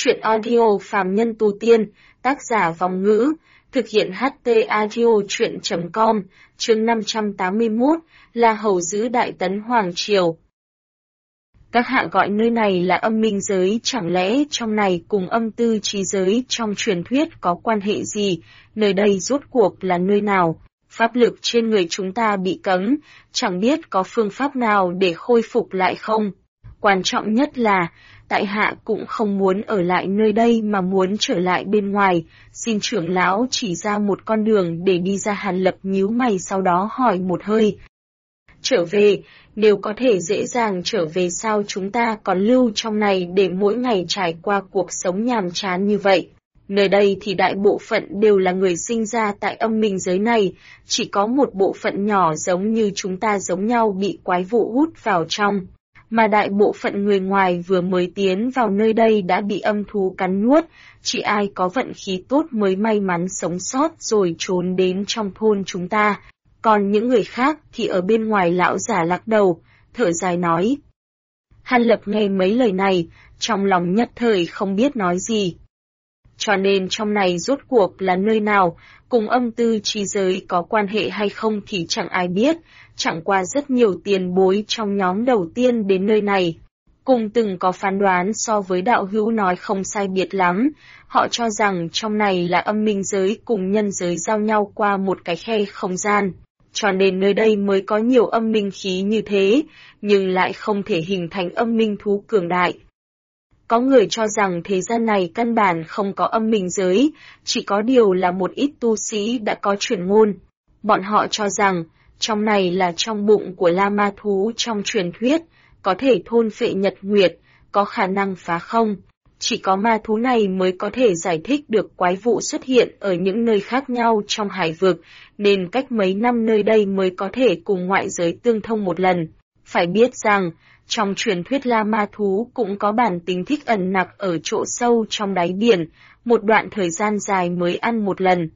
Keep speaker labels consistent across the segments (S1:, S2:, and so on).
S1: Chuyện audio phàm nhân tu tiên, tác giả Vòng Ngữ, thực hiện HT audio truyện.com, chương 581, là hầu giữ Đại Tấn Hoàng Triều. Các hạ gọi nơi này là âm minh giới, chẳng lẽ trong này cùng âm tư trí giới trong truyền thuyết có quan hệ gì, nơi đây rốt cuộc là nơi nào? Pháp lực trên người chúng ta bị cấm, chẳng biết có phương pháp nào để khôi phục lại không? Quan trọng nhất là, tại hạ cũng không muốn ở lại nơi đây mà muốn trở lại bên ngoài, xin trưởng lão chỉ ra một con đường để đi ra. Hàn Lập nhíu mày sau đó hỏi một hơi. Trở về, nếu có thể dễ dàng trở về sao chúng ta còn lưu trong này để mỗi ngày trải qua cuộc sống nhàm chán như vậy? Nơi đây thì đại bộ phận đều là người sinh ra tại âm minh giới này, chỉ có một bộ phận nhỏ giống như chúng ta giống nhau bị quái vụ hút vào trong. Mà đại bộ phận người ngoài vừa mới tiến vào nơi đây đã bị âm thú cắn nuốt, chỉ ai có vận khí tốt mới may mắn sống sót rồi trốn đến trong thôn chúng ta. Còn những người khác thì ở bên ngoài. Lão giả lắc đầu, thở dài nói. Hàn Lập nghe mấy lời này, trong lòng nhất thời không biết nói gì. Cho nên trong này rốt cuộc là nơi nào, cùng âm tư trí giới có quan hệ hay không thì chẳng ai biết, chẳng qua rất nhiều tiền bối trong nhóm đầu tiên đến nơi này. Cùng từng có phán đoán so với đạo hữu nói không sai biệt lắm, họ cho rằng trong này là âm minh giới cùng nhân giới giao nhau qua một cái khe không gian, cho nên nơi đây mới có nhiều âm minh khí như thế, nhưng lại không thể hình thành âm minh thú cường đại. Có người cho rằng thế gian này căn bản không có âm minh giới, chỉ có điều là một ít tu sĩ đã có truyền ngôn. Bọn họ cho rằng, trong này là trong bụng của La Ma Thú trong truyền thuyết, có thể thôn phệ nhật nguyệt, có khả năng phá không. Chỉ có ma thú này mới có thể giải thích được quái vụ xuất hiện ở những nơi khác nhau trong hải vực, nên cách mấy năm nơi đây mới có thể cùng ngoại giới tương thông một lần. Phải biết rằng, trong truyền thuyết La Ma Thú cũng có bản tính thích ẩn nặc ở chỗ sâu trong đáy biển, một đoạn thời gian dài mới ăn một lần.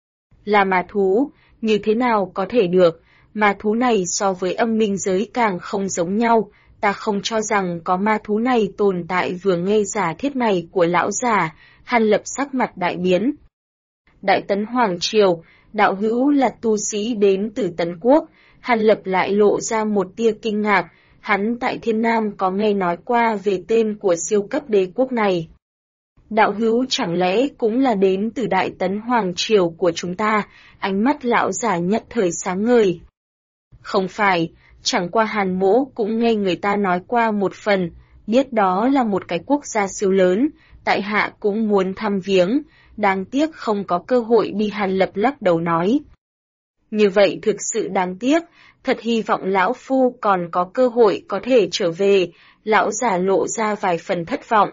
S1: La Ma Thú, như thế nào có thể được, ma thú này so với âm minh giới càng không giống nhau, ta không cho rằng có ma thú này tồn tại. Vừa nghe giả thiết này của lão già, Hàn Lập sắc mặt đại biến. Đại Tấn Hoàng Triều, đạo hữu là tu sĩ đến từ Tấn Quốc, Hàn Lập lại lộ ra một tia kinh ngạc. Hắn tại Thiên Nam có nghe nói qua về tên của siêu cấp đế quốc này. Đạo hữu chẳng lẽ cũng là đến từ Đại Tấn Hoàng Triều của chúng ta? Ánh mắt lão giả nhất thời sáng ngời. Không phải, chẳng qua Hàn mỗ cũng nghe người ta nói qua một phần, biết đó là một cái quốc gia siêu lớn, tại hạ cũng muốn thăm viếng, đáng tiếc không có cơ hội đi. Hàn Lập lắc đầu nói. Như vậy thực sự đáng tiếc, thật hy vọng lão phu còn có cơ hội có thể trở về. Lão giả lộ ra vài phần thất vọng.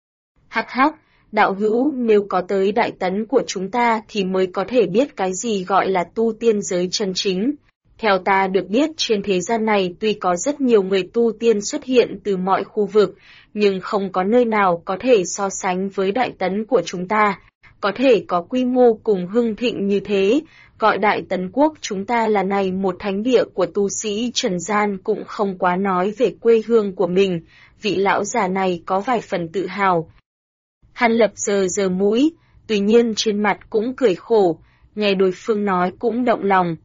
S1: Hắc hắc, đạo hữu nếu có tới Đại Tấn của chúng ta thì mới có thể biết cái gì gọi là tu tiên giới chân chính. Theo ta được biết trên thế gian này tuy có rất nhiều người tu tiên xuất hiện từ mọi khu vực, nhưng không có nơi nào có thể so sánh với Đại Tấn của chúng ta, có thể có quy mô cùng hưng thịnh như thế. Gọi Đại Tấn Quốc chúng ta là này một thánh địa của tu sĩ trần gian cũng không quá nói về quê hương của mình. Vị lão già này có vài phần tự hào. Hàn Lập giơ mũi, tuy nhiên trên mặt cũng cười khổ, nghe đối phương nói cũng động lòng.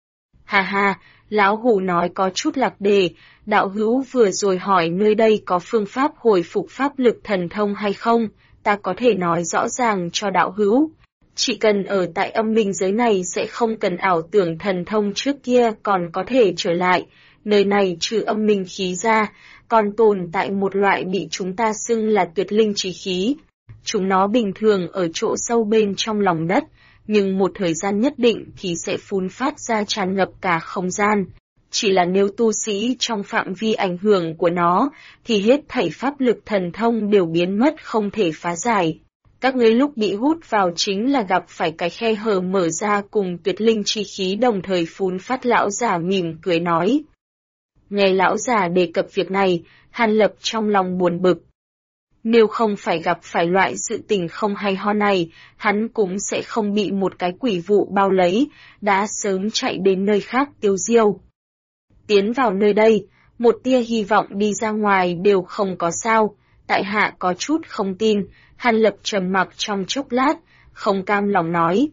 S1: Ha ha, lão hủ nói có chút lạc đề, đạo hữu vừa rồi hỏi nơi đây có phương pháp hồi phục pháp lực thần thông hay không, ta có thể nói rõ ràng cho đạo hữu. Chỉ cần ở tại âm minh giới này sẽ không cần ảo tưởng thần thông trước kia còn có thể trở lại, nơi này trừ âm minh khí ra, còn tồn tại một loại bị chúng ta xưng là tuyệt linh trí khí. Chúng nó bình thường ở chỗ sâu bên trong lòng đất, nhưng một thời gian nhất định thì sẽ phun phát ra tràn ngập cả không gian. Chỉ là nếu tu sĩ trong phạm vi ảnh hưởng của nó, thì hết thảy pháp lực thần thông đều biến mất không thể phá giải. Các ngươi lúc bị hút vào chính là gặp phải cái khe hở mở ra cùng tuyệt linh chi khí đồng thời phun phát. Lão giả mỉm cười nói. Nghe lão giả đề cập việc này, Hàn Lập trong lòng buồn bực. Nếu không phải gặp phải loại sự tình không hay ho này, hắn cũng sẽ không bị một cái quỷ vụ bao lấy, đã sớm chạy đến nơi khác tiêu diêu. Tiến vào nơi đây, một tia hy vọng đi ra ngoài đều không có sao, tại hạ có chút không tin. Hàn Lập trầm mặc trong chốc lát, không cam lòng nói.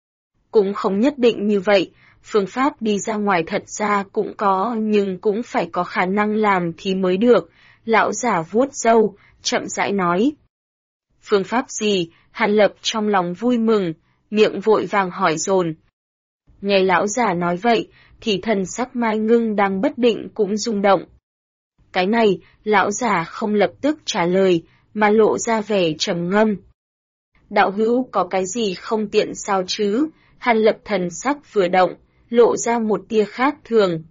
S1: Cũng không nhất định như vậy, phương pháp đi ra ngoài thật ra cũng có nhưng cũng phải có khả năng làm thì mới được. Lão giả vuốt râu, chậm rãi nói. Phương pháp gì? Hàn Lập trong lòng vui mừng, miệng vội vàng hỏi dồn. Nghe lão giả nói vậy, thì thần sắc Mai Ngưng đang bất định cũng rung động. Cái này, lão giả không lập tức trả lời, mà lộ ra vẻ trầm ngâm. Đạo hữu có cái gì không tiện sao chứ? Hàn Lập thần sắc vừa động, lộ ra một tia khác thường.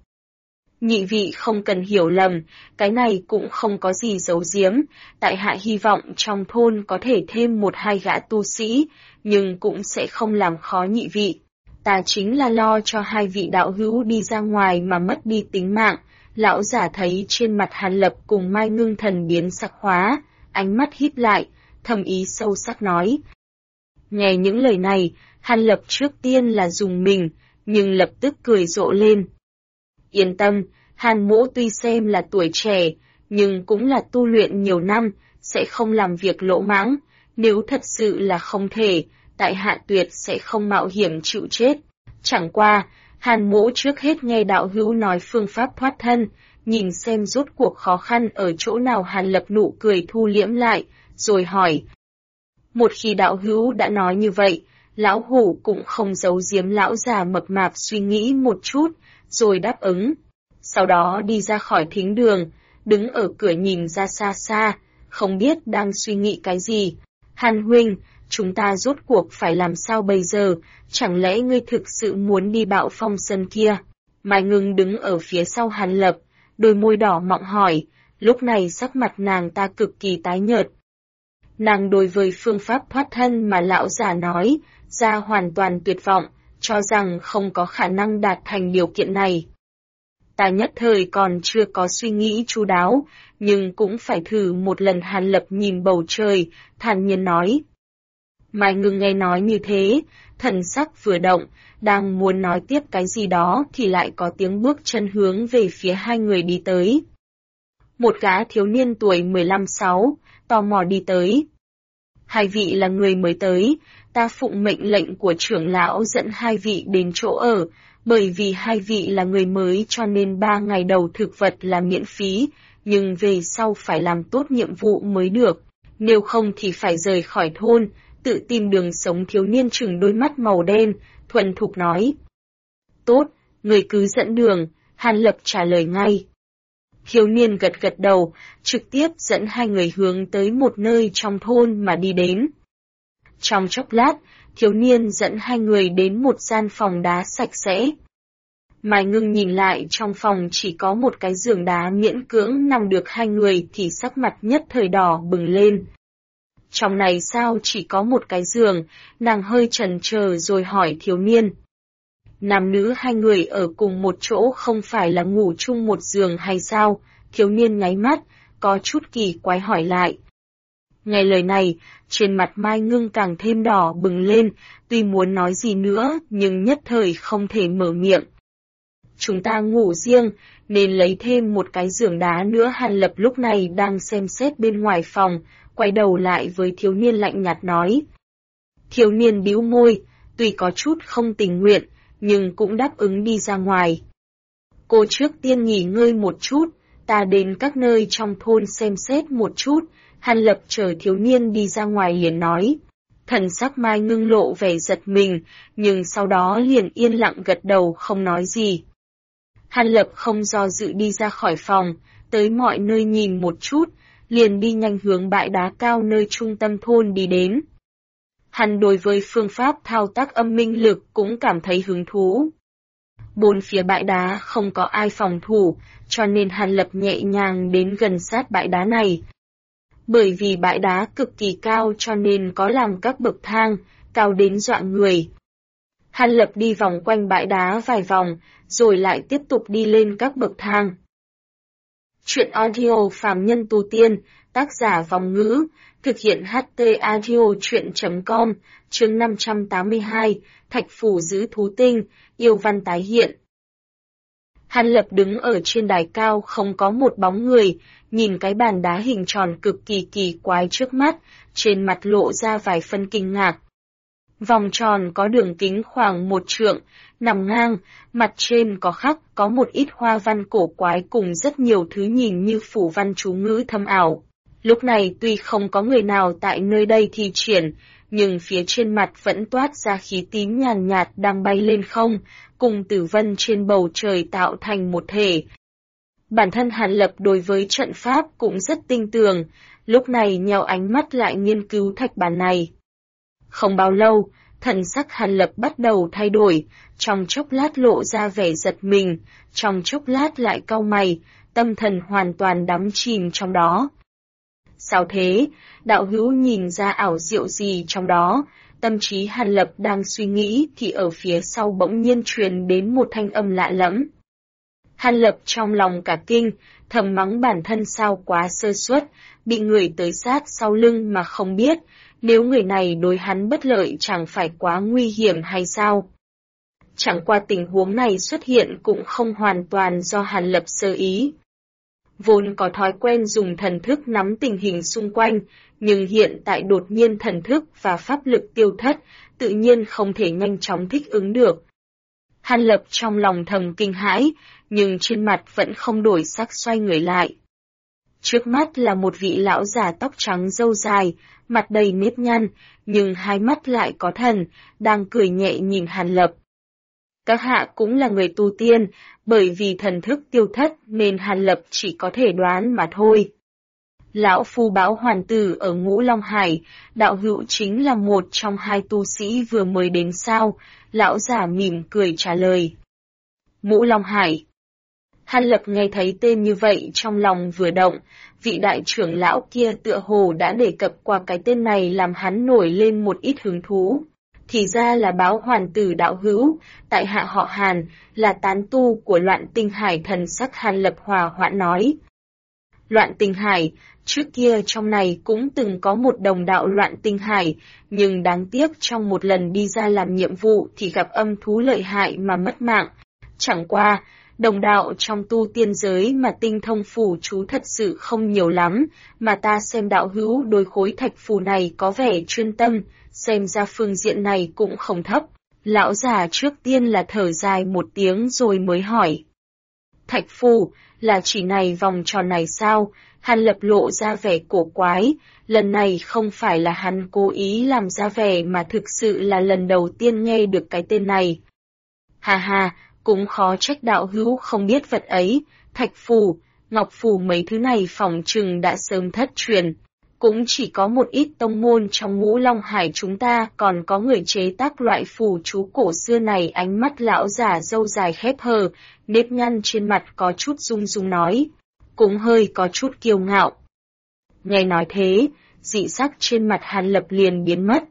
S1: Nhị vị không cần hiểu lầm, cái này cũng không có gì giấu giếm, tại hạ hy vọng trong thôn có thể thêm 1-2 gã tu sĩ, nhưng cũng sẽ không làm khó nhị vị. Ta chính là lo cho 2 vị đạo hữu đi ra ngoài mà mất đi tính mạng. Lão giả thấy trên mặt Hàn Lập cùng Mai Ngưng thần biến sắc hóa, ánh mắt híp lại, thầm ý sâu sắc nói. Nghe những lời này, Hàn Lập trước tiên là rùng mình, nhưng lập tức cười rộ lên. Yên tâm, Hàn mỗ tuy xem là tuổi trẻ, nhưng cũng là tu luyện nhiều năm, sẽ không làm việc lỗ mãng, nếu thật sự là không thể, tại hạ tuyệt sẽ không mạo hiểm chịu chết. Chẳng qua, Hàn mỗ trước hết nghe đạo hữu nói phương pháp thoát thân, nhìn xem rốt cuộc khó khăn ở chỗ nào. Hàn Lập nụ cười thu liễm lại, rồi hỏi. Một khi đạo hữu đã nói như vậy, lão hủ cũng không giấu giếm. Lão già mập mạp suy nghĩ một chút, rồi đáp ứng. Sau đó đi ra khỏi thính đường, đứng ở cửa nhìn ra xa xa, không biết đang suy nghĩ cái gì. Hàn huynh, chúng ta rốt cuộc phải làm sao bây giờ, chẳng lẽ ngươi thực sự muốn đi Bạo Phong Sơn kia? Mai Ngưng đứng ở phía sau Hàn Lập, đôi môi đỏ mọng hỏi, lúc này sắc mặt nàng ta cực kỳ tái nhợt. Nàng đối với phương pháp thoát thân mà lão già nói ra hoàn toàn tuyệt vọng, cho rằng không có khả năng đạt thành điều kiện này. Ta nhất thời còn chưa có suy nghĩ chu đáo, nhưng cũng phải thử một lần. Hàn Lập nhìn bầu trời, thản nhiên nói. Mai Ngưng nghe nói như thế, thần sắc vừa động, đang muốn nói tiếp cái gì đó thì lại có tiếng bước chân hướng về phía hai người đi tới. Một gã thiếu niên tuổi 15-16, tò mò đi tới. Hai vị là người mới tới, ta phụng mệnh lệnh của trưởng lão dẫn hai vị đến chỗ ở, bởi vì hai vị là người mới cho nên 3 ngày đầu thực vật là miễn phí, nhưng về sau phải làm tốt nhiệm vụ mới được, nếu không thì phải rời khỏi thôn, tự tìm đường sống. Thiếu niên trừng đôi mắt màu đen, thuần thục nói. Tốt, người cứ dẫn đường, Hàn Lập trả lời ngay. Thiếu niên gật gật đầu, trực tiếp dẫn hai người hướng tới một nơi trong thôn mà đi đến. Trong chốc lát, thiếu niên dẫn hai người đến một gian phòng đá sạch sẽ. Mai Ngưng nhìn lại, trong phòng chỉ có một cái giường đá miễn cưỡng nằm được hai người thì sắc mặt nhất thời đỏ bừng lên. Trong này sao chỉ có một cái giường? Nàng hơi chần chờ rồi hỏi thiếu niên. Nam nữ hai người ở cùng một chỗ không phải là ngủ chung một giường hay sao? Thiếu niên nháy mắt, có chút kỳ quái hỏi lại. Nghe lời này, trên mặt Mai Ngưng càng thêm đỏ bừng lên, tuy muốn nói gì nữa nhưng nhất thời không thể mở miệng. Chúng ta ngủ riêng, nên lấy thêm một cái giường đá nữa. Hàn Lập lúc này đang xem xét bên ngoài phòng, quay đầu lại với thiếu niên lạnh nhạt nói. Thiếu niên bĩu môi, tuy có chút không tình nguyện, nhưng cũng đáp ứng đi ra ngoài. Cô trước tiên nghỉ ngơi một chút, ta đến các nơi trong thôn xem xét một chút. Hàn Lập chờ thiếu niên đi ra ngoài liền nói. Thần sắc Mai Ngưng lộ vẻ giật mình, nhưng sau đó liền yên lặng gật đầu không nói gì. Hàn Lập không do dự đi ra khỏi phòng, tới mọi nơi nhìn một chút, liền đi nhanh hướng bãi đá cao nơi trung tâm thôn đi đến. Hắn đối với phương pháp thao tác âm minh lực cũng cảm thấy hứng thú. Bốn phía bãi đá không có ai phòng thủ, cho nên Hàn Lập nhẹ nhàng đến gần sát bãi đá này. Bởi vì bãi đá cực kỳ cao cho nên có làm các bậc thang, cao đến dọa người. Hàn Lập đi vòng quanh bãi đá vài vòng, rồi lại tiếp tục đi lên các bậc thang. Chuyện audio Phàm Nhân Tu Tiên, tác giả Vòng Ngữ, thực hiện HT Audio Chuyện.com, chương 582, Thạch Phủ Giữ Thú Tinh, yêu văn tái hiện. Hàn Lập đứng ở trên đài cao không có một bóng người, nhìn cái bàn đá hình tròn cực kỳ kỳ quái trước mắt, trên mặt lộ ra vài phân kinh ngạc. Vòng tròn có đường kính khoảng 1 trượng, nằm ngang, mặt trên có khắc có một ít hoa văn cổ quái cùng rất nhiều thứ nhìn như phủ văn chú ngữ thâm ảo. Lúc này tuy không có người nào tại nơi đây thi triển, nhưng phía trên mặt vẫn toát ra khí tím nhàn nhạt đang bay lên không, cùng tử vân trên bầu trời tạo thành một thể. Bản thân Hàn Lập đối với trận pháp cũng rất tinh tường, lúc này nheo ánh mắt lại nghiên cứu thạch bàn này. Không bao lâu, thần sắc Hàn Lập bắt đầu thay đổi, trong chốc lát lộ ra vẻ giật mình, trong chốc lát lại cau mày, tâm thần hoàn toàn đắm chìm trong đó. Sao thế? Đạo hữu nhìn ra ảo diệu gì trong đó? Tâm trí Hàn Lập đang suy nghĩ thì ở phía sau bỗng nhiên truyền đến một thanh âm lạ lẫm. Hàn Lập trong lòng cả kinh, thầm mắng bản thân sao quá sơ suất, bị người tới sát sau lưng mà không biết, nếu người này đối hắn bất lợi chẳng phải quá nguy hiểm hay sao? Chẳng qua tình huống này xuất hiện cũng không hoàn toàn do Hàn Lập sơ ý. Vốn có thói quen dùng thần thức nắm tình hình xung quanh, nhưng hiện tại đột nhiên thần thức và pháp lực tiêu thất, tự nhiên không thể nhanh chóng thích ứng được. Hàn Lập trong lòng thầm kinh hãi, nhưng trên mặt vẫn không đổi sắc xoay người lại. Trước mắt là một vị lão già tóc trắng râu dài, mặt đầy nếp nhăn, nhưng hai mắt lại có thần, đang cười nhẹ nhìn Hàn Lập. Các hạ cũng là người tu tiên, bởi vì thần thức tiêu thất nên Hàn Lập chỉ có thể đoán mà thôi. Lão phu báo hoàn tử ở Ngũ Long Hải, đạo hữu chính là một trong hai tu sĩ vừa mới đến sao, lão già mỉm cười trả lời. Ngũ Long Hải. Hàn Lập nghe thấy tên như vậy trong lòng vừa động, vị đại trưởng lão kia tựa hồ đã đề cập qua cái tên này làm hắn nổi lên một ít hứng thú. Thì ra là báo hoàn tử đạo hữu, tại hạ họ Hàn, là tán tu của Loạn Tinh Hải. Thần sắc Hàn Lập hòa hoãn nói. Loạn Tinh Hải, trước kia trong này cũng từng có một đồng đạo Loạn Tinh Hải, nhưng đáng tiếc trong một lần đi ra làm nhiệm vụ thì gặp âm thú lợi hại mà mất mạng. Chẳng qua, đồng đạo trong tu tiên giới mà tinh thông phù chú thật sự không nhiều lắm, mà ta xem đạo hữu đối khối thạch phù này có vẻ chuyên tâm, xem ra phương diện này cũng không thấp. Lão già trước tiên là thở dài một tiếng rồi mới hỏi. Thạch phù, là chỉ này vòng tròn này sao? Hàn Lập lộ ra vẻ cổ quái, lần này không phải là hắn cố ý làm ra vẻ mà thực sự là lần đầu tiên nghe được cái tên này. Hà hà, cũng khó trách đạo hữu không biết vật ấy, thạch phù, ngọc phù mấy thứ này phỏng chừng đã sớm thất truyền. Cũng chỉ có một ít tông môn trong Ngũ Long Hải chúng ta còn có người chế tác loại phù chú cổ xưa này. Ánh mắt lão già râu dài khép hờ, nếp nhăn trên mặt có chút rung rung nói, cũng hơi có chút kiêu ngạo. Nghe nói thế, dị sắc trên mặt Hàn Lập liền biến mất.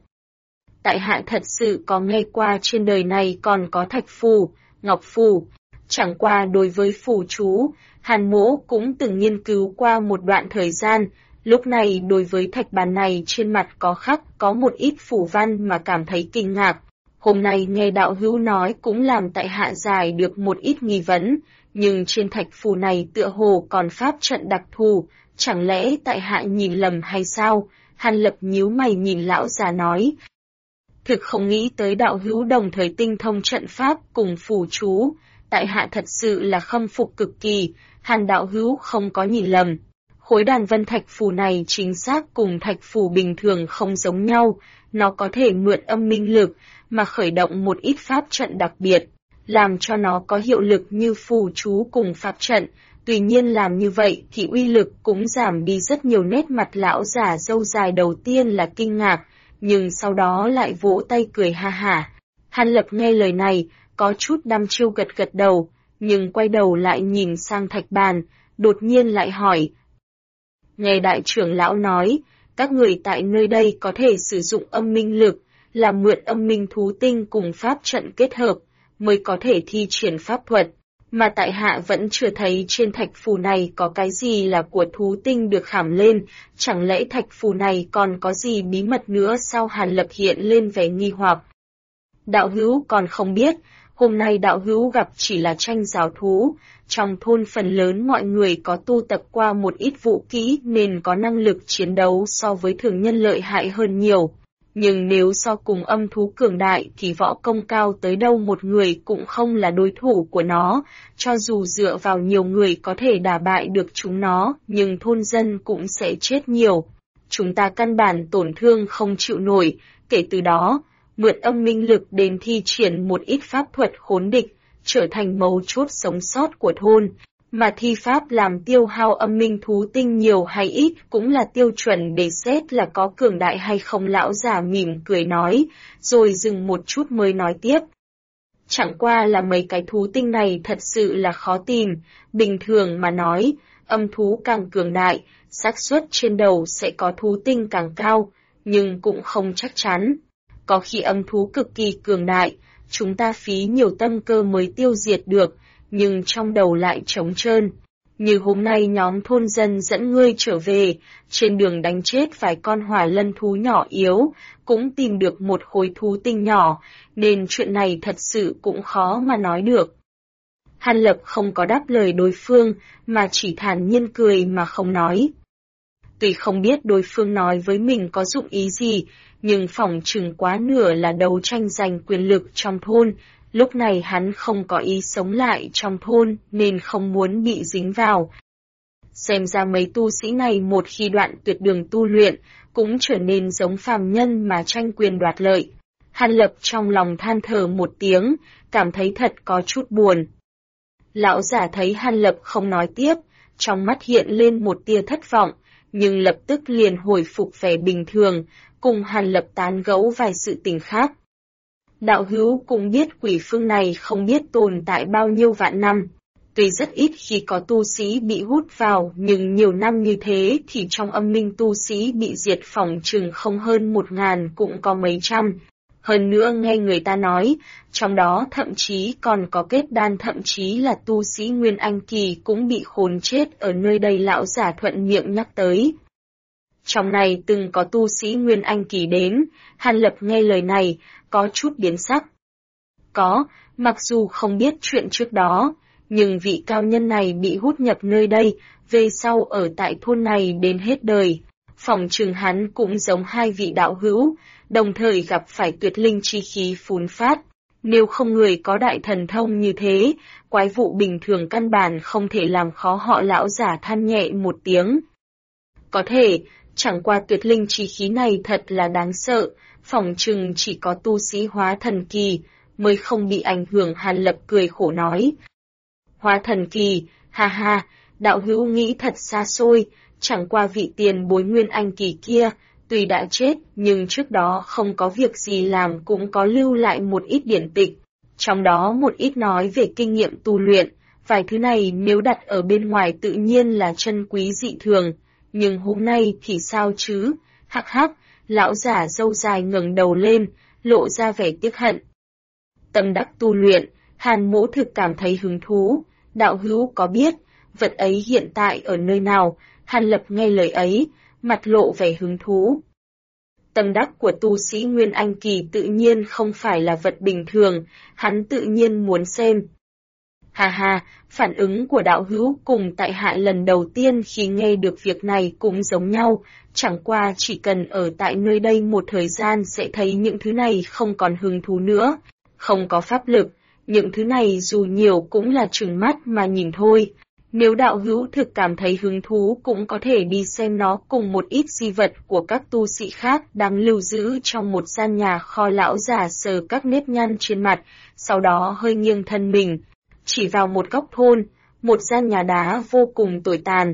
S1: Tại hạ thật sự có nghe qua trên đời này còn có thạch phù, ngọc phù, chẳng qua đối với phù chú, Hàn Mỗ cũng từng nghiên cứu qua một đoạn thời gian. Lúc này đối với thạch bàn này trên mặt có khắc có một ít phù văn mà cảm thấy kinh ngạc. Hôm nay nghe đạo hữu nói cũng làm tại hạ giải được một ít nghi vấn, nhưng trên thạch phù này tựa hồ còn pháp trận đặc thù, chẳng lẽ tại hạ nhìn lầm hay sao? Hàn Lập nhíu mày nhìn lão già nói. Thực không nghĩ tới đạo hữu đồng thời tinh thông trận pháp cùng phù chú, tại hạ thật sự là khâm phục cực kỳ, Hàn đạo hữu không có nhìn lầm. Khối đàn vân thạch phù này chính xác cùng thạch phù bình thường không giống nhau, nó có thể mượn âm minh lực mà khởi động một ít pháp trận đặc biệt, làm cho nó có hiệu lực như phù chú cùng pháp trận. Tuy nhiên làm như vậy thì uy lực cũng giảm đi rất nhiều. Nét mặt lão già râu dài đầu tiên là kinh ngạc, nhưng sau đó lại vỗ tay cười ha hả. Hàn Lập nghe lời này, có chút đăm chiêu gật gật đầu, nhưng quay đầu lại nhìn sang thạch bàn, đột nhiên lại hỏi. Nghe đại trưởng lão nói, các người tại nơi đây có thể sử dụng âm minh lực, là mượn âm minh thú tinh cùng pháp trận kết hợp, mới có thể thi triển pháp thuật, mà tại hạ vẫn chưa thấy trên thạch phù này có cái gì là của thú tinh được khảm lên, chẳng lẽ thạch phù này còn có gì bí mật nữa sao? Hàn Lập hiện lên vẻ nghi hoặc. Đạo hữu còn không biết, Hôm nay đạo hữu gặp chỉ là tranh giáo thú, trong thôn phần lớn mọi người có tu tập qua một ít vũ kỹ nên có năng lực chiến đấu so với thường nhân lợi hại hơn nhiều. Nhưng nếu so cùng âm thú cường đại thì võ công cao tới đâu một người cũng không là đối thủ của nó, cho dù dựa vào nhiều người có thể đả bại được chúng nó, nhưng thôn dân cũng sẽ chết nhiều. Chúng ta căn bản tổn thương không chịu nổi, kể từ đó, mượn âm minh lực đến thi triển một ít pháp thuật khốn địch, trở thành mấu chốt sống sót của thôn. Mà thi pháp làm tiêu hao âm minh thú tinh nhiều hay ít cũng là tiêu chuẩn để xét là có cường đại hay không. Lão già mỉm cười nói, rồi dừng một chút mới nói tiếp. Chẳng qua là mấy cái thú tinh này thật sự là khó tìm, bình thường mà nói, âm thú càng cường đại, xác suất trên đầu sẽ có thú tinh càng cao, nhưng cũng không chắc chắn. Có khi âm thú cực kỳ cường đại, chúng ta phí nhiều tâm cơ mới tiêu diệt được, nhưng trong đầu lại trống trơn. Như hôm nay nhóm thôn dân dẫn ngươi trở về, trên đường đánh chết vài con hỏa lân thú nhỏ yếu, cũng tìm được một khối thú tinh nhỏ, nên chuyện này thật sự cũng khó mà nói được. Hàn Lập không có đáp lời đối phương, mà chỉ thản nhiên cười mà không nói. Tuy không biết đối phương nói với mình có dụng ý gì, nhưng phỏng chừng quá nửa là đấu tranh giành quyền lực trong thôn. Lúc này hắn không có ý sống lại trong thôn nên không muốn bị dính vào. Xem ra mấy tu sĩ này một khi đoạn tuyệt đường tu luyện, cũng trở nên giống phàm nhân mà tranh quyền đoạt lợi. Hàn Lập trong lòng than thở một tiếng, cảm thấy thật có chút buồn. Lão giả thấy Hàn Lập không nói tiếp, trong mắt hiện lên một tia thất vọng, nhưng lập tức liền hồi phục vẻ bình thường, cùng Hàn Lập tán gẫu vài sự tình khác. Đạo hữu cũng biết quỷ phương này không biết tồn tại bao nhiêu vạn năm. Tuy rất ít khi có tu sĩ bị hút vào, nhưng nhiều năm như thế thì trong âm minh tu sĩ bị diệt phỏng chừng không hơn 1000 cũng có mấy trăm. Hơn nữa nghe người ta nói, trong đó thậm chí còn có kết đan, thậm chí là tu sĩ Nguyên Anh Kỳ cũng bị khốn chết ở nơi đây. Lão giả thuận miệng nhắc tới. Trong này từng có tu sĩ Nguyên Anh Kỳ đến, Hàn Lập nghe lời này, có chút biến sắc. Có, mặc dù không biết chuyện trước đó, nhưng vị cao nhân này bị hút nhập nơi đây, về sau ở tại thôn này đến hết đời. Phỏng chừng hắn cũng giống hai vị đạo hữu, đồng thời gặp phải tuyệt linh chi khí phún phát. Nếu không người có đại thần thông như thế, quái vụ bình thường căn bản không thể làm khó họ. Lão giả than nhẹ một tiếng. Có thể, chẳng qua tuyệt linh chi khí này thật là đáng sợ, phỏng chừng chỉ có tu sĩ hóa thần kỳ mới không bị ảnh hưởng. Hàn Lập cười khổ nói. Hóa thần kỳ, ha ha, đạo hữu nghĩ thật xa xôi, chẳng qua vị tiền bối Nguyên Anh Kỳ kia, tuy đã chết nhưng trước đó không có việc gì làm cũng có lưu lại một ít điển tịch, trong đó một ít nói về kinh nghiệm tu luyện, vài thứ này nếu đặt ở bên ngoài tự nhiên là chân quý dị thường, nhưng hôm nay thì sao chứ? Hắc hắc, lão giả râu dài ngẩng đầu lên, lộ ra vẻ tiếc hận. Tâm đắc tu luyện, Hàn Mỗ thực cảm thấy hứng thú, đạo hữu có biết, vật ấy hiện tại ở nơi nào? Hàn Lập nghe lời ấy, mặt lộ vẻ hứng thú. Tâm đắc của tu sĩ Nguyên Anh Kỳ tự nhiên không phải là vật bình thường, hắn tự nhiên muốn xem. Hà hà, phản ứng của đạo hữu cùng tại hạ lần đầu tiên khi nghe được việc này cũng giống nhau, chẳng qua chỉ cần ở tại nơi đây một thời gian sẽ thấy những thứ này không còn hứng thú nữa, không có pháp lực, những thứ này dù nhiều cũng là trừng mắt mà nhìn thôi. Nếu đạo hữu thực cảm thấy hứng thú cũng có thể đi xem nó cùng một ít di vật của các tu sĩ khác đang lưu giữ trong một gian nhà kho. Lão già sờ các nếp nhăn trên mặt, sau đó hơi nghiêng thân mình, chỉ vào một góc thôn, một gian nhà đá vô cùng tồi tàn.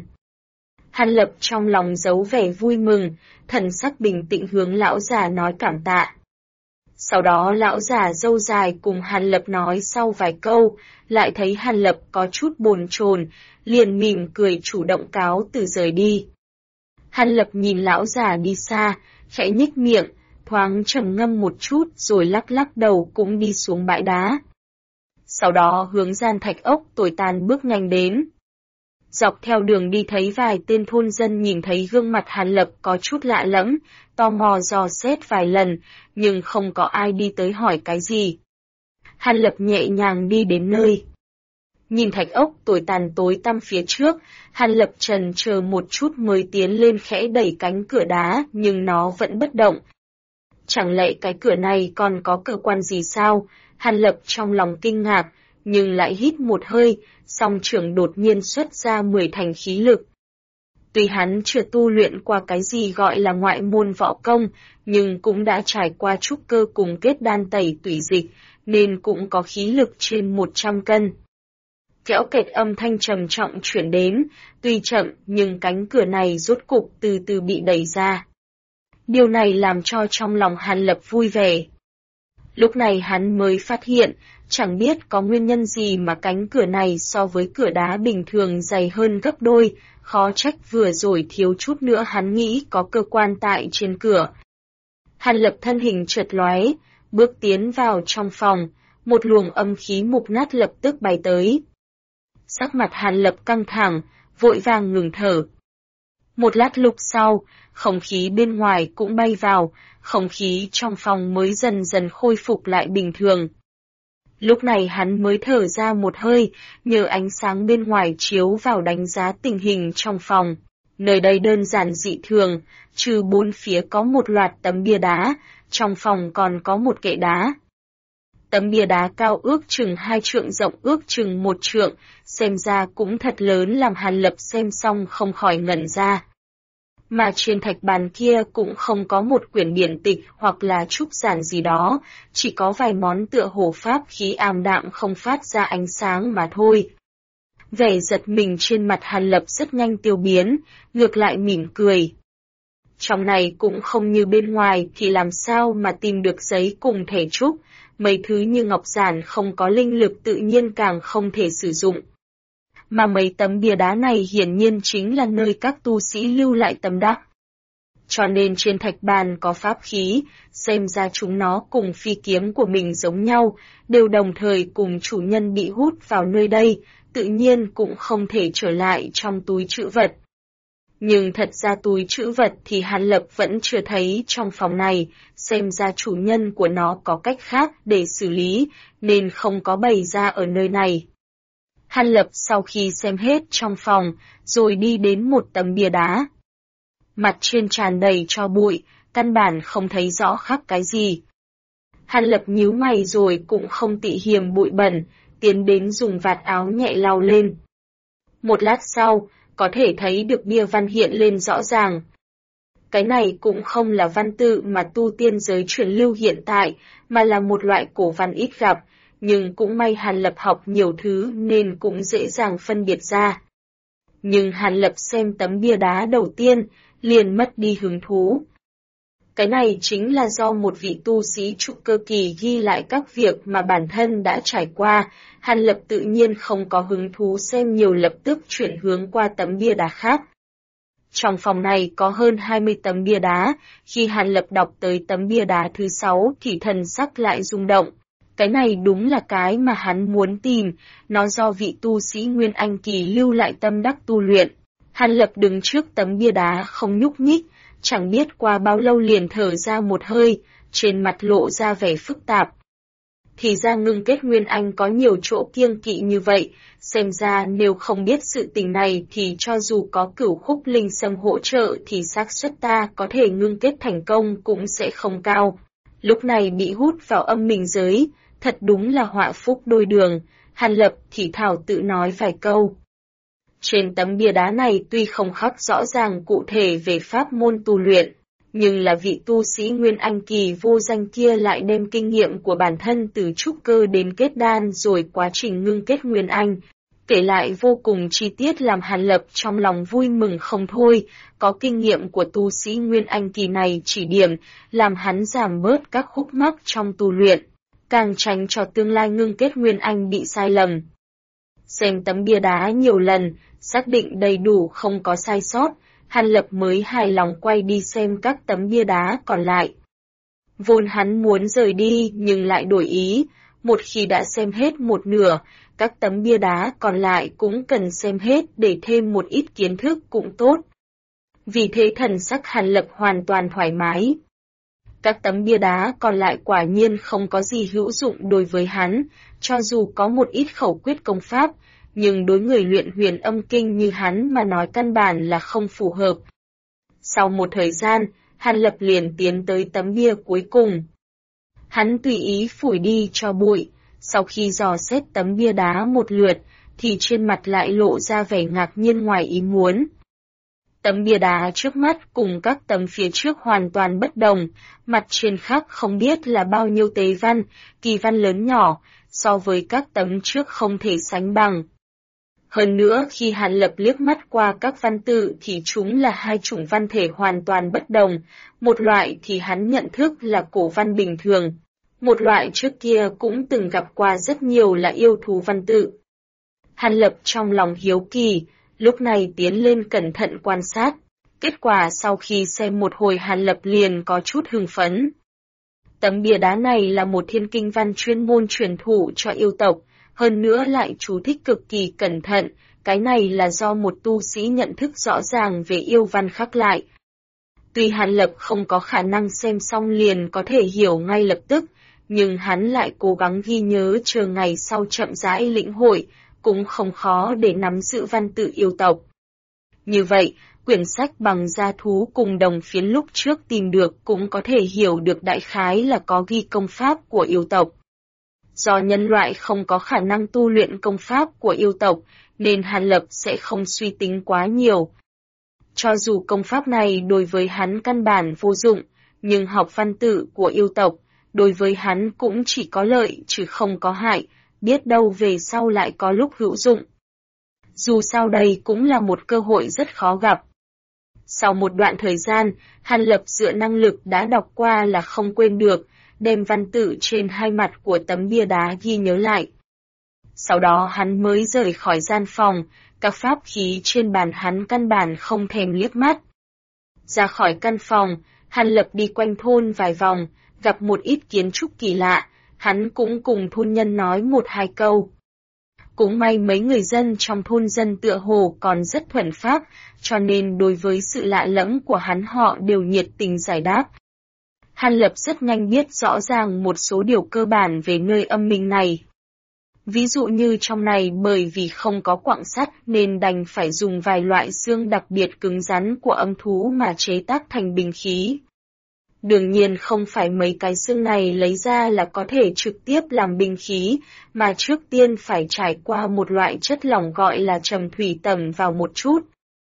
S1: Hàn Lập trong lòng giấu vẻ vui mừng, thần sắc bình tĩnh hướng lão già nói cảm tạ. Sau đó lão già râu dài cùng Hàn Lập nói sau vài câu, lại thấy Hàn Lập có chút bồn chồn, liền mỉm cười chủ động cáo từ rời đi. Hàn Lập nhìn lão già đi xa, khẽ nhếch miệng, thoáng trầm ngâm một chút rồi lắc lắc đầu cũng đi xuống bãi đá. Sau đó hướng gian thạch ốc tồi tàn bước nhanh đến. Dọc theo đường đi thấy vài tên thôn dân nhìn thấy gương mặt Hàn Lập có chút lạ lẫm, tò mò dò xét vài lần, nhưng không có ai đi tới hỏi cái gì. Hàn Lập nhẹ nhàng đi đến nơi. Nhìn thạch ốc tồi tàn tối tăm phía trước, Hàn Lập chần chờ một chút mới tiến lên khẽ đẩy cánh cửa đá nhưng nó vẫn bất động. Chẳng lẽ cái cửa này còn có cơ quan gì sao? Hàn Lập trong lòng kinh ngạc, nhưng lại hít một hơi, song trưởng đột nhiên xuất ra 10 thành khí lực. Tuy hắn chưa tu luyện qua cái gì gọi là ngoại môn võ công, nhưng cũng đã trải qua trúc cơ cùng kết đan tẩy tủy dịch, nên cũng có khí lực trên 100 cân. Kéo kẹt âm thanh trầm trọng chuyển đến, tuy chậm nhưng cánh cửa này rốt cục từ từ bị đẩy ra. Điều này làm cho trong lòng Hàn Lập vui vẻ. Lúc này hắn mới phát hiện, chẳng biết có nguyên nhân gì mà cánh cửa này so với cửa đá bình thường dày hơn gấp đôi, khó trách vừa rồi thiếu chút nữa hắn nghĩ có cơ quan tại trên cửa. Hàn Lập thân hình chợt lóe, bước tiến vào trong phòng, một luồng âm khí mục nát lập tức bay tới. Sắc mặt Hàn Lập căng thẳng, vội vàng ngừng thở. Một lát lúc sau, không khí bên ngoài cũng bay vào, không khí trong phòng mới dần dần khôi phục lại bình thường. Lúc này hắn mới thở ra một hơi, nhờ ánh sáng bên ngoài chiếu vào đánh giá tình hình trong phòng. Nơi đây đơn giản dị thường, trừ bốn phía có một loạt tấm bia đá, trong phòng còn có một kệ đá. Tấm bia đá cao ước chừng 2 trượng rộng ước chừng 1 trượng, xem ra cũng thật lớn làm Hàn Lập xem xong không khỏi ngẩn ra. Mà trên thạch bàn kia cũng không có một quyển điển tịch hoặc là trúc giản gì đó, chỉ có vài món tựa hồ pháp khí ảm đạm không phát ra ánh sáng mà thôi. Vẻ giật mình trên mặt Hàn Lập rất nhanh tiêu biến, ngược lại mỉm cười. Trong này cũng không như bên ngoài thì làm sao mà tìm được giấy cùng thẻ trúc, mấy thứ như ngọc giản không có linh lực tự nhiên càng không thể sử dụng. Mà mấy tấm bia đá này hiển nhiên chính là nơi các tu sĩ lưu lại tâm đắc. Cho nên trên thạch bàn có pháp khí, xem ra chúng nó cùng phi kiếm của mình giống nhau, đều đồng thời cùng chủ nhân bị hút vào nơi đây, tự nhiên cũng không thể trở lại trong túi trữ vật. Nhưng thật ra túi trữ vật thì Hàn Lập vẫn chưa thấy trong phòng này, xem ra chủ nhân của nó có cách khác để xử lý, nên không có bày ra ở nơi này. Hàn Lập sau khi xem hết trong phòng, rồi đi đến một tấm bia đá. Mặt trên tràn đầy tro bụi, căn bản không thấy rõ khắc cái gì. Hàn Lập nhíu mày rồi cũng không tị hiềm bụi bẩn, tiến đến dùng vạt áo nhẹ lau lên. Một lát sau, có thể thấy được bia văn hiện lên rõ ràng. Cái này cũng không là văn tự mà tu tiên giới truyền lưu hiện tại, mà là một loại cổ văn ít gặp, nhưng cũng may Hàn Lập học nhiều thứ nên cũng dễ dàng phân biệt ra. Nhưng Hàn Lập xem tấm bia đá đầu tiên, liền mất đi hứng thú. Cái này chính là do một vị tu sĩ trúc cơ kỳ ghi lại các việc mà bản thân đã trải qua, Hàn Lập tự nhiên không có hứng thú xem nhiều lập tức chuyển hướng qua tấm bia đá khác. Trong phòng này có hơn 20 tấm bia đá, khi Hàn Lập đọc tới tấm bia đá thứ 6 thì thần sắc lại rung động. Cái này đúng là cái mà hắn muốn tìm, nó do vị tu sĩ Nguyên Anh kỳ lưu lại tâm đắc tu luyện. Hàn Lập đứng trước tấm bia đá không nhúc nhích, chẳng biết qua bao lâu liền thở ra một hơi, trên mặt lộ ra vẻ phức tạp. Thì ra ngưng kết Nguyên Anh có nhiều chỗ kiêng kỵ như vậy, xem ra nếu không biết sự tình này thì cho dù có Cửu Khúc Linh Sâm hỗ trợ thì xác suất ta có thể ngưng kết thành công cũng sẽ không cao. Lúc này bị hút vào âm minh giới, thật đúng là họa phúc đôi đường, Hàn Lập thì thảo tự nói vài câu. Trên tấm bia đá này tuy không khắc rõ ràng cụ thể về pháp môn tu luyện, nhưng là vị tu sĩ Nguyên Anh kỳ vô danh kia lại đem kinh nghiệm của bản thân từ trúc cơ đến kết đan rồi quá trình ngưng kết Nguyên Anh, kể lại vô cùng chi tiết làm Hàn Lập trong lòng vui mừng không thôi, có kinh nghiệm của tu sĩ Nguyên Anh kỳ này chỉ điểm, làm hắn giảm bớt các khúc mắc trong tu luyện, càng tránh cho tương lai ngưng kết Nguyên Anh bị sai lầm. Xem tấm bia đá nhiều lần, xác định đầy đủ không có sai sót, Hàn Lập mới hài lòng quay đi xem các tấm bia đá còn lại. Vốn hắn muốn rời đi nhưng lại đổi ý, một khi đã xem hết một nửa, các tấm bia đá còn lại cũng cần xem hết để thêm một ít kiến thức cũng tốt. Vì thế thần sắc Hàn Lập hoàn toàn thoải mái. Các tấm bia đá còn lại quả nhiên không có gì hữu dụng đối với hắn, cho dù có một ít khẩu quyết công pháp, nhưng đối người luyện huyền âm kinh như hắn mà nói căn bản là không phù hợp. Sau một thời gian, Hàn Lập liền tiến tới tấm bia cuối cùng. Hắn tùy ý phủi đi cho bụi, sau khi dò xét tấm bia đá một lượt, thì trên mặt lại lộ ra vẻ ngạc nhiên ngoài ý muốn. Tấm bia đá trước mắt cùng các tấm phía trước hoàn toàn bất đồng, mặt trên khắc không biết là bao nhiêu tế văn, kỳ văn lớn nhỏ, so với các tấm trước không thể sánh bằng. Hơn nữa khi Hàn Lập liếc mắt qua các văn tự thì chúng là hai chủng văn thể hoàn toàn bất đồng, một loại thì hắn nhận thức là cổ văn bình thường, một loại trước kia cũng từng gặp qua rất nhiều là yêu thú văn tự. Hàn Lập trong lòng hiếu kỳ, lúc này tiến lên cẩn thận quan sát, kết quả sau khi xem một hồi Hàn Lập liền có chút hưng phấn. Tấm bia đá này là một thiên kinh văn chuyên môn truyền thụ cho yêu tộc, hơn nữa lại chú thích cực kỳ cẩn thận, cái này là do một tu sĩ nhận thức rõ ràng về yêu văn khắc lại. Tuy Hàn Lập không có khả năng xem xong liền có thể hiểu ngay lập tức, nhưng hắn lại cố gắng ghi nhớ chờ ngày sau chậm rãi lĩnh hội, cũng không khó để nắm giữ văn tự yêu tộc. Như vậy, quyển sách bằng da thú cùng đồng phiến lúc trước tìm được cũng có thể hiểu được đại khái là có ghi công pháp của yêu tộc. Do nhân loại không có khả năng tu luyện công pháp của yêu tộc, nên Hàn Lập sẽ không suy tính quá nhiều. Cho dù công pháp này đối với hắn căn bản vô dụng, nhưng học văn tự của yêu tộc, đối với hắn cũng chỉ có lợi chứ không có hại, biết đâu về sau lại có lúc hữu dụng. Dù sao đây cũng là một cơ hội rất khó gặp. Sau một đoạn thời gian, Hàn Lập dựa năng lực đã đọc qua là không quên được, đem văn tự trên hai mặt của tấm bia đá ghi nhớ lại. Sau đó hắn mới rời khỏi gian phòng, các pháp khí trên bàn hắn căn bản không thèm liếc mắt. Ra khỏi căn phòng, Hàn Lập đi quanh thôn vài vòng, gặp một ít kiến trúc kỳ lạ, hắn cũng cùng thôn nhân nói một hai câu. Cũng may mấy người dân trong thôn dân tựa hồ còn rất thuần pháp, cho nên đối với sự lạ lẫm của hắn họ đều nhiệt tình giải đáp. Hàn Lập rất nhanh biết rõ ràng một số điều cơ bản về nơi âm minh này. Ví dụ như trong này bởi vì không có quặng sắt nên đành phải dùng vài loại xương đặc biệt cứng rắn của âm thú mà chế tác thành binh khí. Đương nhiên không phải mấy cái xương này lấy ra là có thể trực tiếp làm binh khí, mà trước tiên phải trải qua một loại chất lỏng gọi là trầm thủy tẩm vào một chút.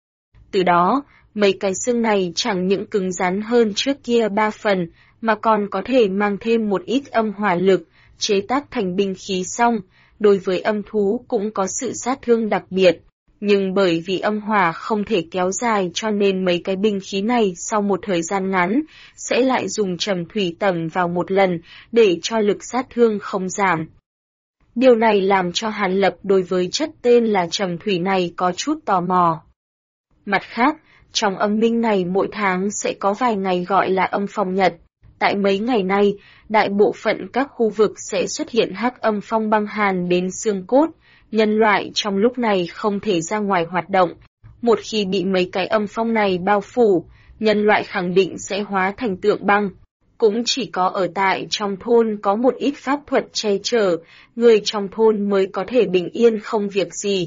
S1: Từ đó, mấy cái xương này chẳng những cứng rắn hơn trước kia 3 phần, mà còn có thể mang thêm một ít âm hỏa lực, chế tác thành binh khí xong, đối với âm thú cũng có sự sát thương đặc biệt. Nhưng bởi vì âm hỏa không thể kéo dài cho nên mấy cái binh khí này sau một thời gian ngắn, sẽ lại dùng trầm thủy tẩm vào một lần, để cho lực sát thương không giảm. Điều này làm cho Hàn Lập đối với chất tên là trầm thủy này có chút tò mò. Mặt khác, trong âm minh này mỗi tháng sẽ có vài ngày gọi là âm phong nhật. Tại mấy ngày nay, đại bộ phận các khu vực sẽ xuất hiện hắc âm phong băng hàn đến xương cốt. Nhân loại trong lúc này không thể ra ngoài hoạt động. Một khi bị mấy cái âm phong này bao phủ, nhân loại khẳng định sẽ hóa thành tượng băng. Cũng chỉ có ở tại trong thôn có một ít pháp thuật che chở, người trong thôn mới có thể bình yên không việc gì.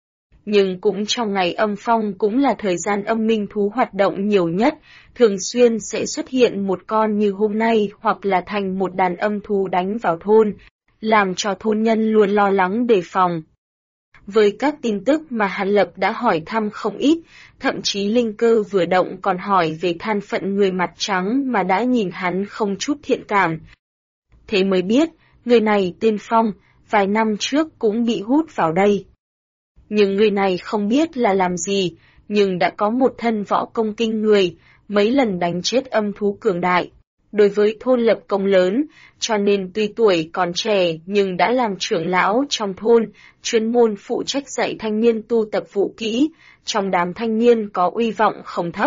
S1: Nhưng cũng trong ngày âm phong cũng là thời gian âm minh thú hoạt động nhiều nhất, thường xuyên sẽ xuất hiện một con như hôm nay hoặc là thành một đàn âm thú đánh vào thôn, làm cho thôn nhân luôn lo lắng đề phòng. Với các tin tức mà Hàn Lập đã hỏi thăm không ít, thậm chí linh cơ vừa động còn hỏi về thân phận người mặt trắng mà đã nhìn hắn không chút thiện cảm. Thế mới biết, người này tên Phong, vài năm trước cũng bị hút vào đây. Nhưng người này không biết là làm gì, nhưng đã có một thân võ công kinh người, mấy lần đánh chết âm thú cường đại. Đối với thôn lập công lớn, cho nên tuy tuổi còn trẻ nhưng đã làm trưởng lão trong thôn, chuyên môn phụ trách dạy thanh niên tu tập vũ kỹ, trong đám thanh niên có uy vọng không thấp.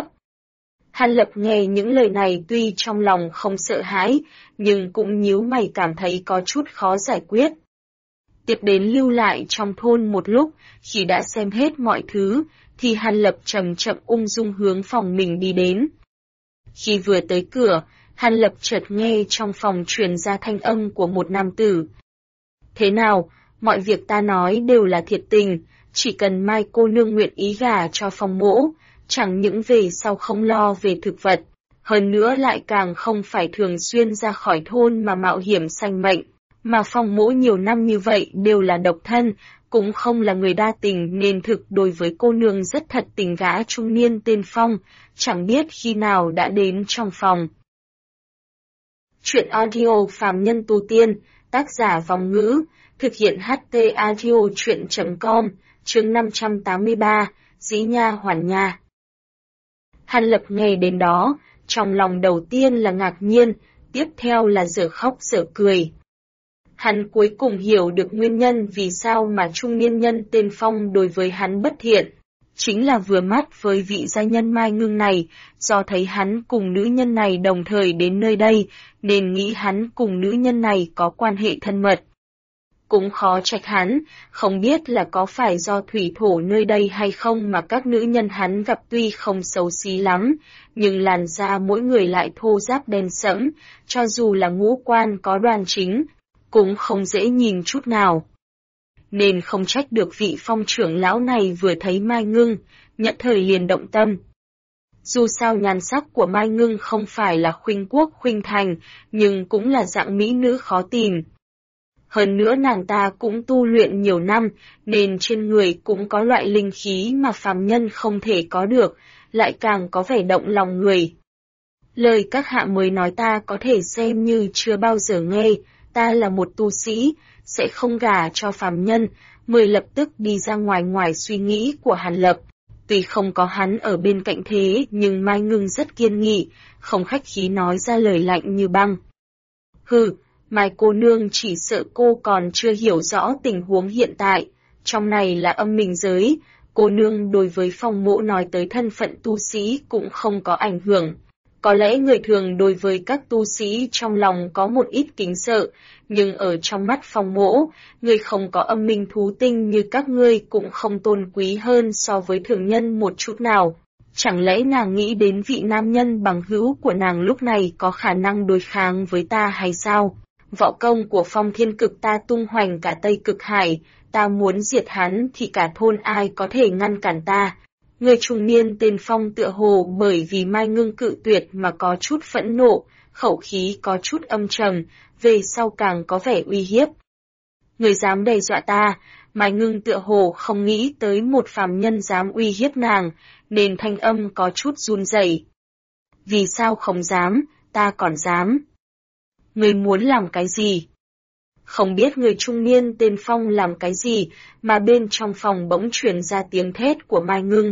S1: Hàn Lập nghe những lời này tuy trong lòng không sợ hãi, nhưng cũng nhíu mày cảm thấy có chút khó giải quyết. Tiếp đến lưu lại trong thôn một lúc, khi đã xem hết mọi thứ, thì Hàn Lập chậm chậm ung dung hướng phòng mình đi đến. Khi vừa tới cửa, Hàn Lập chợt nghe trong phòng truyền ra thanh âm của một nam tử. Thế nào, mọi việc ta nói đều là thiệt tình, chỉ cần Mai cô nương nguyện ý gả cho Phong mỗ, chẳng những về sau không lo về thực vật, hơn nữa lại càng không phải thường xuyên ra khỏi thôn mà mạo hiểm sanh mệnh, mà Phong mỗ nhiều năm như vậy đều là độc thân, cũng không là người đa tình nên thực đối với cô nương rất thật tình. Gã trung niên tên Phong, chẳng biết khi nào đã đến trong phòng. Chuyện audio Phàm Nhân Tu Tiên, tác giả Vòng Ngữ, thực hiện HT Audio Chuyện.com, chương 583, Dĩ Nha Hoàn Nha. Hàn Lập nghe đến đó, trong lòng đầu tiên là ngạc nhiên, tiếp theo là dở khóc dở cười. Hắn cuối cùng hiểu được nguyên nhân vì sao mà trung niên nhân tên Phong đối với hắn bất thiện. Chính là vừa mắt với vị gia nhân Mai Ngưng này, do thấy hắn cùng nữ nhân này đồng thời đến nơi đây, nên nghĩ hắn cùng nữ nhân này có quan hệ thân mật. Cũng khó trách hắn, không biết là có phải do thủy thổ nơi đây hay không mà các nữ nhân hắn gặp tuy không xấu xí lắm, nhưng làn da mỗi người lại thô ráp đen sẫm, cho dù là ngũ quan có đoan chính, cũng không dễ nhìn chút nào. Nên không trách được vị Phong trưởng lão này vừa thấy Mai Ngưng, nhận thời liền động tâm. Dù sao nhan sắc của Mai Ngưng không phải là khuynh quốc khuynh thành, nhưng cũng là dạng mỹ nữ khó tìm. Hơn nữa nàng ta cũng tu luyện nhiều năm, nên trên người cũng có loại linh khí mà phàm nhân không thể có được, lại càng có vẻ động lòng người. Lời các hạ mới nói ta có thể xem như chưa bao giờ nghe, ta là một tu sĩ, sẽ không gả cho phàm nhân, mới lập tức đi ra ngoài suy nghĩ của Hàn Lập. Tuy không có hắn ở bên cạnh thế nhưng Mai Ngưng rất kiên nghị, không khách khí nói ra lời lạnh như băng. Hừ, Mai cô nương chỉ sợ cô còn chưa hiểu rõ tình huống hiện tại, trong này là âm minh giới, cô nương đối với Phong mỗ nói tới thân phận tu sĩ cũng không có ảnh hưởng. Có lẽ người thường đối với các tu sĩ trong lòng có một ít kính sợ, nhưng ở trong mắt Phong mỗ, người không có âm minh thú tinh như các ngươi cũng không tôn quý hơn so với thường nhân một chút nào. Chẳng lẽ nàng nghĩ đến vị nam nhân bằng hữu của nàng lúc này có khả năng đối kháng với ta hay sao? Võ công của Phong Thiên Cực ta tung hoành cả Tây Cực Hải, ta muốn diệt hắn thì cả thôn ai có thể ngăn cản ta. Người trung niên tên Phong tựa hồ bởi vì Mai Ngưng cự tuyệt mà có chút phẫn nộ, khẩu khí có chút âm trầm, về sau càng có vẻ uy hiếp. Người dám đe dọa ta, Mai Ngưng tựa hồ không nghĩ tới một phàm nhân dám uy hiếp nàng, nên thanh âm có chút run rẩy. Vì sao không dám, ta còn dám. Người muốn làm cái gì? Không biết người trung niên tên Phong làm cái gì, mà bên trong phòng bỗng truyền ra tiếng thét của Mai Ngưng.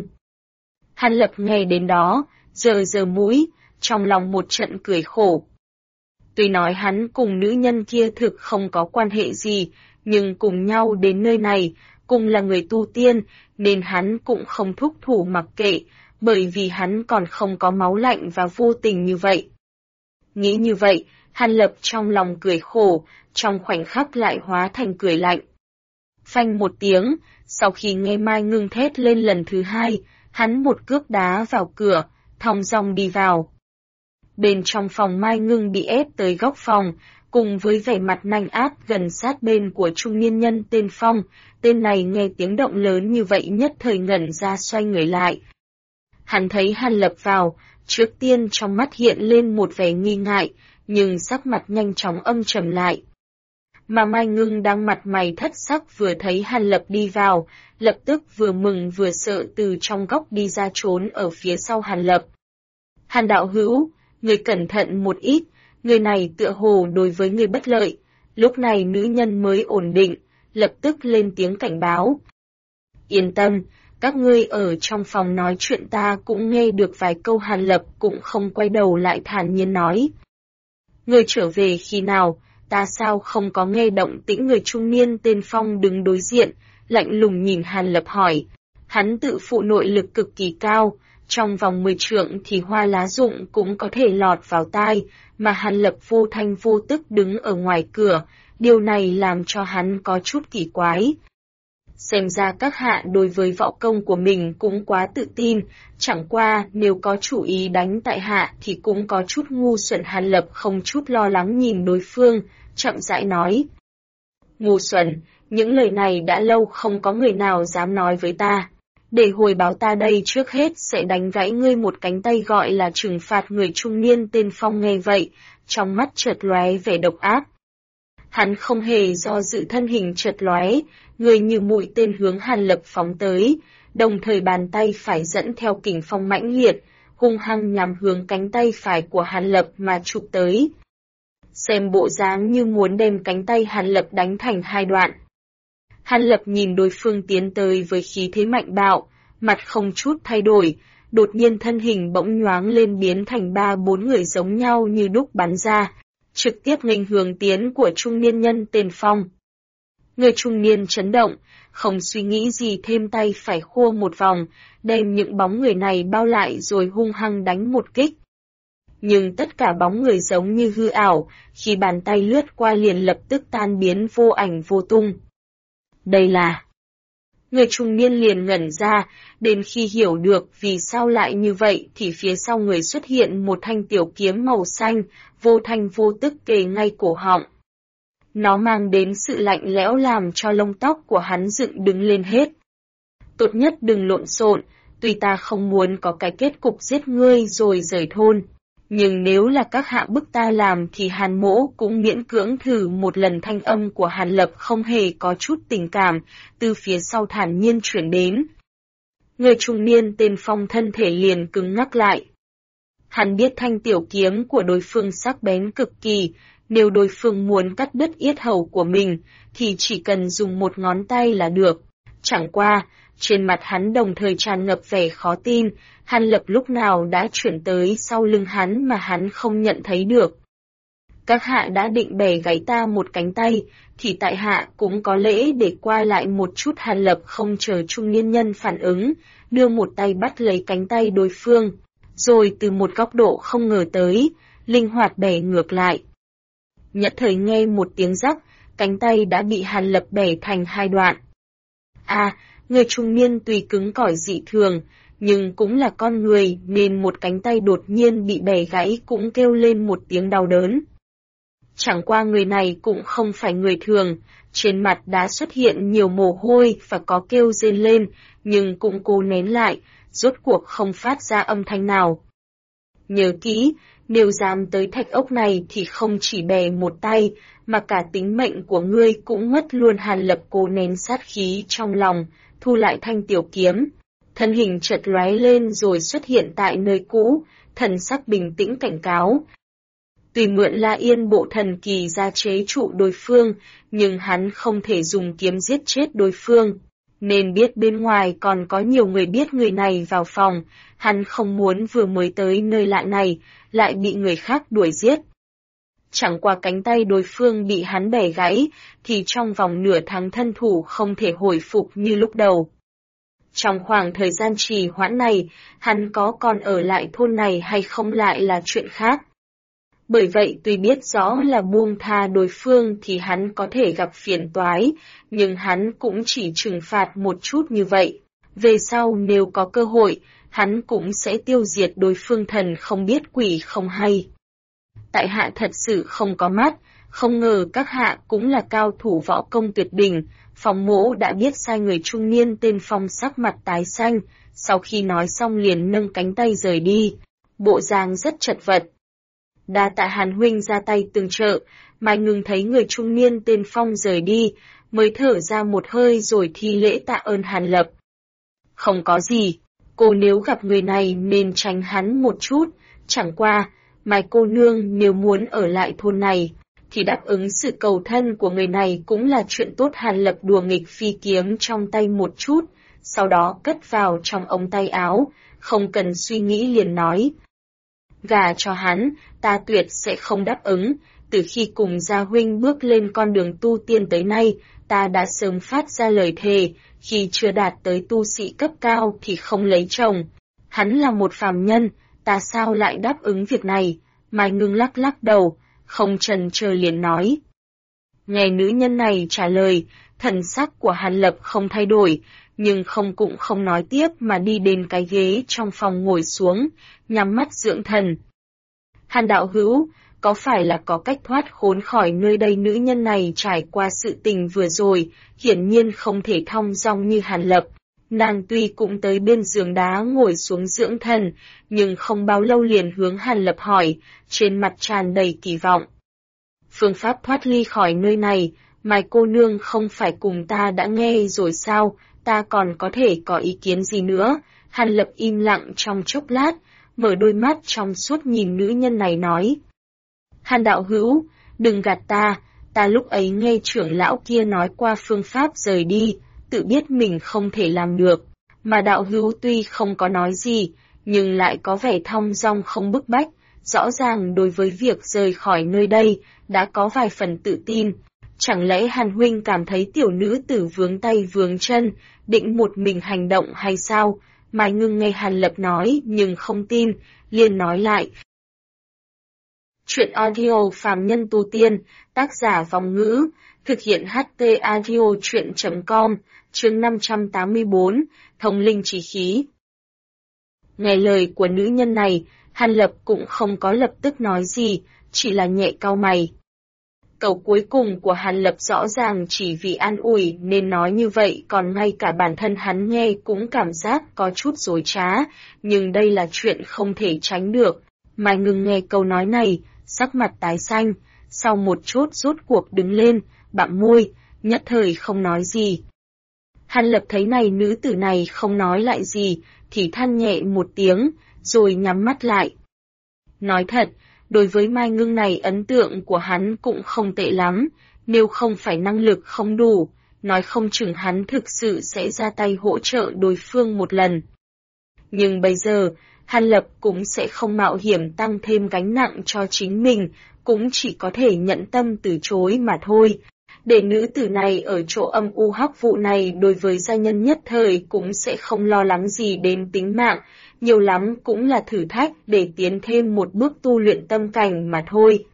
S1: Hàn Lập nghe đến đó, giơ mũi, trong lòng một trận cười khổ. Tuy nói hắn cùng nữ nhân kia thực không có quan hệ gì, nhưng cùng nhau đến nơi này, cùng là người tu tiên, nên hắn cũng không thúc thủ mặc kệ, bởi vì hắn còn không có máu lạnh và vô tình như vậy. Nghĩ như vậy, Hàn Lập trong lòng cười khổ, trong khoảnh khắc lại hóa thành cười lạnh. Phanh một tiếng, sau khi nghe Mai Ngưng thét lên lần thứ hai, hắn một cước đá vào cửa, thong dong đi vào. Bên trong phòng Mai Ngưng bị ép tới góc phòng, cùng với vẻ mặt nanh áp gần sát bên của trung niên nhân tên Phong, tên này nghe tiếng động lớn như vậy nhất thời ngẩn ra xoay người lại. Hắn thấy Hàn Lập vào, trước tiên trong mắt hiện lên một vẻ nghi ngại, nhưng sắc mặt nhanh chóng âm trầm lại. Mà Mai Ngưng đang mặt mày thất sắc vừa thấy Hàn Lập đi vào, lập tức vừa mừng vừa sợ từ trong góc đi ra trốn ở phía sau Hàn Lập. Hàn đạo hữu, người cẩn thận một ít, người này tựa hồ đối với người bất lợi. Lúc này nữ nhân mới ổn định, lập tức lên tiếng cảnh báo. Yên tâm, các ngươi ở trong phòng nói chuyện ta cũng nghe được vài câu. Hàn Lập cũng không quay đầu lại thản nhiên nói. Người trở về khi nào, ta sao không có nghe động tĩnh? Người trung niên tên Phong đứng đối diện, lạnh lùng nhìn Hàn Lập hỏi. Hắn tự phụ nội lực cực kỳ cao, trong vòng 10 trượng thì hoa lá rụng cũng có thể lọt vào tai, mà Hàn Lập vô thanh vô tức đứng ở ngoài cửa, điều này làm cho hắn có chút kỳ quái. Xem ra các hạ đối với võ công của mình cũng quá tự tin, chẳng qua nếu có chủ ý đánh tại hạ thì cũng có chút ngu xuẩn. Hàn Lập không chút lo lắng nhìn đối phương, chậm rãi nói. Ngu xuẩn, những lời này đã lâu không có người nào dám nói với ta. Để hồi báo ta đây trước hết sẽ đánh gãy ngươi một cánh tay, gọi là trừng phạt. Người trung niên tên Phong nghe vậy, trong mắt chợt lóe vẻ độc ác. Hắn không hề do dự, thân hình chợt lóe, người như mũi tên hướng Hàn Lập phóng tới, đồng thời bàn tay phải dẫn theo kình phong mãnh liệt, hung hăng nhắm hướng cánh tay phải của Hàn Lập mà chụp tới. Xem bộ dáng như muốn đem cánh tay Hàn Lập đánh thành hai đoạn. Hàn Lập nhìn đối phương tiến tới với khí thế mạnh bạo, mặt không chút thay đổi, đột nhiên thân hình bỗng nhoáng lên biến thành 3-4 người giống nhau như đúc bắn ra, trực tiếp nghênh hướng tiến của trung niên nhân tên Phong. Người trung niên chấn động, không suy nghĩ gì thêm tay phải khua một vòng, đem những bóng người này bao lại rồi hung hăng đánh một kích. Nhưng tất cả bóng người giống như hư ảo, khi bàn tay lướt qua liền lập tức tan biến vô ảnh vô tung. Đây là... Người trung niên liền ngẩn ra, đến khi hiểu được vì sao lại như vậy thì phía sau người xuất hiện một thanh tiểu kiếm màu xanh, vô thanh vô tức kề ngay cổ họng. Nó mang đến sự lạnh lẽo làm cho lông tóc của hắn dựng đứng lên hết. Tốt nhất đừng lộn xộn, tuy ta không muốn có cái kết cục giết ngươi rồi rời thôn. Nhưng nếu là các hạ bức ta làm thì Hàn Mỗ cũng miễn cưỡng thử một lần. Thanh âm của Hàn Lập không hề có chút tình cảm, từ phía sau thản nhiên chuyển đến. Người trung niên tên Phong thân thể liền cứng ngắc lại. Hắn biết thanh tiểu kiếm của đối phương sắc bén cực kỳ, nếu đối phương muốn cắt đứt yết hầu của mình thì chỉ cần dùng một ngón tay là được. Chẳng qua, trên mặt hắn đồng thời tràn ngập vẻ khó tin, Hàn Lập lúc nào đã chuyển tới sau lưng hắn mà hắn không nhận thấy được. Các hạ đã định bẻ gãy ta một cánh tay, thì tại hạ cũng có lễ để qua lại một chút. Hàn Lập không chờ trung niên nhân phản ứng, đưa một tay bắt lấy cánh tay đối phương, rồi từ một góc độ không ngờ tới, linh hoạt bẻ ngược lại. Nhất thời nghe một tiếng rắc, cánh tay đã bị Hàn Lập bẻ thành hai đoạn. Người trung niên tuy cứng cỏi dị thường, nhưng cũng là con người nên một cánh tay đột nhiên bị bẻ gãy cũng kêu lên một tiếng đau đớn. Chẳng qua người này cũng không phải người thường, trên mặt đã xuất hiện nhiều mồ hôi và có kêu rên lên, nhưng cũng cố nén lại, rốt cuộc không phát ra âm thanh nào. Nhớ kỹ, nếu dám tới thạch ốc này thì không chỉ bẻ một tay, mà cả tính mệnh của ngươi cũng mất luôn. Hàn Lập cố nén sát khí trong lòng, thu lại thanh tiểu kiếm. Thân hình chợt lóe lên rồi xuất hiện tại nơi cũ, thần sắc bình tĩnh cảnh cáo. Tuy mượn La Yên bộ thần kỳ ra chế trụ đối phương, nhưng hắn không thể dùng kiếm giết chết đối phương. Nên biết bên ngoài còn có nhiều người biết người này vào phòng, hắn không muốn vừa mới tới nơi lạ này, lại bị người khác đuổi giết. Chẳng qua cánh tay đối phương bị hắn bẻ gãy, thì trong vòng nửa tháng thân thủ không thể hồi phục như lúc đầu. Trong khoảng thời gian trì hoãn này, hắn có còn ở lại thôn này hay không lại là chuyện khác. Bởi vậy tuy biết rõ là buông tha đối phương thì hắn có thể gặp phiền toái, nhưng hắn cũng chỉ trừng phạt một chút như vậy. Về sau nếu có cơ hội, hắn cũng sẽ tiêu diệt đối phương thần không biết quỷ không hay. Tại hạ thật sự không có mắt, không ngờ các hạ cũng là cao thủ võ công tuyệt đỉnh. Phong Mỗ đã biết sai. Người trung niên tên Phong sắc mặt tái xanh, sau khi nói xong liền nâng cánh tay rời đi, bộ dáng rất chật vật. Đa tạ Hàn huynh ra tay tương trợ. Mai Ngưng thấy người trung niên tên Phong rời đi, mới thở ra một hơi rồi thi lễ tạ ơn Hàn Lập. Không có gì, cô nếu gặp người này nên tránh hắn một chút, chẳng qua, Mai cô nương nếu muốn ở lại thôn này, thì đáp ứng sự cầu thân của người này cũng là chuyện tốt. Hàn Lập đùa nghịch phi kiếm trong tay một chút, sau đó cất vào trong ống tay áo, không cần suy nghĩ liền nói. Gả cho hắn, ta tuyệt sẽ không đáp ứng. Từ khi cùng Gia huynh bước lên con đường tu tiên tới nay, ta đã sớm phát ra lời thề, khi chưa đạt tới tu sĩ cấp cao thì không lấy chồng. Hắn là một phàm nhân, ta sao lại đáp ứng việc này? Mai Ngưng lắc lắc đầu, không chần chờ liền nói. Nghe nữ nhân này trả lời, Thần sắc của Hàn Lập không thay đổi, nhưng cũng không nói tiếp mà đi đến cái ghế trong phòng ngồi xuống, nhắm mắt dưỡng thần. Hàn đạo hữu, có phải là có cách thoát khốn khỏi nơi đây? Nữ nhân này trải qua sự tình vừa rồi, hiển nhiên không thể thong dong như Hàn Lập. Nàng tuy cũng tới bên giường đá ngồi xuống dưỡng thần, nhưng không bao lâu liền hướng Hàn Lập hỏi, trên mặt tràn đầy kỳ vọng. Phương pháp thoát ly khỏi nơi này, Mai cô nương không phải cùng ta đã nghe rồi sao, ta còn có thể có ý kiến gì nữa? Hàn Lập im lặng trong chốc lát, mở đôi mắt trong suốt nhìn nữ nhân này nói. Hàn đạo hữu, đừng gạt ta lúc ấy nghe trưởng lão kia nói qua phương pháp rời đi, tự biết mình không thể làm được, mà đạo hữu tuy không có nói gì, nhưng lại có vẻ thong dong không bức bách, rõ ràng đối với việc rời khỏi nơi đây, đã có vài phần tự tin. Chẳng lẽ Hàn huynh cảm thấy tiểu nữ tử vướng tay vướng chân, định một mình hành động hay sao? Mai Ngưng nghe Hàn Lập nói nhưng không tin, liền nói lại. Chuyện audio phàm nhân tu tiên, tác giả Vong Ngữ, thực hiện HT audio chuyện.com, chương 584, Thông linh chỉ khí. Nghe lời của nữ nhân này, Hàn Lập cũng không có lập tức nói gì, chỉ là nhẹ cau mày. Câu cuối cùng của Hàn Lập rõ ràng chỉ vì an ủi nên nói như vậy, còn ngay cả bản thân hắn nghe cũng cảm giác có chút dối trá, nhưng đây là chuyện không thể tránh được. Mai Ngưng nghe câu nói này, sắc mặt tái xanh, sau một chút rốt cuộc đứng lên, bặm môi, nhất thời không nói gì. Hàn Lập thấy này nữ tử này không nói lại gì, thì than nhẹ một tiếng, rồi nhắm mắt lại. Nói thật, đối với Mai Ngưng này ấn tượng của hắn cũng không tệ lắm, nếu không phải năng lực không đủ, nói không chừng hắn thực sự sẽ ra tay hỗ trợ đối phương một lần. Nhưng bây giờ, Hàn Lập cũng sẽ không mạo hiểm tăng thêm gánh nặng cho chính mình, cũng chỉ có thể nhận tâm từ chối mà thôi. Để nữ tử này ở chỗ âm u hắc vụ này đối với gia nhân nhất thời cũng sẽ không lo lắng gì đến tính mạng, nhiều lắm cũng là thử thách để tiến thêm một bước tu luyện tâm cảnh mà thôi.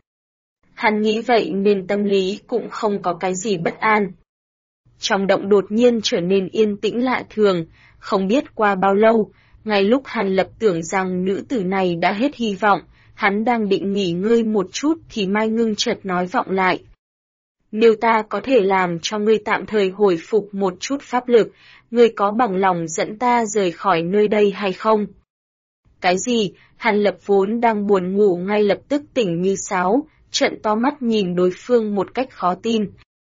S1: Hắn nghĩ vậy nên tâm lý cũng không có cái gì bất an. Trong động đột nhiên trở nên yên tĩnh lạ thường, không biết qua bao lâu, ngay lúc Hàn Lập tưởng rằng nữ tử này đã hết hy vọng, hắn đang định nghỉ ngơi một chút thì Mai Ngưng chợt nói vọng lại. Nếu ta có thể làm cho ngươi tạm thời hồi phục một chút pháp lực, ngươi có bằng lòng dẫn ta rời khỏi nơi đây hay không? Cái gì? Hàn Lập vốn đang buồn ngủ ngay lập tức tỉnh như sáo, trợn to mắt nhìn đối phương một cách khó tin.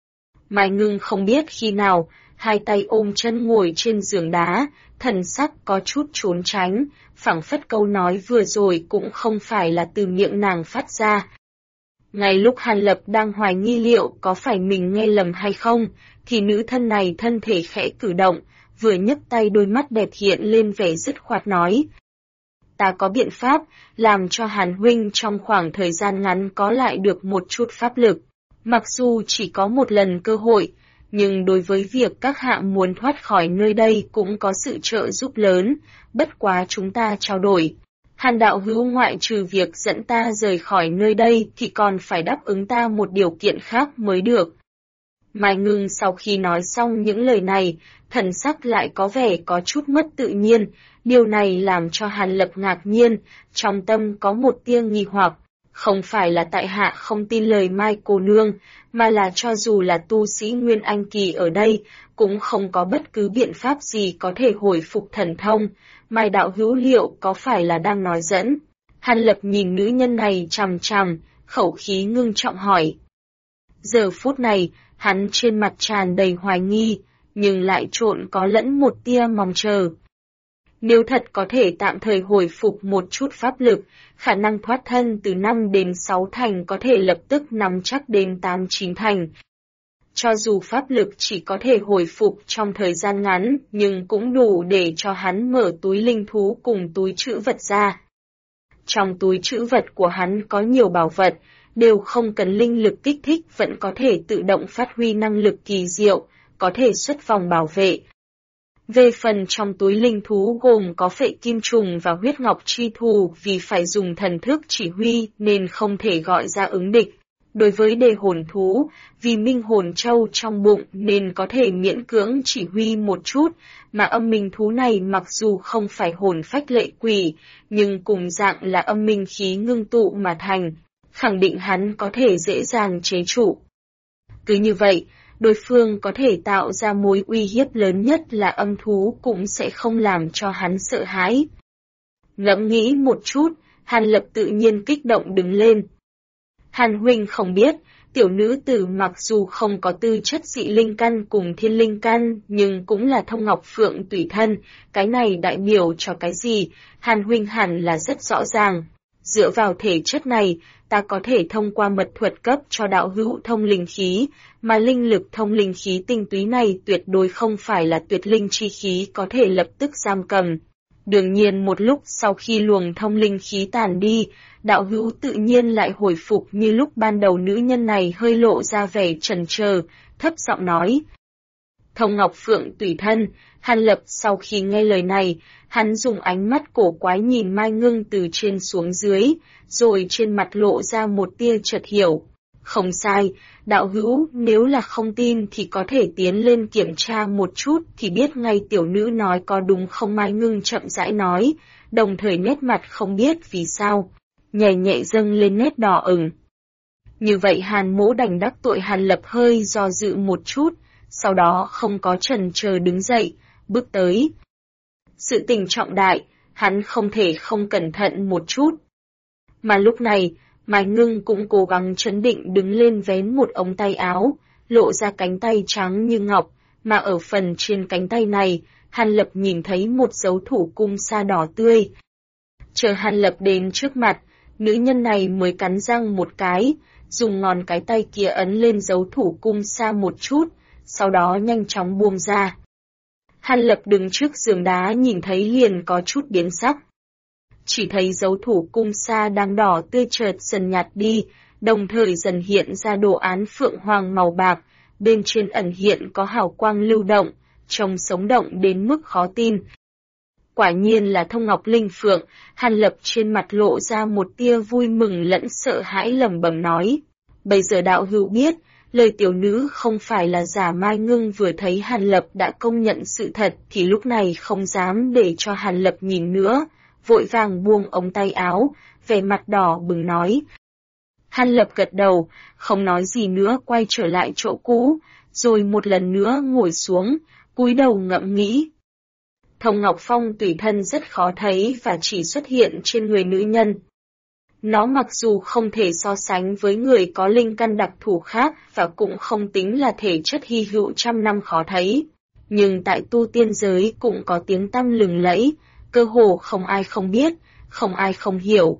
S1: Mai Ngưng không biết khi nào, hai tay ôm chân ngồi trên giường đá, thần sắc có chút trốn tránh, phảng phất câu nói vừa rồi cũng không phải là từ miệng nàng phát ra. Ngay lúc Hàn Lập đang hoài nghi liệu có phải mình nghe lầm hay không, thì nữ thân này thân thể khẽ cử động, vừa nhấc tay đôi mắt đẹp hiện lên vẻ dứt khoát nói. Ta có biện pháp, làm cho Hàn huynh trong khoảng thời gian ngắn có lại được một chút pháp lực. Mặc dù chỉ có một lần cơ hội, nhưng đối với việc các hạ muốn thoát khỏi nơi đây cũng có sự trợ giúp lớn, bất quá chúng ta trao đổi. Hàn đạo hữu ngoại trừ việc dẫn ta rời khỏi nơi đây thì còn phải đáp ứng ta một điều kiện khác mới được. Mai Ngưng sau khi nói xong những lời này, thần sắc lại có vẻ có chút mất tự nhiên, điều này làm cho Hàn Lập ngạc nhiên, trong tâm có một tia nghi hoặc. Không phải là tại hạ không tin lời Mai cô nương, mà là cho dù là tu sĩ Nguyên Anh Kỳ ở đây, cũng không có bất cứ biện pháp gì có thể hồi phục thần thông. Mai đạo hữu liệu có phải là đang nói dẫn? Hàn Lập nhìn nữ nhân này chằm chằm, khẩu khí ngưng trọng hỏi. Giờ phút này, hắn trên mặt tràn đầy hoài nghi, nhưng lại trộn có lẫn một tia mong chờ. Nếu thật có thể tạm thời hồi phục một chút pháp lực, khả năng thoát thân từ 5 đến 6 thành có thể lập tức nắm chắc đến 8-9 thành. Cho dù pháp lực chỉ có thể hồi phục trong thời gian ngắn, nhưng cũng đủ để cho hắn mở túi linh thú cùng túi trữ vật ra. Trong túi trữ vật của hắn có nhiều bảo vật, đều không cần linh lực kích thích vẫn có thể tự động phát huy năng lực kỳ diệu, có thể xuất vòng bảo vệ. Về phần trong túi linh thú gồm có phệ kim trùng và huyết ngọc chi thù vì phải dùng thần thức chỉ huy nên không thể gọi ra ứng địch. Đối với đề hồn thú, vì minh hồn châu trong bụng nên có thể miễn cưỡng chỉ huy một chút, mà âm minh thú này mặc dù không phải hồn phách lệ quỷ, nhưng cùng dạng là âm minh khí ngưng tụ mà thành, khẳng định hắn có thể dễ dàng chế trụ. Cứ như vậy, đối phương có thể tạo ra mối uy hiếp lớn nhất là âm thú cũng sẽ không làm cho hắn sợ hãi. Ngẫm nghĩ một chút, Hàn Lập tự nhiên kích động đứng lên. Hàn huynh không biết, tiểu nữ tử mặc dù không có tư chất dị linh căn cùng thiên linh căn, nhưng cũng là thông ngọc phượng tùy thân, cái này đại biểu cho cái gì, Hàn huynh hẳn là rất rõ ràng. Dựa vào thể chất này, ta có thể thông qua mật thuật cấp cho đạo hữu thông linh khí, mà linh lực thông linh khí tinh túy này tuyệt đối không phải là tuyệt linh chi khí có thể lập tức giam cầm. Đương nhiên một lúc sau khi luồng thông linh khí tàn đi, đạo hữu tự nhiên lại hồi phục như lúc ban đầu. Nữ nhân này hơi lộ ra vẻ chần chờ, thấp giọng nói. Thông ngọc phượng tùy thân, Hàn Lập sau khi nghe lời này, hắn dùng ánh mắt cổ quái nhìn Mai Ngưng từ trên xuống dưới, rồi trên mặt lộ ra một tia chợt hiểu. Không sai, đạo hữu, nếu là không tin thì có thể tiến lên kiểm tra một chút thì biết ngay tiểu nữ nói có đúng không. Mai Ngưng chậm rãi nói, đồng thời nét mặt không biết vì sao, nhẹ nhẹ dâng lên nét đỏ ửng. Như vậy Hàn Mỗ đành đắc tội. Hàn Lập hơi do dự một chút, sau đó không có chần chờ đứng dậy, bước tới. Sự tình trọng đại, hắn không thể không cẩn thận một chút. Mà lúc này, Mai Ngưng cũng cố gắng trấn định đứng lên vén một ống tay áo, lộ ra cánh tay trắng như ngọc, mà ở phần trên cánh tay này, Hàn Lập nhìn thấy một dấu thủ cung sa đỏ tươi. Chờ Hàn Lập đến trước mặt, nữ nhân này mới cắn răng một cái, dùng ngón cái tay kia ấn lên dấu thủ cung sa một chút, sau đó nhanh chóng buông ra. Hàn Lập đứng trước giường đá nhìn thấy liền có chút biến sắc. Chỉ thấy dấu thủ cung sa đang đỏ tươi chợt dần nhạt đi, đồng thời dần hiện ra đồ án phượng hoàng màu bạc, bên trên ẩn hiện có hào quang lưu động, trông sống động đến mức khó tin. Quả nhiên là thông ngọc linh phượng. Hàn Lập trên mặt lộ ra một tia vui mừng lẫn sợ hãi, lẩm bẩm nói. Bây giờ đạo hữu biết, lời tiểu nữ không phải là giả. Mai Ngưng vừa thấy Hàn Lập đã công nhận sự thật thì lúc này không dám để cho Hàn Lập nhìn nữa, vội vàng buông ống tay áo, vẻ mặt đỏ bừng nói. Hàn Lập gật đầu, không nói gì nữa, quay trở lại chỗ cũ, rồi một lần nữa ngồi xuống, cúi đầu ngẫm nghĩ. Thông ngọc phong tùy thân rất khó thấy và chỉ xuất hiện trên người nữ nhân. Nó mặc dù không thể so sánh với người có linh căn đặc thù khác và cũng không tính là thể chất hy hữu trăm năm khó thấy, nhưng tại tu tiên giới cũng có tiếng tăm lừng lẫy, cơ hồ không ai không biết, không ai không hiểu.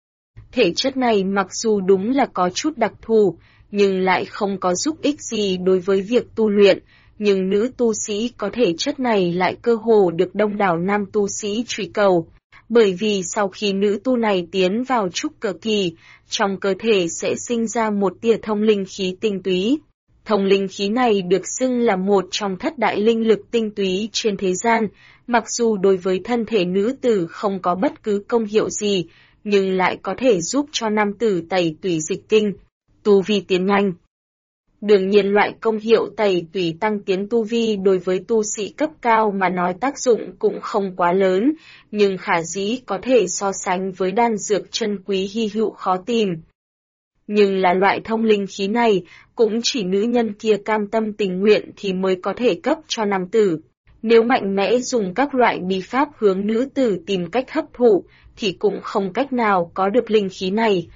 S1: Thể chất này mặc dù đúng là có chút đặc thù, nhưng lại không có giúp ích gì đối với việc tu luyện, nhưng nữ tu sĩ có thể chất này lại cơ hồ được đông đảo nam tu sĩ truy cầu. Bởi vì sau khi nữ tu này tiến vào trúc cơ kỳ, trong cơ thể sẽ sinh ra một tia thông linh khí tinh túy. Thông linh khí này được xưng là một trong thất đại linh lực tinh túy trên thế gian, mặc dù đối với thân thể nữ tử không có bất cứ công hiệu gì, nhưng lại có thể giúp cho nam tử tẩy tủy dịch kinh, tu vi tiến nhanh. Đương nhiên loại công hiệu tẩy tủy tăng tiến tu vi đối với tu sĩ cấp cao mà nói tác dụng cũng không quá lớn, nhưng khả dĩ có thể so sánh với đan dược chân quý hy hữu khó tìm. Nhưng là loại thông linh khí này, cũng chỉ nữ nhân kia cam tâm tình nguyện thì mới có thể cấp cho nam tử. Nếu mạnh mẽ dùng các loại bí pháp hướng nữ tử tìm cách hấp thụ, thì cũng không cách nào có được linh khí này.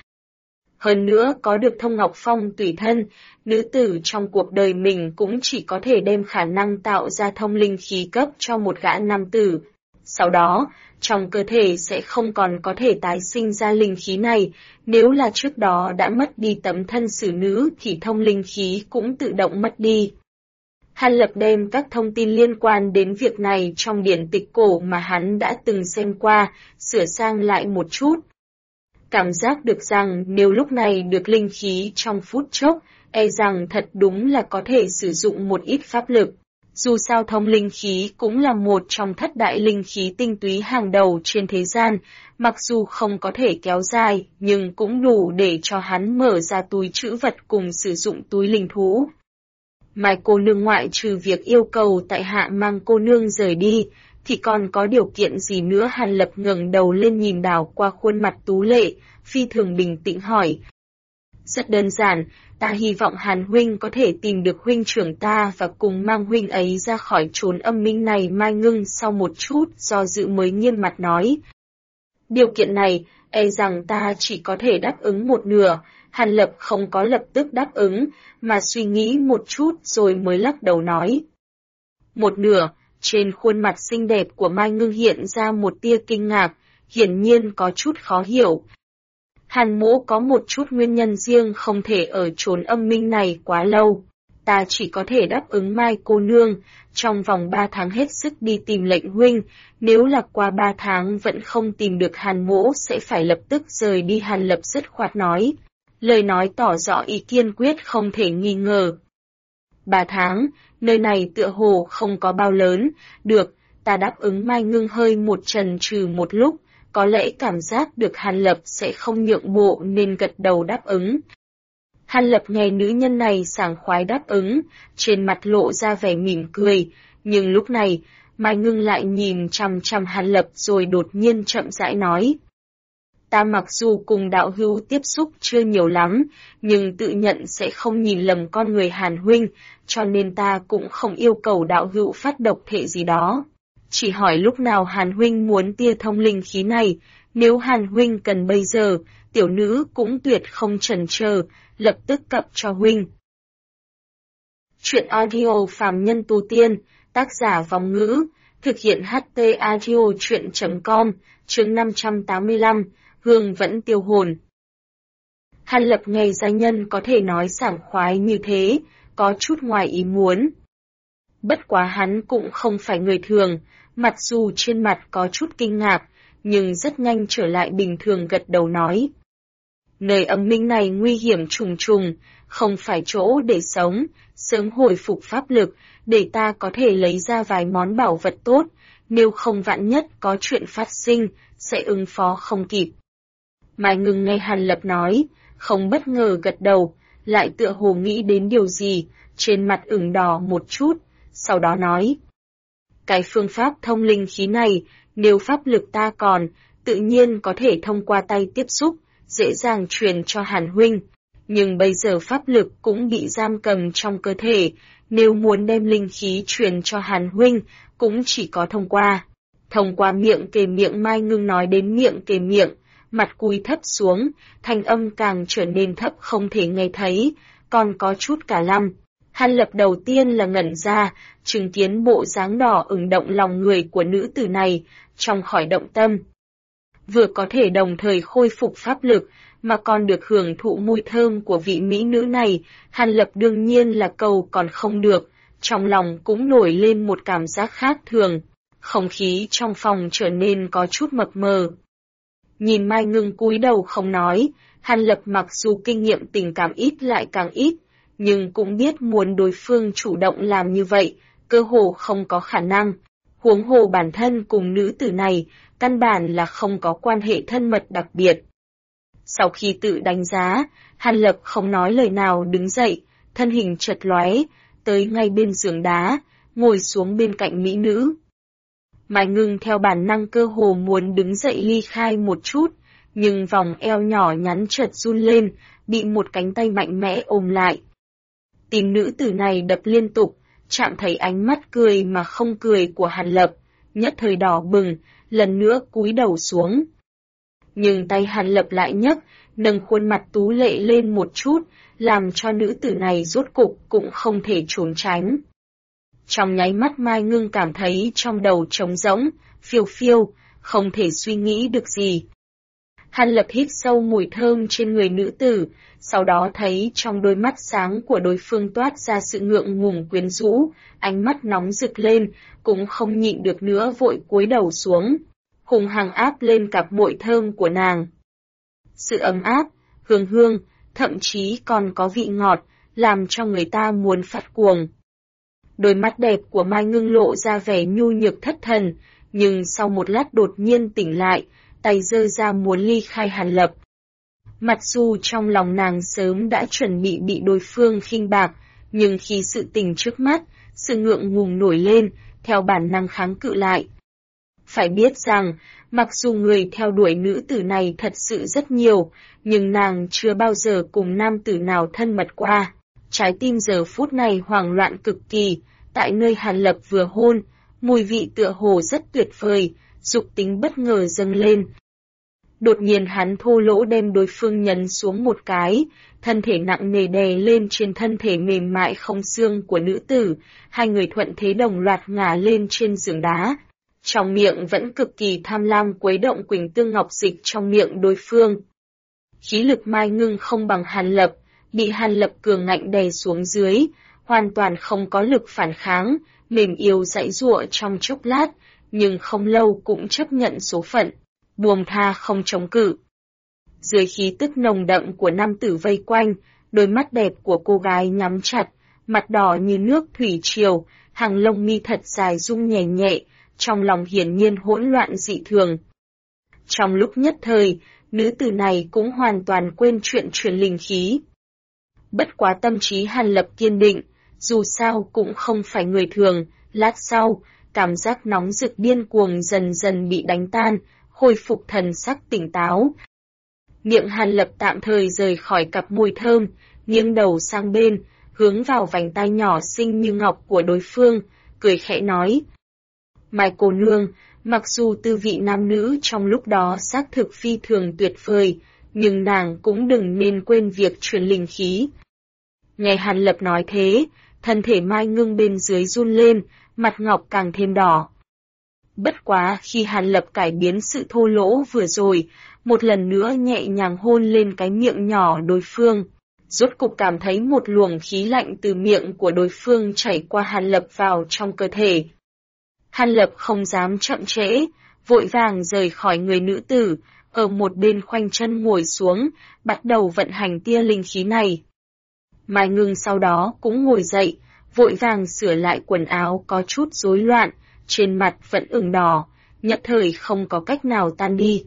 S1: Hơn nữa có được thông ngọc phong tùy thân, nữ tử trong cuộc đời mình cũng chỉ có thể đem khả năng tạo ra thông linh khí cấp cho một gã nam tử. Sau đó, trong cơ thể sẽ không còn có thể tái sinh ra linh khí này, nếu là trước đó đã mất đi tấm thân xử nữ thì thông linh khí cũng tự động mất đi. Hàn Lập đem các thông tin liên quan đến việc này trong điển tịch cổ mà hắn đã từng xem qua, sửa sang lại một chút. Cảm giác được rằng nếu lúc này được linh khí trong phút chốc, e rằng thật đúng là có thể sử dụng một ít pháp lực. Dù sao thông linh khí cũng là một trong thất đại linh khí tinh túy hàng đầu trên thế gian, mặc dù không có thể kéo dài, nhưng cũng đủ để cho hắn mở ra túi trữ vật cùng sử dụng túi linh thú. Mai cô nương ngoại trừ việc yêu cầu tại hạ mang cô nương rời đi, thì còn có điều kiện gì nữa? Hàn Lập ngẩng đầu lên nhìn đảo qua khuôn mặt tú lệ, phi thường bình tĩnh hỏi. Rất đơn giản, ta hy vọng Hàn huynh có thể tìm được huynh trưởng ta và cùng mang huynh ấy ra khỏi chốn âm minh này. Mai Ngưng sau một chút do dự mới nghiêm mặt nói. Điều kiện này, e rằng ta chỉ có thể đáp ứng một nửa. Hàn Lập không có lập tức đáp ứng, mà suy nghĩ một chút rồi mới lắc đầu nói. Một nửa, trên khuôn mặt xinh đẹp của Mai Ngưng hiện ra một tia kinh ngạc, hiển nhiên có chút khó hiểu. Hàn mỗ có một chút nguyên nhân riêng không thể ở chốn âm minh này quá lâu. Ta chỉ có thể đáp ứng Mai cô nương, trong vòng 3 tháng hết sức đi tìm lệnh huynh, nếu là qua 3 tháng vẫn không tìm được Hàn mỗ sẽ phải lập tức rời đi. Hàn Lập dứt khoát nói, lời nói tỏ rõ ý kiên quyết không thể nghi ngờ. 3 tháng, nơi này tựa hồ không có bao lớn, được, ta đáp ứng. Mai Ngưng hơi một chần chừ một lúc, có lẽ cảm giác được Hàn Lập sẽ không nhượng bộ nên gật đầu đáp ứng. Hàn Lập nghe nữ nhân này sảng khoái đáp ứng, trên mặt lộ ra vẻ mỉm cười, nhưng lúc này, Mai Ngưng lại nhìn chằm chằm Hàn Lập rồi đột nhiên chậm rãi nói. Ta mặc dù cùng đạo hữu tiếp xúc chưa nhiều lắm, nhưng tự nhận sẽ không nhìn lầm con người Hàn huynh, cho nên ta cũng không yêu cầu đạo hữu phát độc thể gì đó. Chỉ hỏi lúc nào Hàn huynh muốn tia thông linh khí này, nếu Hàn huynh cần bây giờ, tiểu nữ cũng tuyệt không chần chờ, lập tức cập cho huynh. Chuyện audio phàm nhân tu tiên, tác giả Vong Ngữ, thực hiện HT audio chuyện.com, chương 585, Hương vẫn tiêu hồn. Hàn Lập nghe gia nhân có thể nói sảng khoái như thế, có chút ngoài ý muốn. Bất quá hắn cũng không phải người thường, mặc dù trên mặt có chút kinh ngạc, nhưng rất nhanh trở lại bình thường gật đầu nói. Nơi âm minh này nguy hiểm trùng trùng, không phải chỗ để sống, sớm hồi phục pháp lực, để ta có thể lấy ra vài món bảo vật tốt, nếu không vạn nhất có chuyện phát sinh, sẽ ứng phó không kịp. Mai Ngưng nghe Hàn Lập nói, không bất ngờ gật đầu, lại tựa hồ nghĩ đến điều gì, trên mặt ửng đỏ một chút, sau đó nói. Cái phương pháp thông linh khí này, nếu pháp lực ta còn, tự nhiên có thể thông qua tay tiếp xúc, dễ dàng truyền cho Hàn huynh. Nhưng bây giờ pháp lực cũng bị giam cầm trong cơ thể, nếu muốn đem linh khí truyền cho Hàn huynh, cũng chỉ có thông qua miệng kề miệng. Mai Ngưng nói đến miệng kề miệng, mặt cúi thấp xuống, thanh âm càng trở nên thấp không thể nghe thấy, còn có chút cả lăm. Hàn Lập đầu tiên là ngẩn ra, chứng kiến bộ dáng đỏ ửng động lòng người của nữ tử này, trong khỏi động tâm. Vừa có thể đồng thời khôi phục pháp lực, mà còn được hưởng thụ mùi thơm của vị mỹ nữ này, Hàn Lập đương nhiên là cầu còn không được, trong lòng cũng nổi lên một cảm giác khác thường, không khí trong phòng trở nên có chút mập mờ. Nhìn Mai Ngưng cúi đầu không nói, Hàn Lập mặc dù kinh nghiệm tình cảm ít lại càng ít, nhưng cũng biết muốn đối phương chủ động làm như vậy, cơ hồ không có khả năng. Huống hồ bản thân cùng nữ tử này, căn bản là không có quan hệ thân mật đặc biệt. Sau khi tự đánh giá, Hàn Lập không nói lời nào đứng dậy, thân hình chật lóe, tới ngay bên giường đá, ngồi xuống bên cạnh mỹ nữ. Mai Ngưng theo bản năng cơ hồ muốn đứng dậy ly khai một chút, nhưng vòng eo nhỏ nhắn chợt run lên, bị một cánh tay mạnh mẽ ôm lại. Tim nữ tử này đập liên tục, chạm thấy ánh mắt cười mà không cười của Hàn Lập, nhất thời đỏ bừng, lần nữa cúi đầu xuống. Nhưng tay Hàn Lập lại nhấc, nâng khuôn mặt tú lệ lên một chút, làm cho nữ tử này rốt cục cũng không thể trốn tránh. Trong nháy mắt Mai Ngưng cảm thấy trong đầu trống rỗng, phiêu phiêu, không thể suy nghĩ được gì. Hàn Lập hít sâu mùi thơm trên người nữ tử, sau đó thấy trong đôi mắt sáng của đối phương toát ra sự ngượng ngùng quyến rũ, ánh mắt nóng rực lên, cũng không nhịn được nữa vội cúi đầu xuống, hùng hăng áp lên cặp môi thơm của nàng. Sự ấm áp, hương hương, thậm chí còn có vị ngọt, làm cho người ta muốn phát cuồng. Đôi mắt đẹp của Mai Ngưng lộ ra vẻ nhu nhược thất thần, nhưng sau một lát đột nhiên tỉnh lại, tay giơ ra muốn ly khai Hàn Lập. Mặc dù trong lòng nàng sớm đã chuẩn bị đối phương khinh bạc, nhưng khi sự tình trước mắt, sự ngượng ngùng nổi lên, theo bản năng kháng cự lại. Phải biết rằng, mặc dù người theo đuổi nữ tử này thật sự rất nhiều, nhưng nàng chưa bao giờ cùng nam tử nào thân mật qua. Trái tim giờ phút này hoảng loạn cực kỳ, tại nơi Hàn Lập vừa hôn, mùi vị tựa hồ rất tuyệt vời, dục tính bất ngờ dâng lên. Đột nhiên hắn thô lỗ đem đối phương nhấn xuống một cái, thân thể nặng nề đè lên trên thân thể mềm mại không xương của nữ tử, hai người thuận thế đồng loạt ngả lên trên giường đá. Trong miệng vẫn cực kỳ tham lam quấy động Quỳnh Tương Ngọc Dịch trong miệng đối phương. Khí lực Mai Ngưng không bằng Hàn Lập, bị Hàn Lập cường ngạnh đè xuống dưới, hoàn toàn không có lực phản kháng, mềm yếu giãy giụa trong chốc lát, nhưng không lâu cũng chấp nhận số phận, buông tha không chống cự. Dưới khí tức nồng đậm của nam tử vây quanh, đôi mắt đẹp của cô gái nhắm chặt, mặt đỏ như nước thủy triều, hàng lông mi thật dài rung nhẹ nhẹ, trong lòng hiển nhiên hỗn loạn dị thường. Trong lúc nhất thời, nữ tử này cũng hoàn toàn quên chuyện truyền linh khí. Bất quá tâm trí Hàn Lập kiên định, dù sao cũng không phải người thường, lát sau, cảm giác nóng rực điên cuồng dần dần bị đánh tan, khôi phục thần sắc tỉnh táo. Miệng Hàn Lập tạm thời rời khỏi cặp môi thơm, nghiêng đầu sang bên, hướng vào vành tai nhỏ xinh như ngọc của đối phương, cười khẽ nói. Mai cô nương, mặc dù tư vị nam nữ trong lúc đó xác thực phi thường tuyệt vời, nhưng nàng cũng đừng nên quên việc truyền linh khí. Nghe Hàn Lập nói thế, thân thể Mai Ngưng bên dưới run lên, mặt ngọc càng thêm đỏ. Bất quá khi Hàn Lập cải biến sự thô lỗ vừa rồi, một lần nữa nhẹ nhàng hôn lên cái miệng nhỏ đối phương, rốt cục cảm thấy một luồng khí lạnh từ miệng của đối phương chảy qua Hàn Lập vào trong cơ thể. Hàn Lập không dám chậm trễ, vội vàng rời khỏi người nữ tử, ở một bên khoanh chân ngồi xuống, bắt đầu vận hành tia linh khí này. Mai Ngưng sau đó cũng ngồi dậy, vội vàng sửa lại quần áo có chút rối loạn, trên mặt vẫn ửng đỏ, nhất thời không có cách nào tan đi.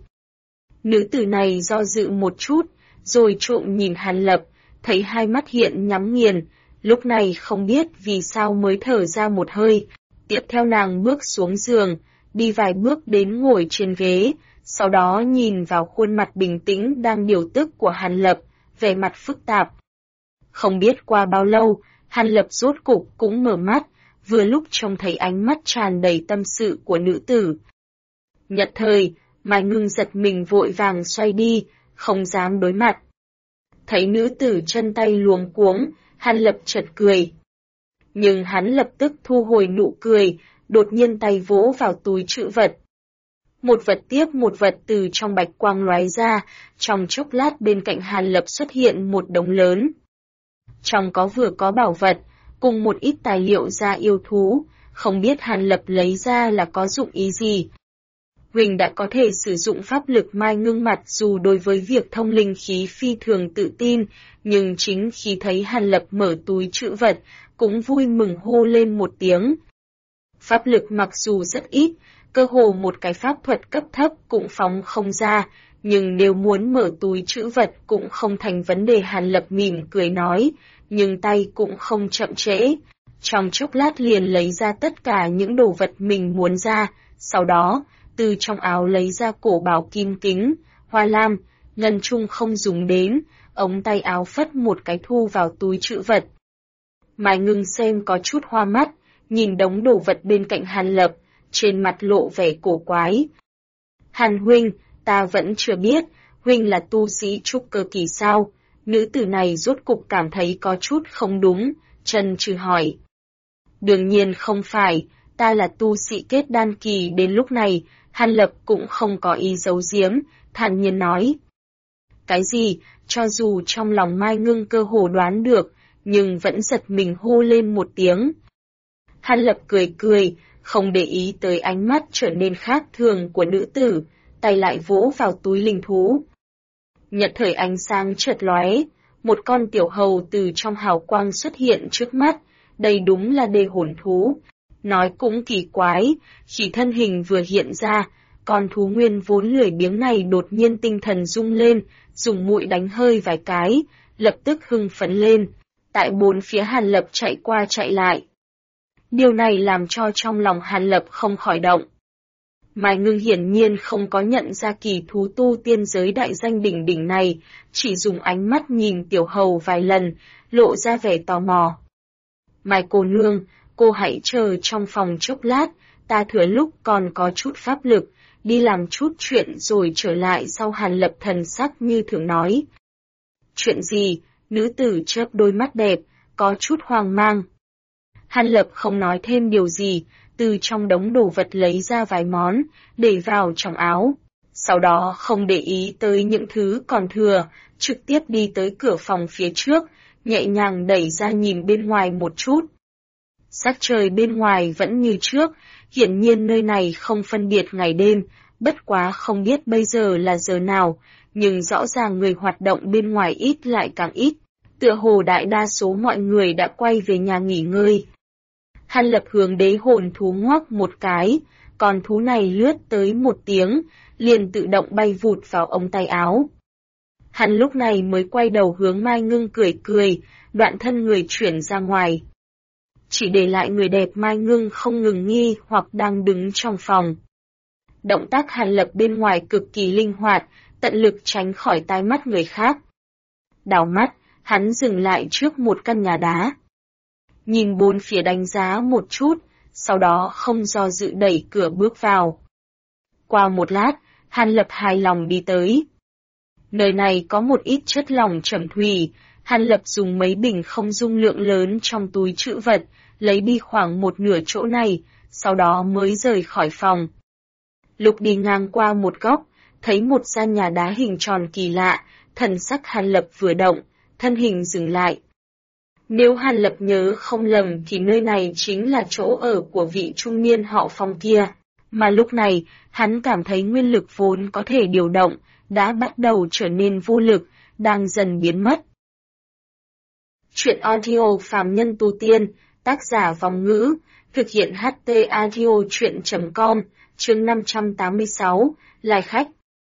S1: Nữ tử này do dự một chút, rồi trộm nhìn Hàn Lập, thấy hai mắt hiện nhắm nghiền, lúc này không biết vì sao mới thở ra một hơi. Tiếp theo nàng bước xuống giường, đi vài bước đến ngồi trên ghế, sau đó nhìn vào khuôn mặt bình tĩnh đang điều tức của Hàn Lập, vẻ mặt phức tạp. Không biết qua bao lâu, Hàn Lập rốt cục cũng mở mắt, vừa lúc trông thấy ánh mắt tràn đầy tâm sự của nữ tử. Nhất thời, Mai Ngưng giật mình vội vàng xoay đi, không dám đối mặt. Thấy nữ tử chân tay luống cuống, Hàn Lập chợt cười. Nhưng hắn lập tức thu hồi nụ cười, đột nhiên tay vỗ vào túi trữ vật. Một vật tiếp một vật từ trong bạch quang lóe ra, trong chốc lát bên cạnh Hàn Lập xuất hiện một đống lớn. Trong có vừa có bảo vật, cùng một ít tài liệu da yêu thú, không biết Hàn Lập lấy ra là có dụng ý gì. Huỳnh đã có thể sử dụng pháp lực Mai Ngưng mặt dù đối với việc thông linh khí phi thường tự tin, nhưng chính khi thấy Hàn Lập mở túi trữ vật, cũng vui mừng hô lên một tiếng. Pháp lực mặc dù rất ít, cơ hồ một cái pháp thuật cấp thấp cũng phóng không ra, nhưng nếu muốn mở túi trữ vật cũng không thành vấn đề. Hàn Lập mỉm cười nói, nhưng tay cũng không chậm trễ. Trong chốc lát liền lấy ra tất cả những đồ vật mình muốn ra, sau đó, từ trong áo lấy ra cổ bảo kim kính, hoa lam, ngân trung không dùng đến, ống tay áo phất một cái thu vào túi trữ vật. Mai Ngưng xem có chút hoa mắt, nhìn đống đồ vật bên cạnh Hàn Lập, trên mặt lộ vẻ cổ quái. Hàn huynh, ta vẫn chưa biết, huynh là tu sĩ trúc cơ kỳ sao? Nữ tử này rốt cục cảm thấy có chút không đúng, chần chừ hỏi. Đương nhiên không phải, ta là tu sĩ kết đan kỳ đến lúc này, Hàn Lập cũng không có ý giấu giếm, thản nhiên nói. Cái gì, cho dù trong lòng Mai Ngưng cơ hồ đoán được, nhưng vẫn giật mình hô lên một tiếng. Hàn Lập cười cười, không để ý tới ánh mắt trở nên khác thường của nữ tử, tay lại vỗ vào túi linh thú. Nhật thời ánh sáng chợt lóe, một con tiểu hầu từ trong hào quang xuất hiện trước mắt, đây đúng là đề hồn thú. Nói cũng kỳ quái, khi thân hình vừa hiện ra, con thú nguyên vốn lười biếng này đột nhiên tinh thần rung lên, dùng mũi đánh hơi vài cái, lập tức hưng phấn lên. Tại bốn phía Hàn Lập chạy qua chạy lại. Điều này làm cho trong lòng Hàn Lập không khỏi động. Mai Ngưng hiển nhiên không có nhận ra kỳ thú tu tiên giới đại danh đỉnh đỉnh này, chỉ dùng ánh mắt nhìn tiểu hầu vài lần, lộ ra vẻ tò mò. Mai cô nương, cô hãy chờ trong phòng chốc lát, ta thừa lúc còn có chút pháp lực, đi làm chút chuyện rồi trở lại sau. Hàn Lập thần sắc như thường nói. Chuyện gì? Nữ tử chớp đôi mắt đẹp, có chút hoang mang. Hàn Lập không nói thêm điều gì, từ trong đống đồ vật lấy ra vài món, để vào trong áo. Sau đó không để ý tới những thứ còn thừa, trực tiếp đi tới cửa phòng phía trước, nhẹ nhàng đẩy ra nhìn bên ngoài một chút. Sắc trời bên ngoài vẫn như trước, hiển nhiên nơi này không phân biệt ngày đêm, bất quá không biết bây giờ là giờ nào, nhưng rõ ràng người hoạt động bên ngoài ít lại càng ít, tựa hồ đại đa số mọi người đã quay về nhà nghỉ ngơi. Hàn Lập hướng đế hồn thú ngoắc một cái, con thú này lướt tới một tiếng, liền tự động bay vụt vào ống tay áo. Hắn lúc này mới quay đầu hướng Mai Ngưng cười cười, đoạn thân người chuyển ra ngoài. Chỉ để lại người đẹp Mai Ngưng không ngừng nghi hoặc đang đứng trong phòng. Động tác Hàn Lập bên ngoài cực kỳ linh hoạt, tận lực tránh khỏi tai mắt người khác. Đảo mắt, hắn dừng lại trước một căn nhà đá. Nhìn bốn phía đánh giá một chút, sau đó không do dự đẩy cửa bước vào. Qua một lát, Hàn Lập hài lòng đi tới. Nơi này có một ít chất lỏng trầm thủy, Hàn Lập dùng mấy bình không dung lượng lớn trong túi trữ vật, lấy đi khoảng một nửa chỗ này, sau đó mới rời khỏi phòng. Lúc đi ngang qua một góc, thấy một gian nhà đá hình tròn kỳ lạ, thần sắc Hàn Lập vừa động, thân hình dừng lại. Nếu Hàn Lập nhớ không lầm thì nơi này chính là chỗ ở của vị trung niên họ Phong kia, mà lúc này, hắn cảm thấy nguyên lực vốn có thể điều động, đã bắt đầu trở nên vô lực, đang dần biến mất. Chuyện audio phàm nhân tu tiên, tác giả Vòng Ngữ, thực hiện HT audio chuyện.com, chương 586, Lai khách.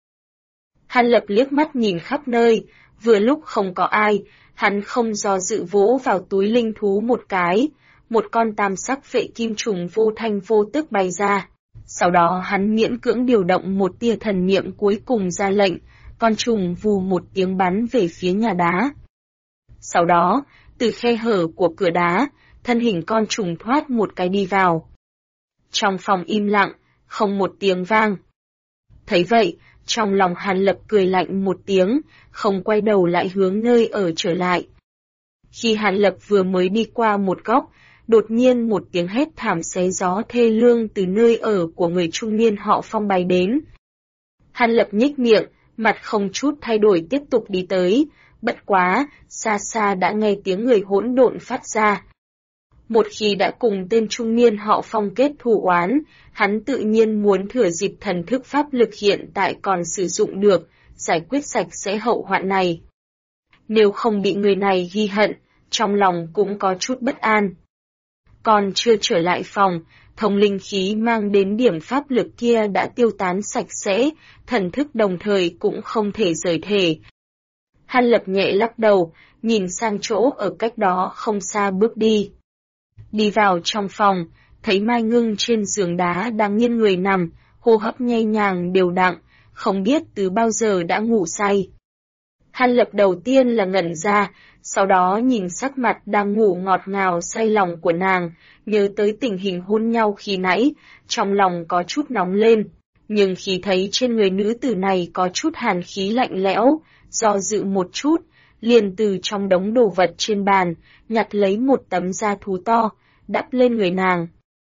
S1: Hàn Lập liếc mắt nhìn khắp nơi, vừa lúc không có ai, hắn không do dự vỗ vào túi linh thú một cái, một con tam sắc vệ kim trùng vô thanh vô tức bay ra. Sau đó hắn miễn cưỡng điều động một tia thần niệm cuối cùng ra lệnh, con trùng vù một tiếng bắn về phía nhà đá. Sau đó, từ khe hở của cửa đá, thân hình con trùng thoát một cái đi vào. Trong phòng im lặng, không một tiếng vang. Thấy vậy, trong lòng Hàn Lập cười lạnh một tiếng, không quay đầu lại hướng nơi ở trở lại. Khi Hàn Lập vừa mới đi qua một góc, đột nhiên một tiếng hét thảm xé gió thê lương từ nơi ở của người trung niên họ Phong bay đến. Hàn Lập nhếch miệng, mặt không chút thay đổi tiếp tục đi tới, bất quá, xa xa đã nghe tiếng người hỗn độn phát ra. Một khi đã cùng tên trung niên họ Phong kết thù oán, hắn tự nhiên muốn thừa dịp thần thức pháp lực hiện tại còn sử dụng được, giải quyết sạch sẽ hậu hoạn này. Nếu không bị người này ghi hận, trong lòng cũng có chút bất an. Còn chưa trở lại phòng, thông linh khí mang đến điểm pháp lực kia đã tiêu tán sạch sẽ, thần thức đồng thời cũng không thể rời thể. Hàn Lập nhẹ lắc đầu, nhìn sang chỗ ở cách đó không xa bước đi. Đi vào trong phòng, thấy Mai Ngưng trên giường đá đang nghiêng người nằm, hô hấp nhẹ nhàng đều đặn, không biết từ bao giờ đã ngủ say. Hàn Lập đầu tiên là ngẩn ra, sau đó nhìn sắc mặt đang ngủ ngọt ngào say lòng của nàng, nhớ tới tình hình hôn nhau khi nãy, trong lòng có chút nóng lên, nhưng khi thấy trên người nữ tử này có chút hàn khí lạnh lẽo, do dự một chút, liền từ trong đống đồ vật trên bàn, nhặt lấy một tấm da thú to, đắp lên người nàng.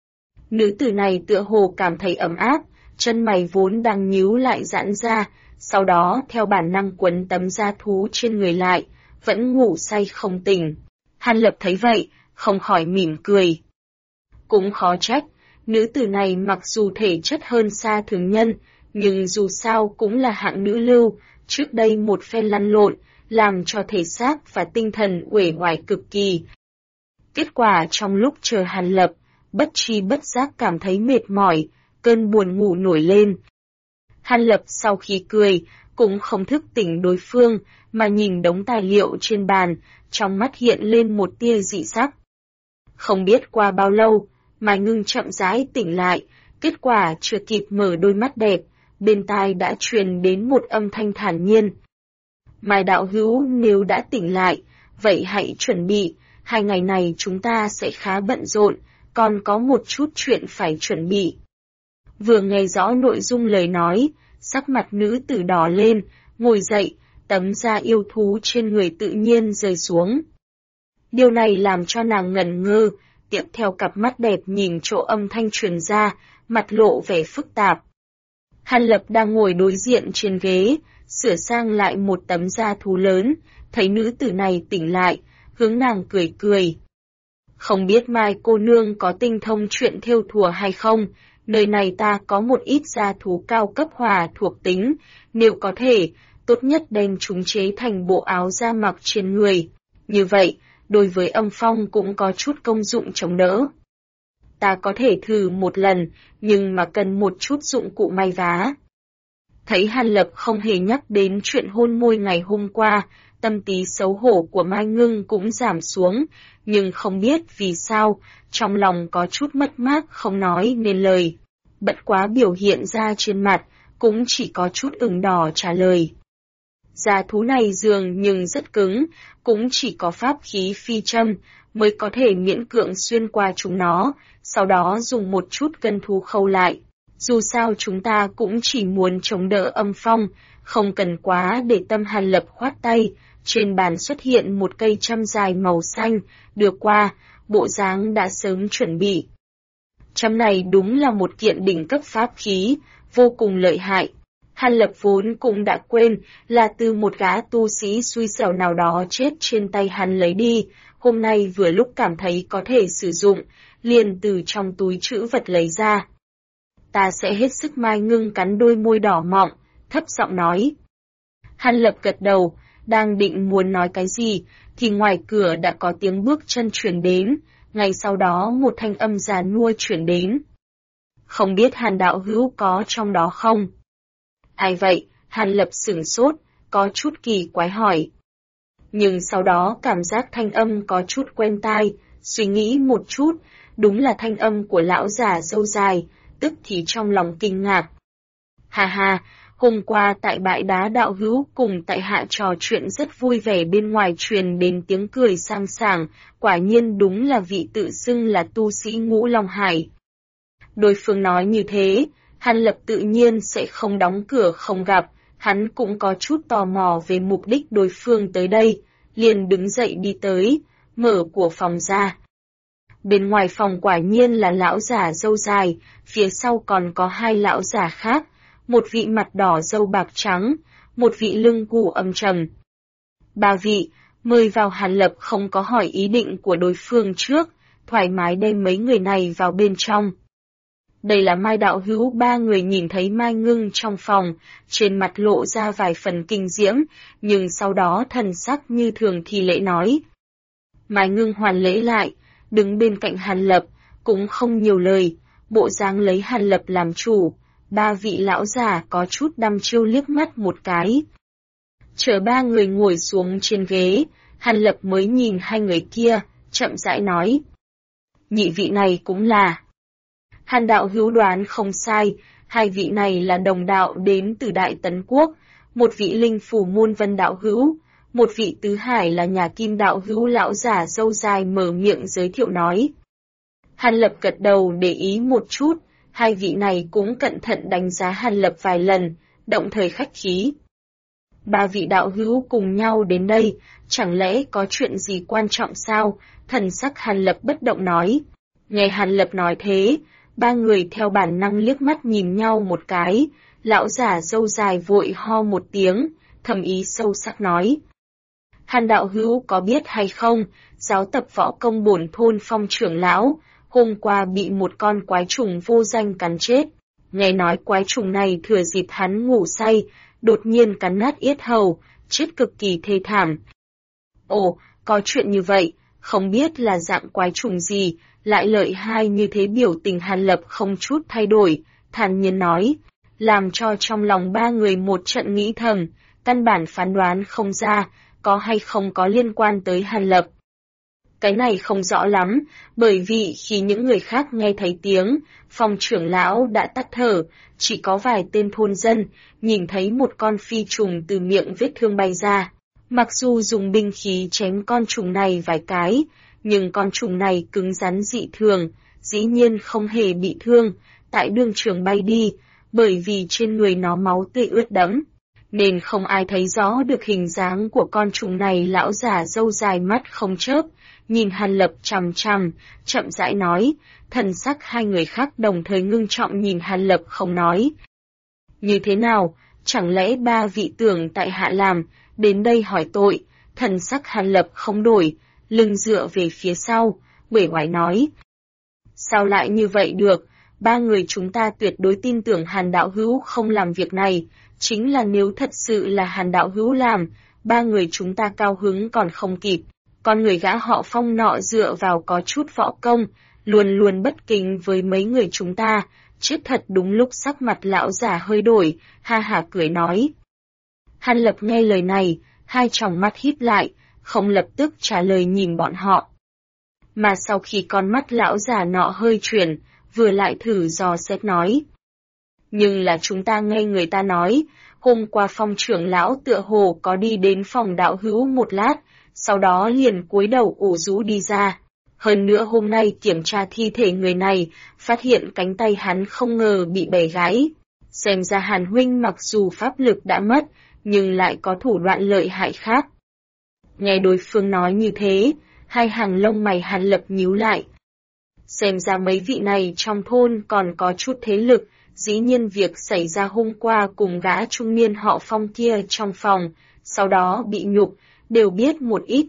S1: Nữ tử này tựa hồ cảm thấy ấm áp, chân mày vốn đang nhíu lại giãn ra, sau đó theo bản năng quấn tấm da thú trên người lại, vẫn ngủ say không tỉnh. Hàn Lập thấy vậy, không khỏi mỉm cười. Cũng khó trách, nữ tử này mặc dù thể chất hơn xa thường nhân, nhưng dù sao cũng là hạng nữ lưu, trước đây một phen lăn lộn, làm cho thể xác và tinh thần uể oải cực kỳ. Kết quả trong lúc chờ Hàn Lập, bất tri bất giác cảm thấy mệt mỏi, cơn buồn ngủ nổi lên. Hàn Lập sau khi cười, cũng không thức tỉnh đối phương, mà nhìn đống tài liệu trên bàn, trong mắt hiện lên một tia dị sắc. Không biết qua bao lâu, Mai Ngưng chậm rãi tỉnh lại, kết quả chưa kịp mở đôi mắt đẹp, bên tai đã truyền đến một âm thanh thản nhiên. Mai đạo hữu nếu đã tỉnh lại, vậy hãy chuẩn bị, 2 ngày này chúng ta sẽ khá bận rộn, còn có một chút chuyện phải chuẩn bị. Vừa nghe rõ nội dung lời nói, sắc mặt nữ tử đỏ lên, ngồi dậy, tấm da yêu thú trên người tự nhiên rơi xuống. Điều này làm cho nàng ngẩn ngơ, tiếp theo cặp mắt đẹp nhìn chỗ âm thanh truyền ra, mặt lộ vẻ phức tạp. Hàn Lập đang ngồi đối diện trên ghế, sửa sang lại một tấm da thú lớn, thấy nữ tử này tỉnh lại, hướng nàng cười cười. Không biết Mai cô nương có tinh thông chuyện thêu thùa hay không, nơi này ta có một ít da thú cao cấp hòa thuộc tính, nếu có thể, tốt nhất đem chúng chế thành bộ áo da mặc trên người. Như vậy, đối với âm phong cũng có chút công dụng chống đỡ. Ta có thể thử một lần, nhưng mà cần một chút dụng cụ may vá. Thấy Hàn Lập không hề nhắc đến chuyện hôn môi ngày hôm qua, tâm tí xấu hổ của Mai Ngưng cũng giảm xuống, nhưng không biết vì sao, trong lòng có chút mất mát không nói nên lời. Bất quá biểu hiện ra trên mặt, cũng chỉ có chút ửng đỏ trả lời. Da thú này dường nhưng rất cứng, cũng chỉ có pháp khí phi châm mới có thể miễn cưỡng xuyên qua chúng nó, sau đó dùng một chút gân thú khâu lại. Dù sao chúng ta cũng chỉ muốn chống đỡ âm phong, không cần quá để tâm. Hàn Lập khoát tay, trên bàn xuất hiện một cây châm dài màu xanh, được qua, bộ dáng đã sớm chuẩn bị. Châm này đúng là một kiện đỉnh cấp pháp khí, vô cùng lợi hại. Hàn Lập vốn cũng đã quên là từ một gã tu sĩ xui xẻo nào đó chết trên tay hắn lấy đi, hôm nay vừa lúc cảm thấy có thể sử dụng, liền từ trong túi trữ vật lấy ra. Ta sẽ hết sức. Mai Ngưng cắn đôi môi đỏ mọng, thấp giọng nói. Hàn Lập gật đầu, đang định muốn nói cái gì, thì ngoài cửa đã có tiếng bước chân chuyển đến, ngay sau đó một thanh âm già nua chuyển đến. Không biết Hàn đạo hữu có trong đó không? Ai vậy? Hàn Lập sửng sốt, có chút kỳ quái hỏi. Nhưng sau đó cảm giác thanh âm có chút quen tai, suy nghĩ một chút, đúng là thanh âm của lão già râu dài, tức thì trong lòng kinh ngạc. Hà hà, hôm qua tại bãi đá đạo hữu cùng tại hạ trò chuyện rất vui vẻ, bên ngoài truyền đến tiếng cười sang sảng, quả nhiên đúng là vị tự xưng là tu sĩ Ngũ Long Hải. Đối phương nói như thế, Hàn Lập tự nhiên sẽ không đóng cửa không gặp, hắn cũng có chút tò mò về mục đích đối phương tới đây, liền đứng dậy đi tới, mở của phòng ra. Bên ngoài phòng quả nhiên là lão giả râu dài, phía sau còn có 2 lão giả khác, một vị mặt đỏ râu bạc trắng, một vị lưng gù âm trầm. 3 vị, mời vào. Hàn Lập không có hỏi ý định của đối phương trước, thoải mái đem mấy người này vào bên trong. Đây là Mai đạo hữu. 3 người nhìn thấy Mai Ngưng trong phòng, trên mặt lộ ra vài phần kinh diễm, nhưng sau đó thần sắc như thường thì lễ nói. Mai Ngưng hoàn lễ lại, đứng bên cạnh Hàn Lập, cũng không nhiều lời, bộ dáng lấy Hàn Lập làm chủ. 3 vị lão già có chút đăm chiêu liếc mắt một cái. Chờ 3 người ngồi xuống trên ghế, Hàn Lập mới nhìn 2 người kia, chậm rãi nói. Nhị vị này cũng là. Hàn đạo hữu đoán không sai, 2 vị này là đồng đạo đến từ Đại Tấn Quốc, một vị linh phủ môn vân đạo hữu, một vị tứ hải là nhà Kim đạo hữu. Lão giả râu dài mở miệng giới thiệu nói. Hàn Lập gật đầu để ý một chút, 2 vị này cũng cẩn thận đánh giá Hàn Lập vài lần, động thời khách khí. 3 vị đạo hữu cùng nhau đến đây, chẳng lẽ có chuyện gì quan trọng sao? Thần sắc Hàn Lập bất động nói. Nghe Hàn Lập nói thế, 3 người theo bản năng liếc mắt nhìn nhau một cái, lão giả râu dài vội ho một tiếng, thầm ý sâu sắc nói. Hàn đạo hữu có biết hay không, giáo tập võ công bổn thôn Phong trưởng lão, hôm qua bị một con quái trùng vô danh cắn chết. Nghe nói quái trùng này thừa dịp hắn ngủ say, đột nhiên cắn nát yết hầu, chết cực kỳ thê thảm. Ồ, có chuyện như vậy, không biết là dạng quái trùng gì, lại lợi hại như thế. Biểu tình Hàn Lập không chút thay đổi, thản nhiên nói, làm cho trong lòng ba người một trận nghĩ thầm, căn bản phán đoán không ra, có hay không có liên quan tới Hàn Lập. Cái này không rõ lắm, bởi vì khi những người khác nghe thấy tiếng, Phong trưởng lão đã tắt thở, chỉ có vài tên thôn dân, nhìn thấy một con phi trùng từ miệng vết thương bay ra. Mặc dù dùng binh khí chém con trùng này vài cái, nhưng con trùng này cứng rắn dị thường, dĩ nhiên không hề bị thương, tại đường trường bay đi, bởi vì trên người nó máu tươi ướt đẫm, nên không ai thấy rõ được hình dáng của con trùng này. Lão già râu dài mắt không chớp, nhìn Hàn Lập chằm chằm, chậm rãi nói, thần sắc hai người khác đồng thời ngưng trọng nhìn Hàn Lập không nói. Như thế nào, chẳng lẽ ba vị tưởng tại hạ làm, đến đây hỏi tội? Thần sắc Hàn Lập không đổi, lưng dựa về phía sau, uể oải nói. Sao lại như vậy được, ba người chúng ta tuyệt đối tin tưởng Hàn đạo hữu không làm việc này, chính là nếu thật sự là Hàn đạo hữu làm, ba người chúng ta cao hứng còn không kịp. Con người gã họ Phong nọ dựa vào có chút võ công, luôn luôn bất kính với mấy người chúng ta, chết thật. Đúng lúc sắc mặt lão già hơi đổi, ha hả cười nói. Hàn Lập nghe lời này, hai tròng mắt híp lại, không lập tức trả lời nhìn bọn họ. Mà sau khi con mắt lão già nọ hơi chuyển, vừa lại thử dò xét nói. Nhưng là chúng ta nghe người ta nói, hôm qua Phong trưởng lão tựa hồ có đi đến phòng đạo hữu một lát, sau đó liền cúi đầu ủ rũ đi ra. Hơn nữa hôm nay kiểm tra thi thể người này, phát hiện cánh tay hắn không ngờ bị bẻ gãy. Xem ra Hàn huynh mặc dù pháp lực đã mất, nhưng lại có thủ đoạn lợi hại khác. Nghe đối phương nói như thế, hai hàng lông mày Hàn Lập nhíu lại. Xem ra mấy vị này trong thôn còn có chút thế lực, dĩ nhiên việc xảy ra hôm qua cùng gã trung niên họ Phong kia trong phòng, sau đó bị nhục, đều biết một ít.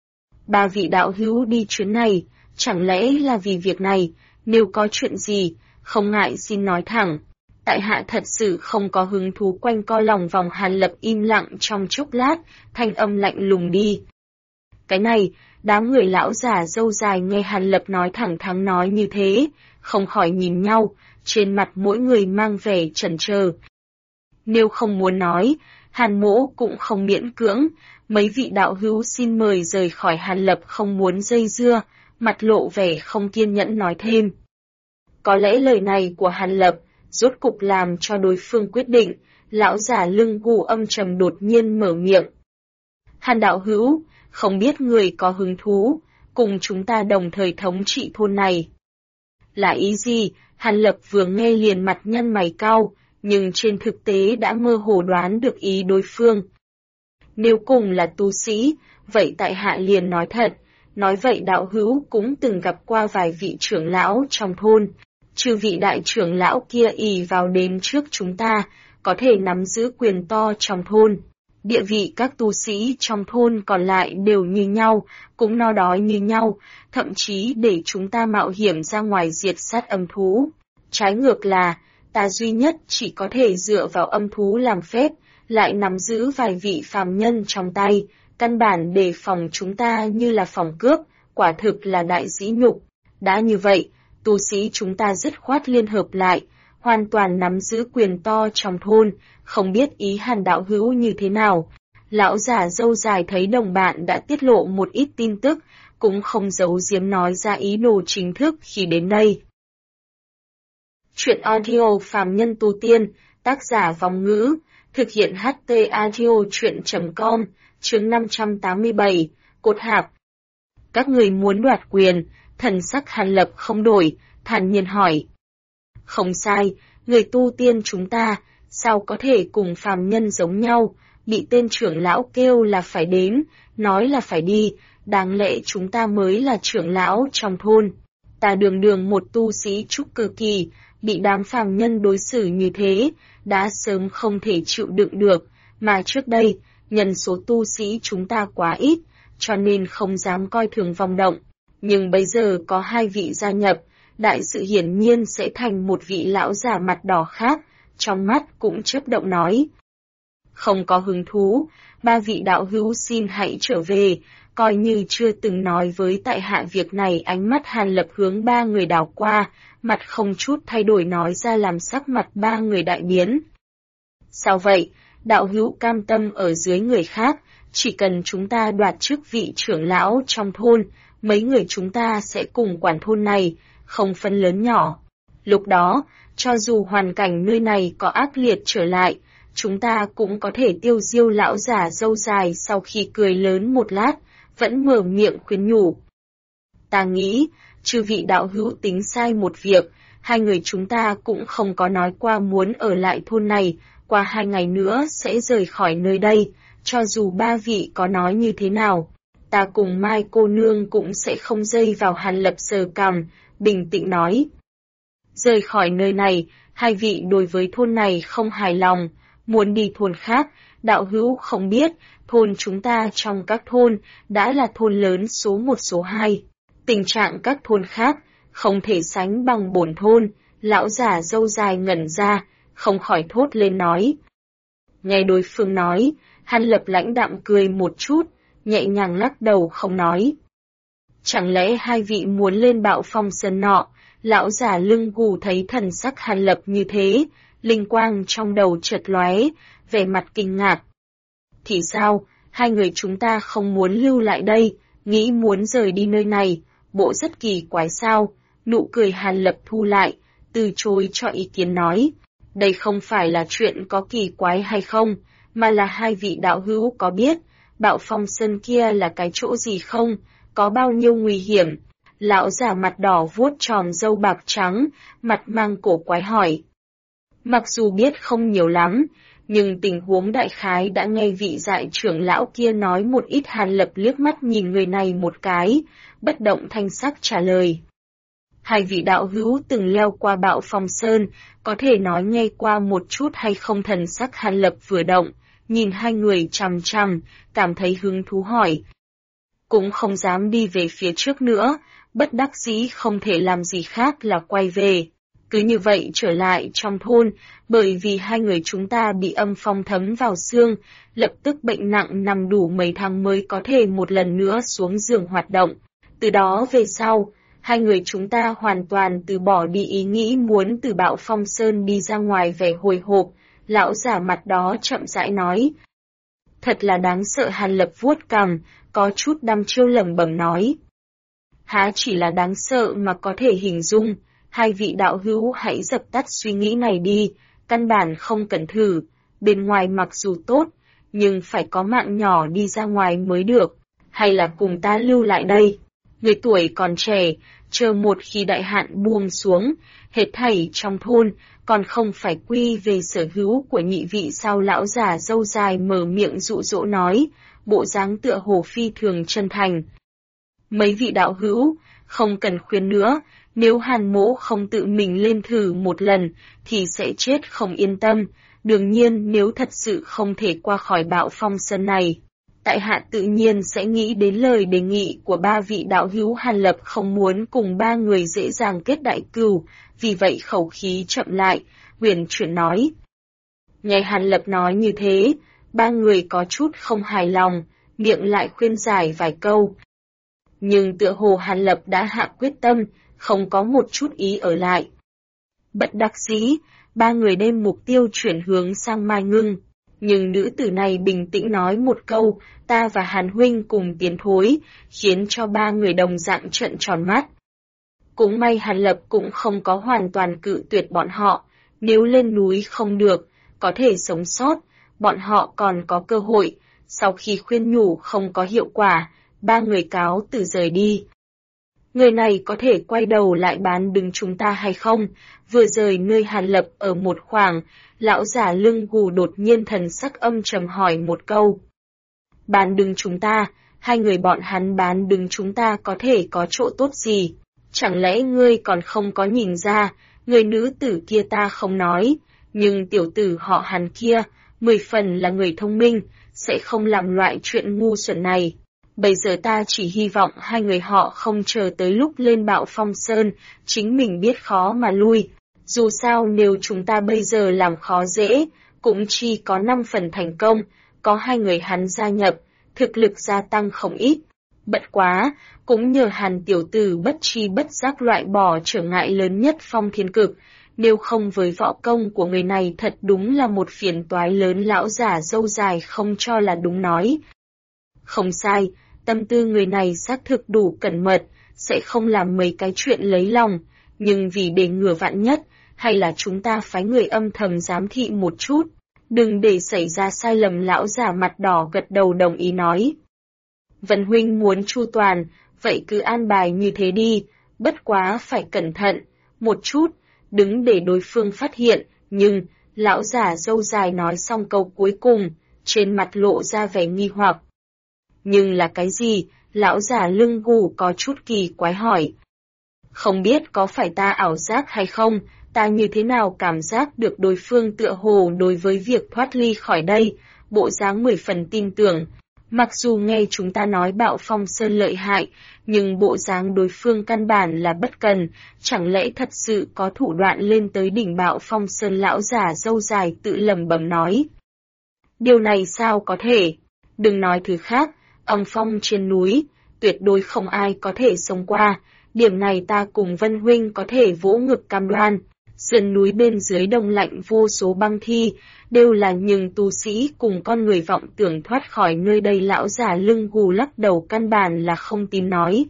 S1: Ba vị đạo hữu đi chuyến này, chẳng lẽ là vì việc này, nếu có chuyện gì, không ngại xin nói thẳng. Tại hạ thật sự không có hứng thú quanh co lòng vòng. Hàn Lập im lặng trong chốc lát, thanh âm lạnh lùng đi. Cái này, đám người lão già râu dài nghe Hàn Lập nói thẳng thắn nói như thế, không khỏi nhìn nhau, trên mặt mỗi người mang vẻ chần chờ. Nếu không muốn nói, Hàn Mỗ cũng không miễn cưỡng, mấy vị đạo hữu xin mời rời khỏi. Hàn Lập không muốn dây dưa, mặt lộ vẻ không kiên nhẫn nói thêm. Có lẽ lời này của Hàn Lập rốt cục làm cho đối phương quyết định, lão già lưng gù âm trầm đột nhiên mở miệng. Hàn đạo hữu, không biết người có hứng thú, cùng chúng ta đồng thời thống trị thôn này. Là ý gì? Hàn Lập vừa nghe liền mặt nhăn mày cau, nhưng trên thực tế đã mơ hồ đoán được ý đối phương. Nếu cùng là tu sĩ, vậy tại hạ liền nói thật, nói vậy đạo hữu cũng từng gặp qua vài vị trưởng lão trong thôn. Trừ vị đại trưởng lão kia ỷ vào đến trước chúng ta, có thể nắm giữ quyền to trong thôn. Địa vị các tu sĩ trong thôn còn lại đều như nhau, cũng no đói như nhau, thậm chí để chúng ta mạo hiểm ra ngoài diệt sát âm thú. Trái ngược là, ta duy nhất chỉ có thể dựa vào âm thú làm phép, lại nắm giữ vài vị phàm nhân trong tay, căn bản đề phòng chúng ta như là phòng cướp, quả thực là đại dĩ nhục. Đã như vậy, tu sĩ chúng ta dứt khoát liên hợp lại, hoàn toàn nắm giữ quyền to trong thôn, không biết ý Hàn đạo hữu như thế nào. Lão già râu dài thấy đồng bạn đã tiết lộ một ít tin tức, cũng không giấu giếm nói ra ý đồ chính thức khi đến đây. Chuyện audio phàm nhân tu tiên, tác giả Vong Ngữ, thực hiện HT audio chuyện.com, chương 587, cột hạp. Các người muốn đoạt quyền, thần sắc Hàn Lập không đổi, thản nhiên hỏi. Không sai, người tu tiên chúng ta, sao có thể cùng phàm nhân giống nhau, bị tên trưởng lão kêu là phải đến, nói là phải đi, đáng lẽ chúng ta mới là trưởng lão trong thôn. Ta đường đường một tu sĩ trúc cơ kỳ, bị đám phàm nhân đối xử như thế, đã sớm không thể chịu đựng được, mà trước đây, nhân số tu sĩ chúng ta quá ít, cho nên không dám coi thường vong động. Nhưng bây giờ có hai vị gia nhập, đại sự hiển nhiên sẽ thành một vị lão già mặt đỏ khác, trong mắt cũng chớp động nói. Không có hứng thú, ba vị đạo hữu xin hãy trở về, coi như chưa từng nói với tại hạ việc này. Ánh mắt Hàn Lập hướng ba người đảo qua, mặt không chút thay đổi nói ra làm sắc mặt ba người đại biến. Sao vậy, đạo hữu cam tâm ở dưới người khác, chỉ cần chúng ta đoạt chức vị trưởng lão trong thôn, mấy người chúng ta sẽ cùng quản thôn này, không phân lớn nhỏ. Lúc đó, cho dù hoàn cảnh nơi này có ác liệt trở lại, chúng ta cũng có thể tiêu diêu. Lão giả râu dài sau khi cười lớn một lát, vẫn mở miệng khuyên nhủ. Ta nghĩ, chư vị đạo hữu tính sai một việc, hai người chúng ta cũng không có nói qua muốn ở lại thôn này, qua 2 ngày nữa sẽ rời khỏi nơi đây, cho dù ba vị có nói như thế nào. Ta cùng Mai cô nương cũng sẽ không dây vào. Hàn Lập sờ cằm, bình tĩnh nói. Rời khỏi nơi này, hai vị đối với thôn này không hài lòng, muốn đi thôn khác, đạo hữu không biết, thôn chúng ta trong các thôn đã là thôn lớn số 1 số 2. Tình trạng các thôn khác không thể sánh bằng bổn thôn. Lão giả râu dài ngẩn ra, không khỏi thốt lên nói. Nghe đối phương nói, Hàn Lập lãnh đạm cười một chút, nhẹ nhàng lắc đầu không nói. Chẳng lẽ hai vị muốn lên Bạo Phong Sơn nọ? Lão giả lưng gù thấy thần sắc Hàn Lập như thế, linh quang trong đầu chợt lóe, vẻ mặt kinh ngạc. Thì sao, hai người chúng ta không muốn lưu lại đây, nghĩ muốn rời đi nơi này, bộ rất kỳ quái sao? Nụ cười Hàn Lập thu lại, từ chối cho ý kiến nói. Đây không phải là chuyện có kỳ quái hay không, mà là hai vị đạo hữu có biết, Bạo Phong Sơn kia là cái chỗ gì không, có bao nhiêu nguy hiểm? Lão giả mặt đỏ vuốt tròm râu bạc trắng, mặt mang cổ quái hỏi. Mặc dù biết không nhiều lắm, nhưng tình huống đại khái đã nghe vị dại trưởng lão kia nói một ít. Hàn Lập liếc mắt nhìn người này một cái, bất động thanh sắc trả lời. Hai vị đạo hữu từng leo qua Bạo Phong Sơn, có thể nói nghe qua một chút hay không? Thần sắc Hàn Lập vừa động, nhìn hai người chằm chằm, cảm thấy hứng thú hỏi. Cũng không dám đi về phía trước nữa, bất đắc dĩ không thể làm gì khác là quay về. Cứ như vậy trở lại trong thôn, bởi vì hai người chúng ta bị âm phong thấm vào xương, lập tức bệnh nặng nằm đủ mấy tháng mới có thể một lần nữa xuống giường hoạt động. Từ đó về sau, hai người chúng ta hoàn toàn từ bỏ đi ý nghĩ muốn từ Bạo Phong Sơn đi ra ngoài. Vẻ hồi hộp, lão giả mặt đó chậm rãi nói. Thật là đáng sợ. Hàn Lập vuốt cằm, có chút đăm chiêu lẩm bẩm nói. Há chỉ là đáng sợ mà có thể hình dung, hai vị đạo hữu hãy dập tắt suy nghĩ này đi, căn bản không cần thử, bên ngoài mặc dù tốt, nhưng phải có mạng nhỏ đi ra ngoài mới được, hay là cùng ta lưu lại đây. Người tuổi còn trẻ, chờ một khi đại hạn buông xuống, hết thảy trong thôn, còn không phải quy về sở hữu của nhị vị sao? Lão giả râu dài mở miệng dụ dỗ nói, bộ dáng tựa hồ phi thường chân thành. Mấy vị đạo hữu, không cần khuyên nữa, nếu Hàn mỗ không tự mình lên thử một lần, thì sẽ chết không yên tâm. Đương nhiên nếu thật sự không thể qua khỏi Bạo Phong Sơn này, tại hạ tự nhiên sẽ nghĩ đến lời đề nghị của ba vị đạo hữu. Hàn Lập không muốn cùng ba người dễ dàng kết đại cừu, vì vậy khẩu khí chậm lại, huyền chuyển nói. Nghe Hàn Lập nói như thế, ba người có chút không hài lòng, miệng lại khuyên giải vài câu. Nhưng tựa hồ Hàn Lập đã hạ quyết tâm, không có một chút ý ở lại. Bất đắc dĩ, ba người đem mục tiêu chuyển hướng sang Mai Ngưng. Nhưng nữ tử này bình tĩnh nói một câu, ta và Hàn huynh cùng tiến thối, khiến cho ba người đồng dạng trợn tròn mắt. Cũng may Hàn Lập cũng không có hoàn toàn cự tuyệt bọn họ, nếu lên núi không được, có thể sống sót, bọn họ còn có cơ hội. Sau khi khuyên nhủ không có hiệu quả, ba người cáo từ rời đi. Người này có thể quay đầu lại bán đứng chúng ta hay không? Vừa rời nơi Hàn Lập ở một khoảng, lão giả lưng gù đột nhiên thần sắc âm trầm hỏi một câu. Bán đứng chúng ta, hai người bọn hắn bán đứng chúng ta có thể có chỗ tốt gì? Chẳng lẽ ngươi còn không có nhìn ra, người nữ tử kia ta không nói, nhưng tiểu tử họ Hàn kia, 10 phần là người thông minh, sẽ không làm loại chuyện ngu xuẩn này. Bây giờ ta chỉ hy vọng hai người họ không chờ tới lúc lên Bạo Phong Sơn, chính mình biết khó mà lui. Dù sao nếu chúng ta bây giờ làm khó dễ, cũng chỉ có 5 phần thành công, có hai người hắn gia nhập, thực lực gia tăng không ít, Bất quá, cũng nhờ Hàn tiểu tử bất tri bất giác loại bỏ trở ngại lớn nhất Phong Thiên Cực, nếu không với võ công của người này thật đúng là một phiền toái lớn. Lão giả râu dài không cho là đúng nói. Không sai, tâm tư người này xác thực đủ cẩn mật, sẽ không làm mấy cái chuyện lấy lòng, nhưng vì để ngừa vạn nhất, hay là chúng ta phái người âm thầm giám thị một chút, đừng để xảy ra sai lầm. Lão giả mặt đỏ gật đầu đồng ý nói. Vân huynh muốn chu toàn, vậy cứ an bài như thế đi, bất quá phải cẩn thận, một chút, đừng để đối phương phát hiện, nhưng, lão giả râu dài nói xong câu cuối cùng, trên mặt lộ ra vẻ nghi hoặc. Nhưng là cái gì? Lão giả lưng gù có chút kỳ quái hỏi. Không biết có phải ta ảo giác hay không, ta như thế nào cảm giác được đối phương tựa hồ đối với việc thoát ly khỏi đây, bộ dáng 10 phần tin tưởng. Mặc dù nghe chúng ta nói Bạo Phong Sơn lợi hại, nhưng bộ dáng đối phương căn bản là bất cần, chẳng lẽ thật sự có thủ đoạn lên tới đỉnh Bạo Phong Sơn? Lão giả râu dài tự lẩm bẩm nói. Điều này sao có thể? Đừng nói thứ khác, âm phong trên núi, tuyệt đối không ai có thể sống qua, điểm này ta cùng Vân huynh có thể vỗ ngực cam đoan. Sườn núi bên dưới đông lạnh vô số băng thi, đều là những tu sĩ cùng con người vọng tưởng thoát khỏi nơi đây. Lão giả lưng gù lắc đầu căn bản là không tin nói.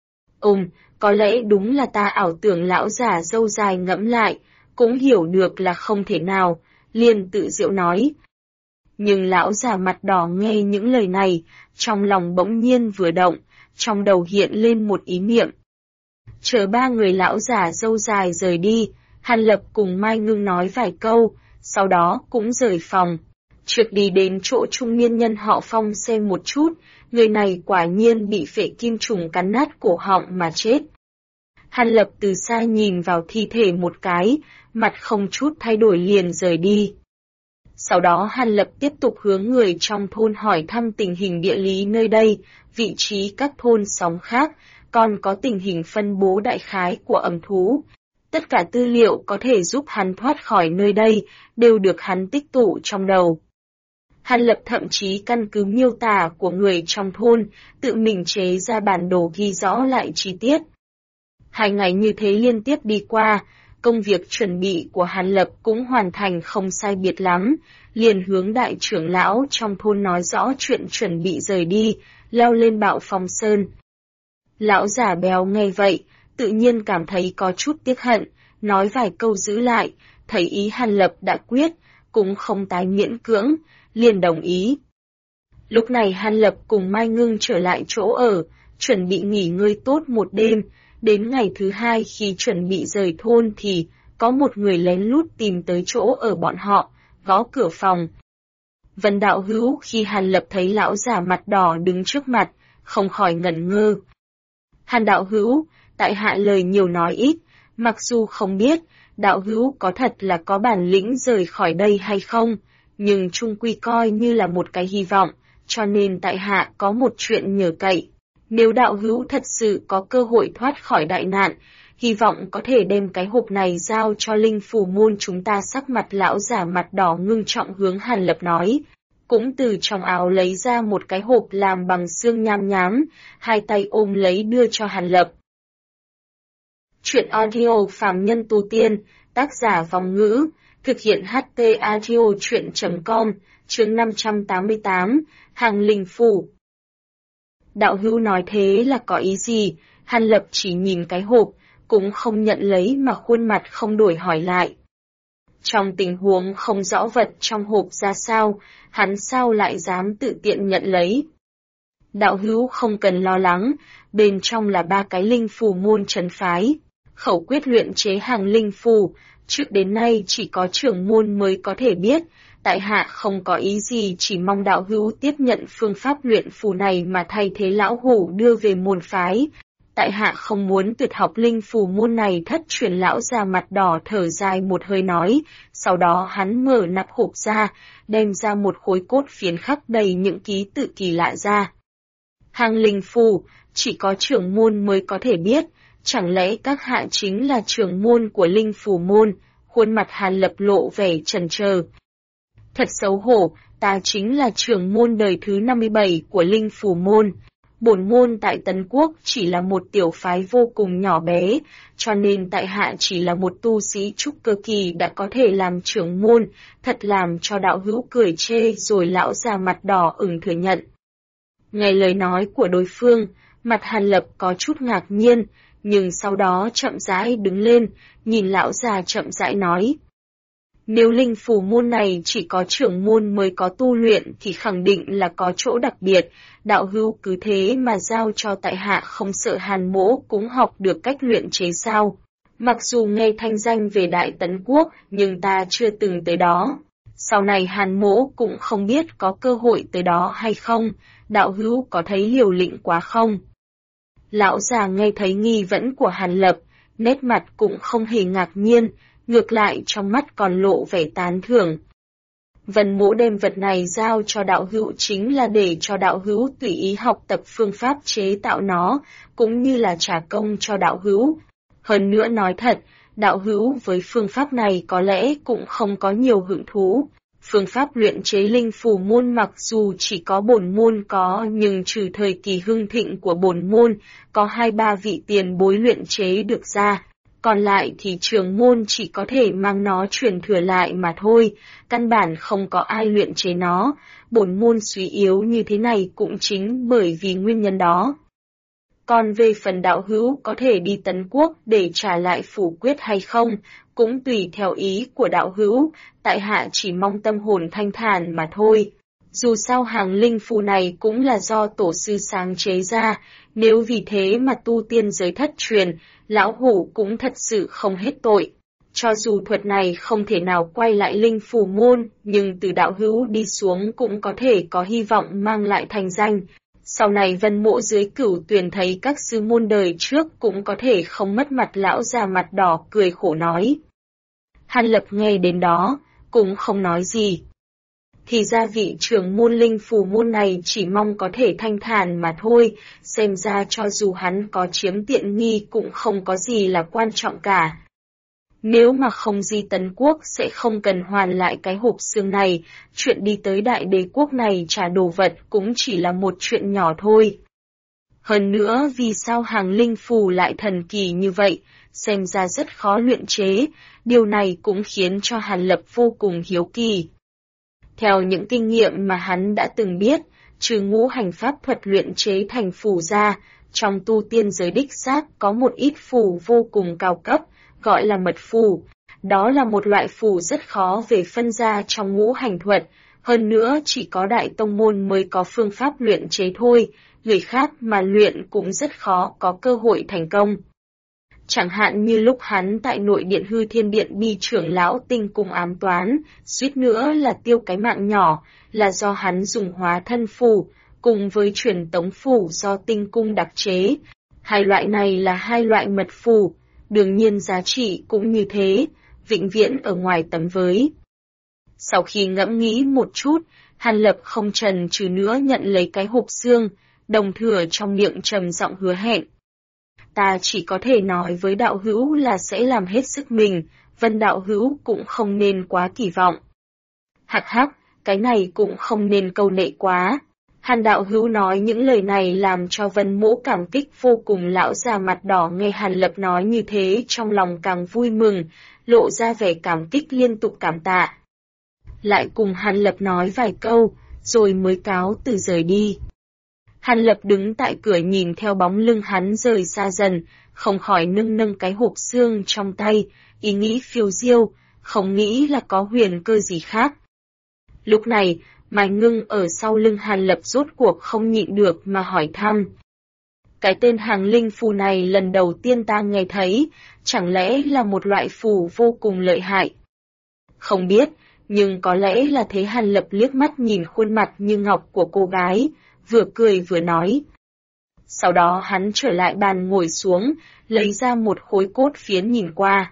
S1: Có lẽ đúng là ta ảo tưởng. Lão giả râu dài ngẫm lại, cũng hiểu được là không thể nào, liền tự diệu nói. Nhưng lão già mặt đỏ nghe những lời này, trong lòng bỗng nhiên vừa động, trong đầu hiện lên một ý niệm. Chờ ba người lão già râu dài rời đi, Hàn Lập cùng Mai Ngưng nói vài câu, sau đó cũng rời phòng. Trước đi đến chỗ trung niên nhân họ Phong xem một chút, người này quả nhiên bị phệ kim trùng cắn nát cổ họng mà chết. Hàn Lập từ xa nhìn vào thi thể một cái, mặt không chút thay đổi liền rời đi. Sau đó Hàn Lập tiếp tục hướng người trong thôn hỏi thăm tình hình địa lý nơi đây, vị trí các thôn xóm khác, còn có tình hình phân bố đại khái của ẩm thú. Tất cả tư liệu có thể giúp hắn thoát khỏi nơi đây, đều được hắn tích tụ trong đầu. Hàn Lập thậm chí căn cứ miêu tả của người trong thôn, tự mình chế ra bản đồ ghi rõ lại chi tiết. 2 ngày như thế liên tiếp đi qua, công việc chuẩn bị của Hàn Lập cũng hoàn thành không sai biệt lắm, liền hướng đại trưởng lão trong thôn nói rõ chuyện chuẩn bị rời đi, leo lên Bạo Phong Sơn. Lão giả béo nghe vậy, tự nhiên cảm thấy có chút tiếc hận, nói vài câu giữ lại, thấy ý Hàn Lập đã quyết, cũng không tái miễn cưỡng, liền đồng ý. Lúc này Hàn Lập cùng Mai Ngưng trở lại chỗ ở, chuẩn bị nghỉ ngơi tốt một đêm. Đến ngày thứ 2 khi chuẩn bị rời thôn thì có một người lén lút tìm tới chỗ ở bọn họ, gõ cửa phòng. Vân đạo hữu, khi Hàn Lập thấy lão giả mặt đỏ đứng trước mặt, không khỏi ngẩn ngơ. Hàn đạo hữu, tại hạ lời nhiều nói ít, mặc dù không biết đạo hữu có thật là có bản lĩnh rời khỏi đây hay không, nhưng chung quy coi như là một cái hy vọng, cho nên tại hạ có một chuyện nhờ cậy. Nếu đạo hữu thật sự có cơ hội thoát khỏi đại nạn, hy vọng có thể đem cái hộp này giao cho linh phù môn chúng ta. Sắc mặt lão giả mặt đỏ ngưng trọng hướng Hàn Lập nói, cũng từ trong áo lấy ra một cái hộp làm bằng xương nham nhám, hai tay ôm lấy đưa cho Hàn Lập. Chuyện audio phàm nhân tu tiên, tác giả Vong Ngữ, thực hiện HT audio chuyện.com, chương 588, hàng linh phủ. Đạo hữu nói thế là có ý gì? Hàn Lập chỉ nhìn cái hộp, cũng không nhận lấy mà khuôn mặt không đổi hỏi lại. Trong tình huống không rõ vật trong hộp ra sao, hắn sao lại dám tự tiện nhận lấy? Đạo hữu không cần lo lắng, bên trong là 3 cái linh phù môn trấn phái, khẩu quyết luyện chế hàng linh phù, trước đến nay chỉ có trưởng môn mới có thể biết. Tại hạ không có ý gì, chỉ mong đạo hữu tiếp nhận phương pháp luyện phù này mà thay thế lão hủ đưa về môn phái. Tại hạ không muốn tuyệt học linh phù môn này thất truyền. Lão già mặt đỏ thở dài một hơi nói, sau đó hắn mở nắp hộp ra, đem ra một khối cốt phiến khắc đầy những ký tự kỳ lạ ra. Hàng linh phù, chỉ có trưởng môn mới có thể biết, chẳng lẽ các hạ chính là trưởng môn của linh phù môn? Khuôn mặt Hàn Lập lộ vẻ chần chờ. Thật xấu hổ, ta chính là trưởng môn đời thứ 57 của linh phù môn. Bổn môn tại Tấn Quốc chỉ là một tiểu phái vô cùng nhỏ bé, cho nên tại hạ chỉ là một tu sĩ trúc cơ kỳ đã có thể làm trưởng môn, thật làm cho đạo hữu cười chê, rồi lão già mặt đỏ ửng thừa nhận. Nghe lời nói của đối phương, mặt Hàn Lập có chút ngạc nhiên, nhưng sau đó chậm rãi đứng lên, nhìn lão già chậm rãi nói. Nếu linh phù môn này chỉ có trưởng môn mới có tu luyện thì khẳng định là có chỗ đặc biệt, đạo hữu cứ thế mà giao cho tại hạ, không sợ Hàn mỗ cũng học được cách luyện chế sao? Mặc dù nghe thanh danh về Đại Tấn Quốc, nhưng ta chưa từng tới đó. Sau này Hàn mỗ cũng không biết có cơ hội tới đó hay không, đạo hữu có thấy liều lĩnh quá không? Lão già nghe thấy nghi vấn của Hàn Lập, nét mặt cũng không hề ngạc nhiên, ngược lại trong mắt còn lộ vẻ tán thưởng. Vân mỗ đem vật này giao cho đạo hữu chính là để cho đạo hữu tùy ý học tập phương pháp chế tạo nó, cũng như là trả công cho đạo hữu. Hơn nữa nói thật, đạo hữu với phương pháp này có lẽ cũng không có nhiều hứng thú. Phương pháp luyện chế linh phù môn mặc dù chỉ có bổn môn có, nhưng trừ thời kỳ hưng thịnh của bổn môn, có 2-3 vị tiền bối luyện chế được ra. Còn lại thì trưởng môn chỉ có thể mang nó truyền thừa lại mà thôi, căn bản không có ai luyện chế nó, bổn môn suy yếu như thế này cũng chính bởi vì nguyên nhân đó. Còn về phần đạo hữu có thể đi Tấn Quốc để trả lại phủ quyết hay không, cũng tùy theo ý của đạo hữu, tại hạ chỉ mong tâm hồn thanh thản mà thôi. Dù sao hàng linh phù này cũng là do tổ sư sáng chế ra, nếu vì thế mà tu tiên giới thất truyền, lão hủ cũng thật sự không hết tội. Cho dù thuật này không thể nào quay lại linh phù môn, nhưng từ đạo hữu đi xuống cũng có thể có hy vọng mang lại thành danh. Sau này Vân mỗ dưới Cửu Tuyền thấy các sư môn đời trước cũng có thể không mất mặt. Lão già mặt đỏ cười khổ nói. Hàn Lập nghe đến đó, cũng không nói gì. Thì ra vị trưởng môn linh phù môn này chỉ mong có thể thanh thản mà thôi, xem ra cho dù hắn có chiếm tiện nghi cũng không có gì là quan trọng cả. Nếu mà không di Tấn Quốc sẽ không cần hoàn lại cái hộp xương này, chuyện đi tới Đại Đế Quốc này trả đồ vật cũng chỉ là một chuyện nhỏ thôi. Hơn nữa vì sao hàng linh phù lại thần kỳ như vậy, xem ra rất khó luyện chế, điều này cũng khiến cho Hàn Lập vô cùng hiếu kỳ. Theo những kinh nghiệm mà hắn đã từng biết, trừ ngũ hành pháp thuật luyện chế thành phù ra, trong tu tiên giới đích xác có một ít phù vô cùng cao cấp, gọi là mật phù. Đó là một loại phù rất khó về phân ra trong ngũ hành thuật, hơn nữa chỉ có đại tông môn mới có phương pháp luyện chế thôi, người khác mà luyện cũng rất khó có cơ hội thành công. Chẳng hạn như lúc hắn tại nội điện Hư Thiên Điện bị trưởng lão Tinh Cung ám toán, suýt nữa là tiêu cái mạng nhỏ, là do hắn dùng hóa thân phù, cùng với truyền tống phù do Tinh Cung đặc chế. Hai loại này là hai loại mật phù, đương nhiên giá trị cũng như thế, vĩnh viễn ở ngoài tầm với. Sau khi ngẫm nghĩ một chút, Hàn Lập không chần chừ nữa nhận lấy cái hộp xương, đồng thừa trong miệng trầm giọng hứa hẹn. Ta chỉ có thể nói với đạo hữu là sẽ làm hết sức mình, Vân đạo hữu cũng không nên quá kỳ vọng. Hắc hắc, cái này cũng không nên câu nệ quá. Hàn đạo hữu nói những lời này làm cho Vân mỗ cảm kích vô cùng. Lão già mặt đỏ nghe Hàn Lập nói như thế trong lòng càng vui mừng, lộ ra vẻ cảm kích liên tục cảm tạ. Lại cùng Hàn Lập nói vài câu, rồi mới cáo từ rời đi. Hàn Lập đứng tại cửa nhìn theo bóng lưng hắn rời xa dần, không khỏi nâng cái hộp xương trong tay, ý nghĩ phiêu diêu, không nghĩ là có huyền cơ gì khác. Lúc này, Mai Ngưng ở sau lưng Hàn Lập rốt cuộc không nhịn được mà hỏi thăm. Cái tên hàng linh phù này lần đầu tiên ta nghe thấy, chẳng lẽ là một loại phù vô cùng lợi hại? Không biết, nhưng có lẽ là thế. Hàn Lập liếc mắt nhìn khuôn mặt như ngọc của cô gái, vừa cười vừa nói. Sau đó hắn trở lại bàn ngồi xuống, lấy ra một khối cốt phiến nhìn qua.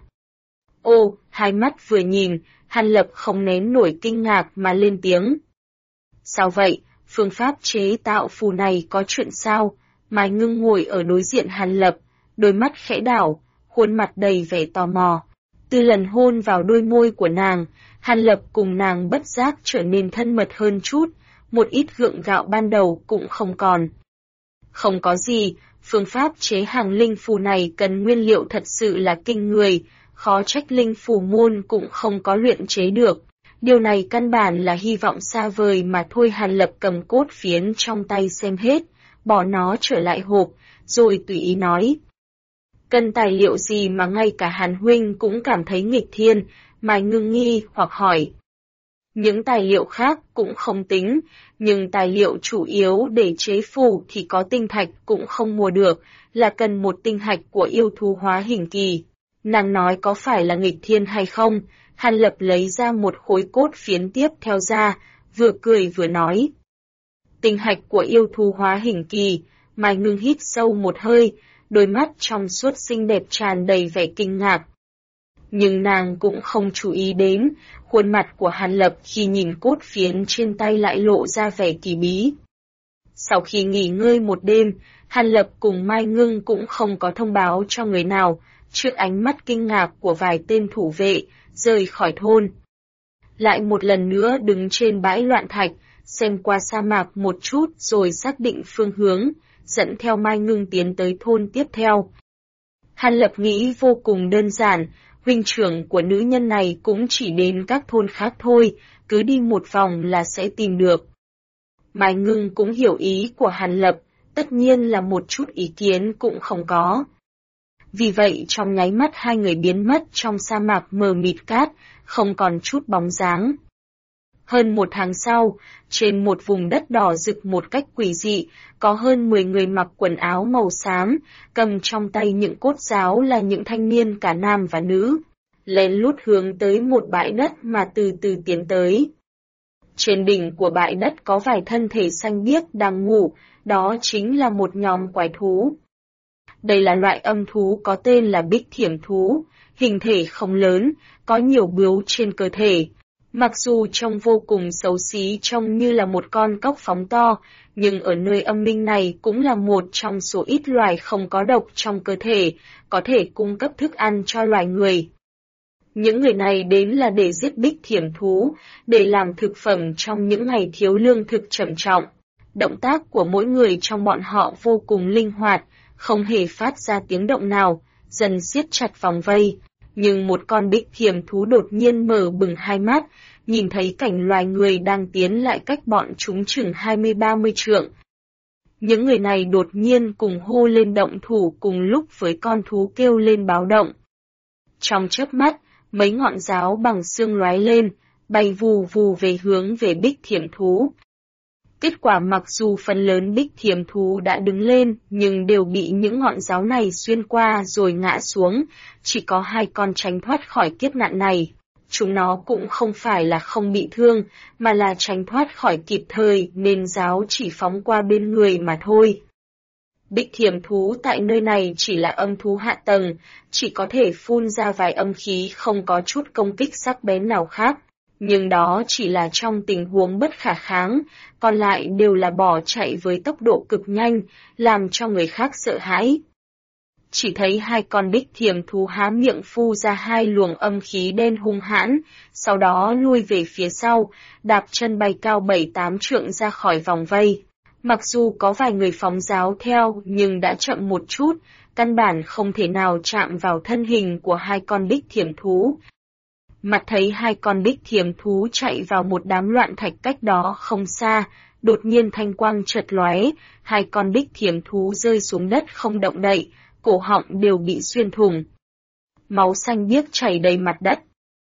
S1: Ô, hai mắt vừa nhìn, Hàn Lập không nén nổi kinh ngạc mà lên tiếng. Sao vậy, phương pháp chế tạo phù này có chuyện sao? Mai Ngưng ngồi ở đối diện Hàn Lập, đôi mắt khẽ đảo, khuôn mặt đầy vẻ tò mò. Từ lần hôn vào đôi môi của nàng, Hàn Lập cùng nàng bất giác trở nên thân mật hơn chút, một ít gượng gạo ban đầu cũng không còn. Không có gì, phương pháp chế hàng linh phù này cần nguyên liệu thật sự là kinh người, khó trách linh phù môn cũng không có luyện chế được. Điều này căn bản là hy vọng xa vời mà thôi. Hàn Lập cầm cốt phiến trong tay xem hết, bỏ nó trở lại hộp, rồi tùy ý nói. Cần tài liệu gì mà ngay cả Hàn huynh cũng cảm thấy nghịch thiên, Mai ngưng nghi hoặc hỏi. Những tài liệu khác cũng không tính, nhưng tài liệu chủ yếu để chế phù thì có tinh thạch cũng không mua được, là cần một tinh hạch của yêu thú hóa hình kỳ. Nàng nói có phải là nghịch thiên hay không? Hàn Lập lấy ra một khối cốt phiến tiếp theo ra, vừa cười vừa nói. Tinh hạch của yêu thú hóa hình kỳ. Mai ngưng hít sâu một hơi, đôi mắt trong suốt xinh đẹp tràn đầy vẻ kinh ngạc. Nhưng nàng cũng không chú ý đến, khuôn mặt của Hàn Lập khi nhìn cốt phiến trên tay lại lộ ra vẻ kỳ bí. Sau khi nghỉ ngơi một đêm, Hàn Lập cùng Mai Ngưng cũng không có thông báo cho người nào, trước ánh mắt kinh ngạc của vài tên thủ vệ, rời khỏi thôn. Lại một lần nữa đứng trên bãi loạn thạch, xem qua sa mạc một chút rồi xác định phương hướng, dẫn theo Mai Ngưng tiến tới thôn tiếp theo. Hàn Lập nghĩ vô cùng đơn giản, huynh trưởng của nữ nhân này cũng chỉ đến các thôn khác thôi, cứ đi một vòng là sẽ tìm được. Mai Ngưng cũng hiểu ý của Hàn Lập, tất nhiên là một chút ý kiến cũng không có. Vì vậy trong nháy mắt hai người biến mất trong sa mạc mờ mịt cát, không còn chút bóng dáng. Hơn một tháng sau, trên một vùng đất đỏ rực một cách quỷ dị, có hơn 10 người mặc quần áo màu xám, cầm trong tay những cốt giáo là những thanh niên cả nam và nữ, lén lút hướng tới một bãi đất mà từ từ tiến tới. Trên đỉnh của bãi đất có vài thân thể xanh biếc đang ngủ, đó chính là một nhóm quái thú. Đây là loại âm thú có tên là bích thiểm thú, hình thể không lớn, có nhiều bướu trên cơ thể. Mặc dù trông vô cùng xấu xí trông như là một con cóc phóng to, nhưng ở nơi âm minh này cũng là một trong số ít loài không có độc trong cơ thể, có thể cung cấp thức ăn cho loài người. Những người này đến là để giết bích thiểm thú, để làm thực phẩm trong những ngày thiếu lương thực trầm trọng. Động tác của mỗi người trong bọn họ vô cùng linh hoạt, không hề phát ra tiếng động nào, dần siết chặt vòng vây. Nhưng một con bích thiểm thú đột nhiên mở bừng hai mắt, nhìn thấy cảnh loài người đang tiến lại cách bọn chúng chừng 20-30 trượng. Những người này đột nhiên cùng hô lên động thủ cùng lúc với con thú kêu lên báo động. Trong chớp mắt, mấy ngọn giáo bằng xương lóe lên, bay vù vù về hướng về bích thiểm thú. Kết quả mặc dù phần lớn bích thiểm thú đã đứng lên, nhưng đều bị những ngọn giáo này xuyên qua rồi ngã xuống, chỉ có hai con tránh thoát khỏi kiếp nạn này. Chúng nó cũng không phải là không bị thương, mà là tránh thoát khỏi kịp thời nên giáo chỉ phóng qua bên người mà thôi. Bích thiểm thú tại nơi này chỉ là âm thú hạ tầng, chỉ có thể phun ra vài âm khí không có chút công kích sắc bén nào khác. Nhưng đó chỉ là trong tình huống bất khả kháng, còn lại đều là bỏ chạy với tốc độ cực nhanh, làm cho người khác sợ hãi. Chỉ thấy hai con bích thiểm thú há miệng phu ra hai luồng âm khí đen hung hãn, sau đó lui về phía sau, đạp chân bay cao 7-8 trượng ra khỏi vòng vây. Mặc dù có vài người phóng giáo theo nhưng đã chậm một chút, căn bản không thể nào chạm vào thân hình của hai con bích thiểm thú. Mặt thấy hai con bích thiểm thú chạy vào một đám loạn thạch cách đó không xa, đột nhiên thanh quang chợt lóe, hai con bích thiểm thú rơi xuống đất không động đậy, cổ họng đều bị xuyên thủng. Máu xanh biếc chảy đầy mặt đất.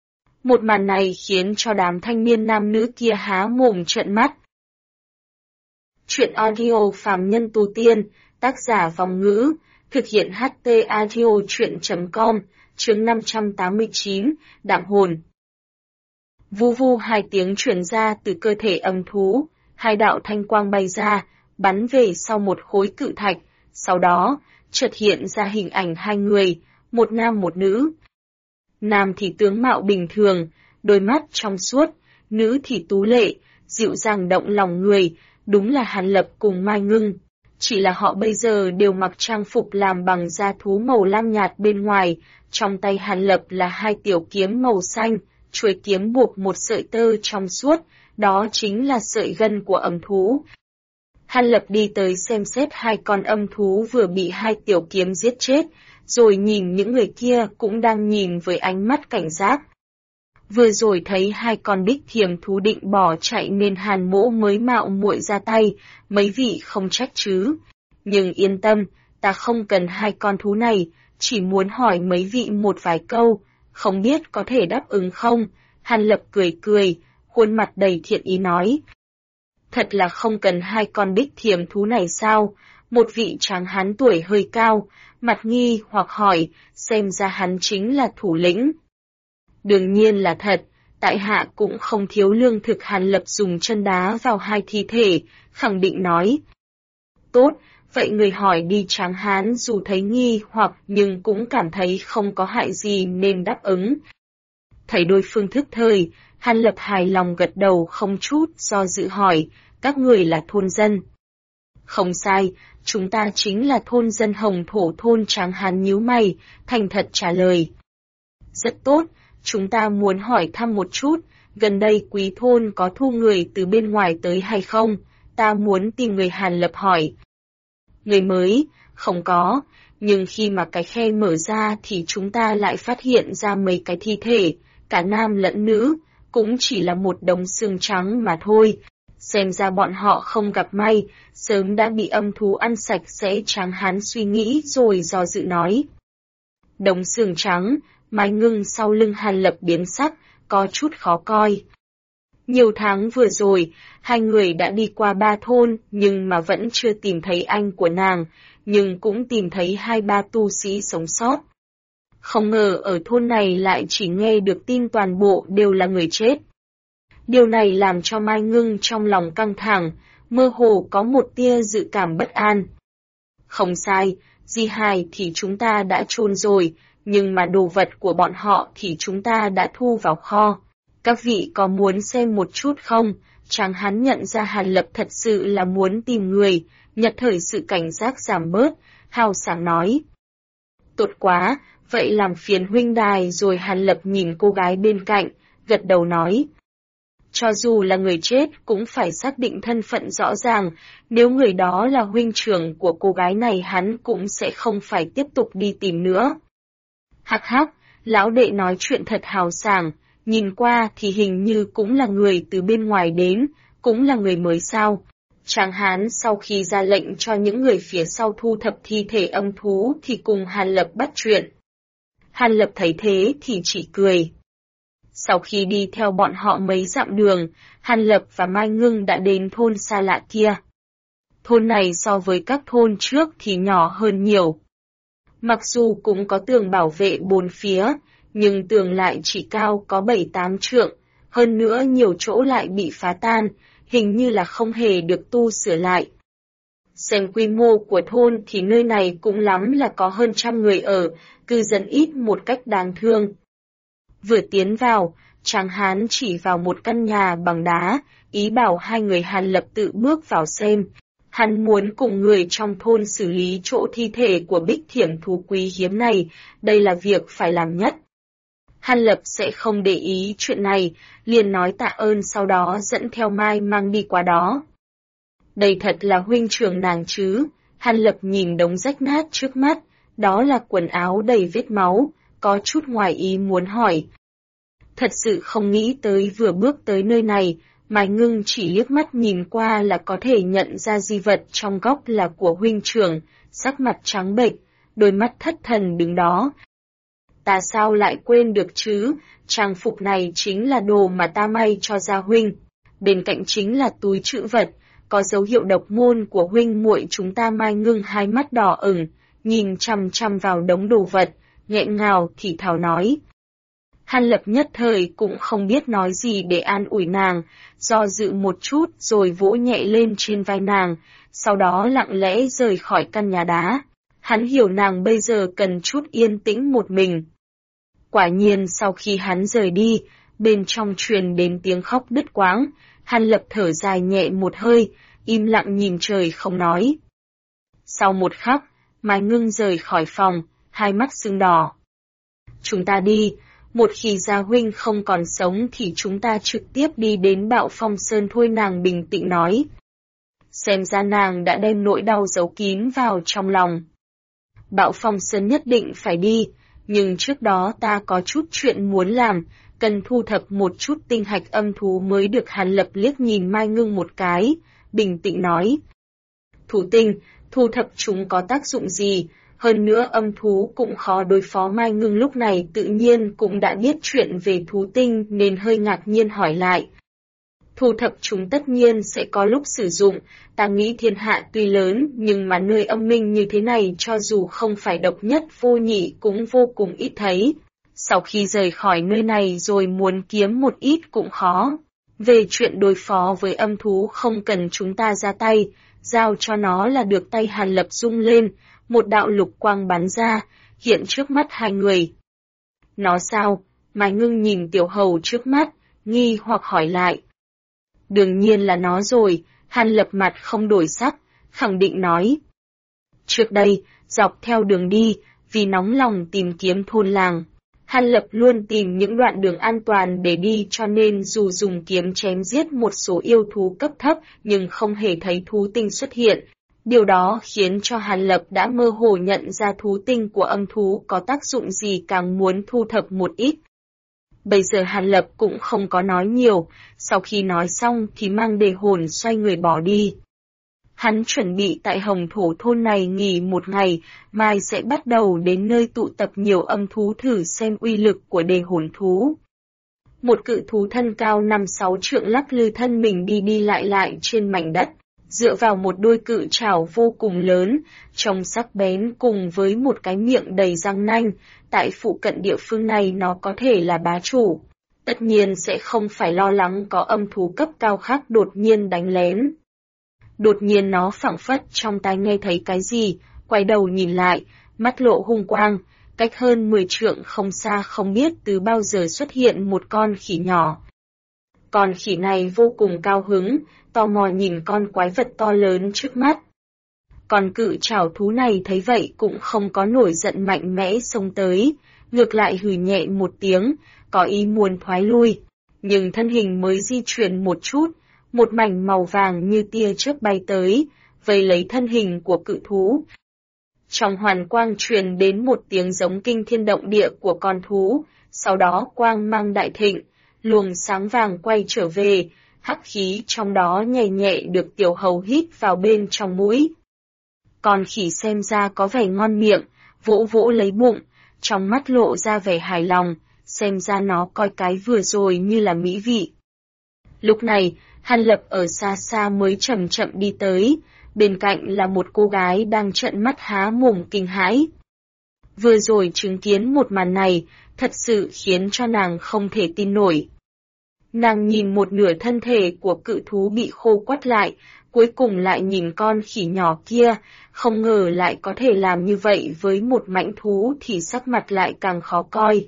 S1: Một màn này khiến cho đám thanh niên nam nữ kia há mồm trợn mắt. Chuyện audio phàm nhân tu tiên, tác giả Vòng Ngữ, thực hiện HT audio chuyện.com, chương 589, Đạm hồn. Vu vu hai tiếng truyền ra từ cơ thể âm thú, hai đạo thanh quang bay ra, bắn về sau một khối cự thạch, sau đó, chợt hiện ra hình ảnh hai người, một nam một nữ. Nam thì tướng mạo bình thường, đôi mắt trong suốt, nữ thì tú lệ, dịu dàng động lòng người, đúng là Hàn Lập cùng Mai Ngưng. Chỉ là họ bây giờ đều mặc trang phục làm bằng da thú màu lam nhạt bên ngoài, trong tay Hàn Lập là hai tiểu kiếm màu xanh, chuôi kiếm buộc một sợi tơ trong suốt, đó chính là sợi gân của âm thú. Hàn Lập đi tới xem xét hai con âm thú vừa bị hai tiểu kiếm giết chết, rồi nhìn những người kia cũng đang nhìn với ánh mắt cảnh giác. Vừa rồi thấy hai con bích thiềm thú định bỏ chạy nên Hàn Mỗ mới mạo muội ra tay, mấy vị không trách chứ. Nhưng yên tâm, ta không cần hai con thú này, chỉ muốn hỏi mấy vị một vài câu, không biết có thể đáp ứng không? Hàn Lập cười cười, khuôn mặt đầy thiện ý nói. Thật là không cần hai con bích thiềm thú này sao? Một vị tráng hán tuổi hơi cao, mặt nghi hoặc hỏi, xem ra hắn chính là thủ lĩnh. Đương nhiên là thật, tại hạ cũng không thiếu lương thực. Hàn Lập dùng chân đá vào hai thi thể, khẳng định nói. Tốt, vậy người hỏi đi. Tráng hán dù thấy nghi hoặc nhưng cũng cảm thấy không có hại gì nên đáp ứng. Thấy đối phương thức thời, Hàn Lập hài lòng gật đầu không chút do dự hỏi, các người là thôn dân. Không sai, chúng ta chính là thôn dân Hồng Thổ thôn. Tráng hán nhíu mày, thành thật trả lời. Rất tốt, chúng ta muốn hỏi thăm một chút, gần đây quý thôn có thu người từ bên ngoài tới hay không? Ta muốn tìm người. Hàn Lập hỏi. Người mới, không có, nhưng khi mà cái khe mở ra thì chúng ta lại phát hiện ra mấy cái thi thể, cả nam lẫn nữ, cũng chỉ là một đống xương trắng mà thôi. Xem ra bọn họ không gặp may, sớm đã bị âm thú ăn sạch sẽ. Tráng hán suy nghĩ rồi do dự nói. Đống xương trắng, Mai Ngưng sau lưng Hàn Lập biến sắc, có chút khó coi. Nhiều tháng vừa rồi, hai người đã đi qua 3 thôn nhưng mà vẫn chưa tìm thấy anh của nàng, nhưng cũng tìm thấy 2-3 tu sĩ sống sót. Không ngờ ở thôn này lại chỉ nghe được tin toàn bộ đều là người chết. Điều này làm cho Mai Ngưng trong lòng căng thẳng, mơ hồ có một tia dự cảm bất an. Không sai, di hài thì chúng ta đã chôn rồi, nhưng mà đồ vật của bọn họ thì chúng ta đã thu vào kho. Các vị có muốn xem một chút không? Tráng hán nhận ra Hàn Lập thật sự là muốn tìm người, nhật thời sự cảnh giác giảm bớt, hào sảng nói. Tốt quá, vậy làm phiền huynh đài rồi. Hàn Lập nhìn cô gái bên cạnh, gật đầu nói. Cho dù là người chết cũng phải xác định thân phận rõ ràng, nếu người đó là huynh trưởng của cô gái này hắn cũng sẽ không phải tiếp tục đi tìm nữa. Hắc hắc, lão đệ nói chuyện thật hào sảng, nhìn qua thì hình như cũng là người từ bên ngoài đến, cũng là người mới sao. Tráng hán sau khi ra lệnh cho những người phía sau thu thập thi thể âm thú thì cùng Hàn Lập bắt chuyện. Hàn Lập thấy thế thì chỉ cười. Sau khi đi theo bọn họ mấy dặm đường, Hàn Lập và Mai Ngưng đã đến thôn xa lạ kia. Thôn này so với các thôn trước thì nhỏ hơn nhiều. Mặc dù cũng có tường bảo vệ bốn phía, nhưng tường lại chỉ cao có 7-8 trượng, hơn nữa nhiều chỗ lại bị phá tan, hình như là không hề được tu sửa lại. Xem quy mô của thôn thì nơi này cũng lắm là có hơn 100 người ở, cư dân ít một cách đáng thương. Vừa tiến vào, tráng hán chỉ vào một căn nhà bằng đá, ý bảo hai người Hàn Lập tự bước vào xem. Hắn muốn cùng người trong thôn xử lý chỗ thi thể của bích thiểm thú quý hiếm này, đây là việc phải làm nhất. Hàn Lập sẽ không để ý chuyện này, liền nói tạ ơn sau đó dẫn theo Mai mang đi qua đó. Đây thật là huynh trưởng nàng chứ? Hàn Lập nhìn đống rách nát trước mắt, đó là quần áo đầy vết máu, có chút ngoài ý muốn hỏi. Thật sự không nghĩ tới vừa bước tới nơi này, Mai Ngưng chỉ liếc mắt nhìn qua là có thể nhận ra di vật trong góc là của huynh trưởng, sắc mặt trắng bệch, đôi mắt thất thần đứng đó. Ta sao lại quên được chứ, trang phục này chính là đồ mà ta may cho gia huynh. Bên cạnh chính là túi trữ vật, có dấu hiệu độc môn của huynh muội chúng ta. Mai Ngưng hai mắt đỏ ửng, nhìn chằm chằm vào đống đồ vật, nghẹn ngào thì thào nói. Hàn Lập nhất thời cũng không biết nói gì để an ủi nàng, do dự một chút rồi vỗ nhẹ lên trên vai nàng, sau đó lặng lẽ rời khỏi căn nhà đá. Hắn hiểu nàng bây giờ cần chút yên tĩnh một mình. Quả nhiên sau khi hắn rời đi, bên trong truyền đến tiếng khóc đứt quãng, Hàn Lập thở dài nhẹ một hơi, im lặng nhìn trời không nói. Sau một khắc, Mai Ngưng rời khỏi phòng, hai mắt sưng đỏ. Chúng ta đi. Một khi gia huynh không còn sống thì chúng ta trực tiếp đi đến Bạo Phong Sơn thôi. Nàng bình tĩnh nói. xem ra nàng đã đem nỗi đau giấu kín vào trong lòng. Bạo Phong Sơn nhất định phải đi, nhưng trước đó ta có chút chuyện muốn làm, cần thu thập một chút tinh hạch âm thú mới được. Hàn Lập liếc nhìn Mai Ngưng một cái, bình tĩnh nói. Thú tinh, thu thập chúng có tác dụng gì? Hơn nữa âm thú cũng khó đối phó. Mai Ngưng lúc này tự nhiên cũng đã biết chuyện về thú tinh nên hơi ngạc nhiên hỏi lại. Thu thập chúng tất nhiên sẽ có lúc sử dụng, ta nghĩ thiên hạ tuy lớn nhưng mà nơi âm minh như thế này cho dù không phải độc nhất vô nhị cũng vô cùng ít thấy. Sau khi rời khỏi nơi này rồi muốn kiếm một ít cũng khó. Về chuyện đối phó với âm thú không cần chúng ta ra tay, giao cho nó là được. Tay Hàn Lập rung lên, một đạo lục quang bắn ra, hiện trước mắt hai người. Nó sao? Mai Ngưng nhìn tiểu hầu trước mắt, nghi hoặc hỏi lại. Đương nhiên là nó rồi, Hàn Lập mặt không đổi sắc, khẳng định nói. Trước đây, dọc theo đường đi, vì nóng lòng tìm kiếm thôn làng, Hàn Lập luôn tìm những đoạn đường an toàn để đi cho nên dù dùng kiếm chém giết một số yêu thú cấp thấp nhưng không hề thấy thú tinh xuất hiện. Điều đó khiến cho Hàn Lập đã mơ hồ nhận ra thú tinh của âm thú có tác dụng gì, càng muốn thu thập một ít. Bây giờ Hàn Lập cũng không có nói nhiều, sau khi nói xong thì mang đề hồn xoay người bỏ đi. Hắn chuẩn bị tại Hồng Thổ thôn này nghỉ một ngày, mai sẽ bắt đầu đến nơi tụ tập nhiều âm thú thử xem uy lực của đề hồn thú. Một cự thú thân cao 5-6 trượng lắc lư thân mình đi đi lại trên mảnh đất, dựa vào một đôi cự trảo vô cùng lớn, trông sắc bén cùng với một cái miệng đầy răng nanh. Tại phụ cận địa phương này nó có thể là bá chủ, tất nhiên sẽ không phải lo lắng có âm thú cấp cao khác đột nhiên đánh lén. Đột nhiên nó phảng phất trong tai nghe thấy cái gì, quay đầu nhìn lại, mắt lộ hung quang, cách hơn 10 trượng không xa không biết từ bao giờ xuất hiện một con khỉ nhỏ. Con khỉ này vô cùng cao hứng, tò mò nhìn con quái vật to lớn trước mắt. Còn cự trảo thú này thấy vậy cũng không có nổi giận mạnh mẽ xông tới, ngược lại hừ nhẹ một tiếng, có ý muốn thoái lui. Nhưng thân hình mới di chuyển một chút, một mảnh màu vàng như tia chớp bay tới, vây lấy thân hình của cự thú. Trong hoàn quang truyền đến một tiếng giống kinh thiên động địa của con thú, sau đó quang mang đại thịnh, luồng sáng vàng quay trở về, hắc khí trong đó nhẹ nhẹ được tiểu hầu hít vào bên trong mũi. Con khỉ xem ra có vẻ ngon miệng, vỗ vỗ lấy bụng, trong mắt lộ ra vẻ hài lòng, xem ra nó coi cái vừa rồi như là mỹ vị. Lúc này, Hàn Lập ở xa xa mới chậm chậm đi tới, bên cạnh là một cô gái đang trợn mắt há mồm kinh hãi. Vừa rồi chứng kiến một màn này, thật sự khiến cho nàng không thể tin nổi. Nàng nhìn một nửa thân thể của cự thú bị khô quắt lại, cuối cùng lại nhìn con khỉ nhỏ kia, không ngờ lại có thể làm như vậy với một mãnh thú thì sắc mặt lại càng khó coi.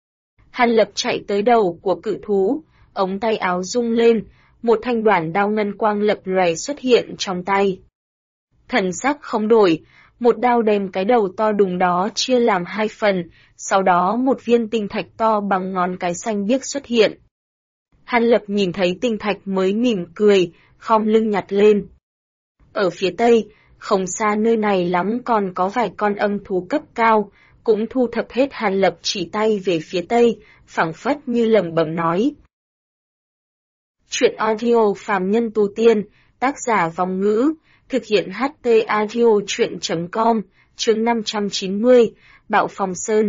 S1: Hàn Lập chạy tới đầu của cự thú, ống tay áo rung lên, một thanh đoản đao ngân quang lập lòe xuất hiện trong tay. Thần sắc không đổi, một đao đem cái đầu to đùng đó chia làm hai phần, sau đó một viên tinh thạch to bằng ngón cái xanh biếc xuất hiện. Hàn Lập nhìn thấy tinh thạch mới mỉm cười, khom lưng nhặt lên. Ở phía tây, không xa nơi này lắm còn có vài con âm thú cấp cao, cũng thu thập hết. Hàn Lập chỉ tay về phía tây, phảng phất như lẩm bẩm nói. Chuyện audio phàm nhân tu tiên, tác giả Vong Ngữ, thực hiện HT audio chuyện.com, chương 590, Bạo Phong Sơn.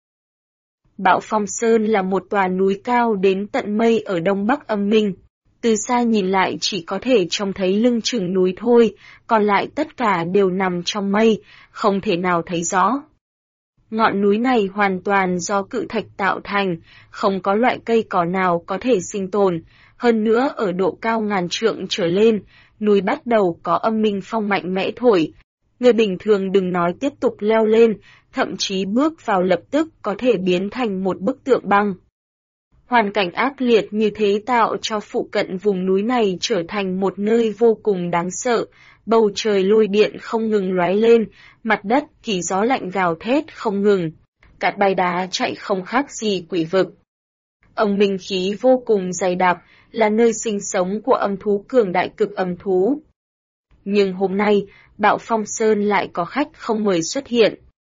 S1: Bạo Phong Sơn là một tòa núi cao đến tận mây ở đông bắc âm minh. Từ xa nhìn lại chỉ có thể trông thấy lưng chừng núi thôi, còn lại tất cả đều nằm trong mây, không thể nào thấy rõ. Ngọn núi này hoàn toàn do cự thạch tạo thành, không có loại cây cỏ nào có thể sinh tồn, hơn nữa ở độ cao ngàn trượng trở lên, núi bắt đầu có âm minh phong mạnh mẽ thổi. Người bình thường đừng nói tiếp tục leo lên, thậm chí bước vào lập tức có thể biến thành một bức tượng băng. Hoàn cảnh ác liệt như thế tạo cho phụ cận vùng núi này trở thành một nơi vô cùng đáng sợ, bầu trời lôi điện không ngừng lóe lên, mặt đất kỳ gió lạnh gào thét không ngừng, cát bay đá chạy không khác gì quỷ vực. Âm minh khí vô cùng dày đặc, là nơi sinh sống của âm thú cường đại cực âm thú. nhưng hôm nay, Bạo Phong Sơn lại có khách không mời xuất hiện.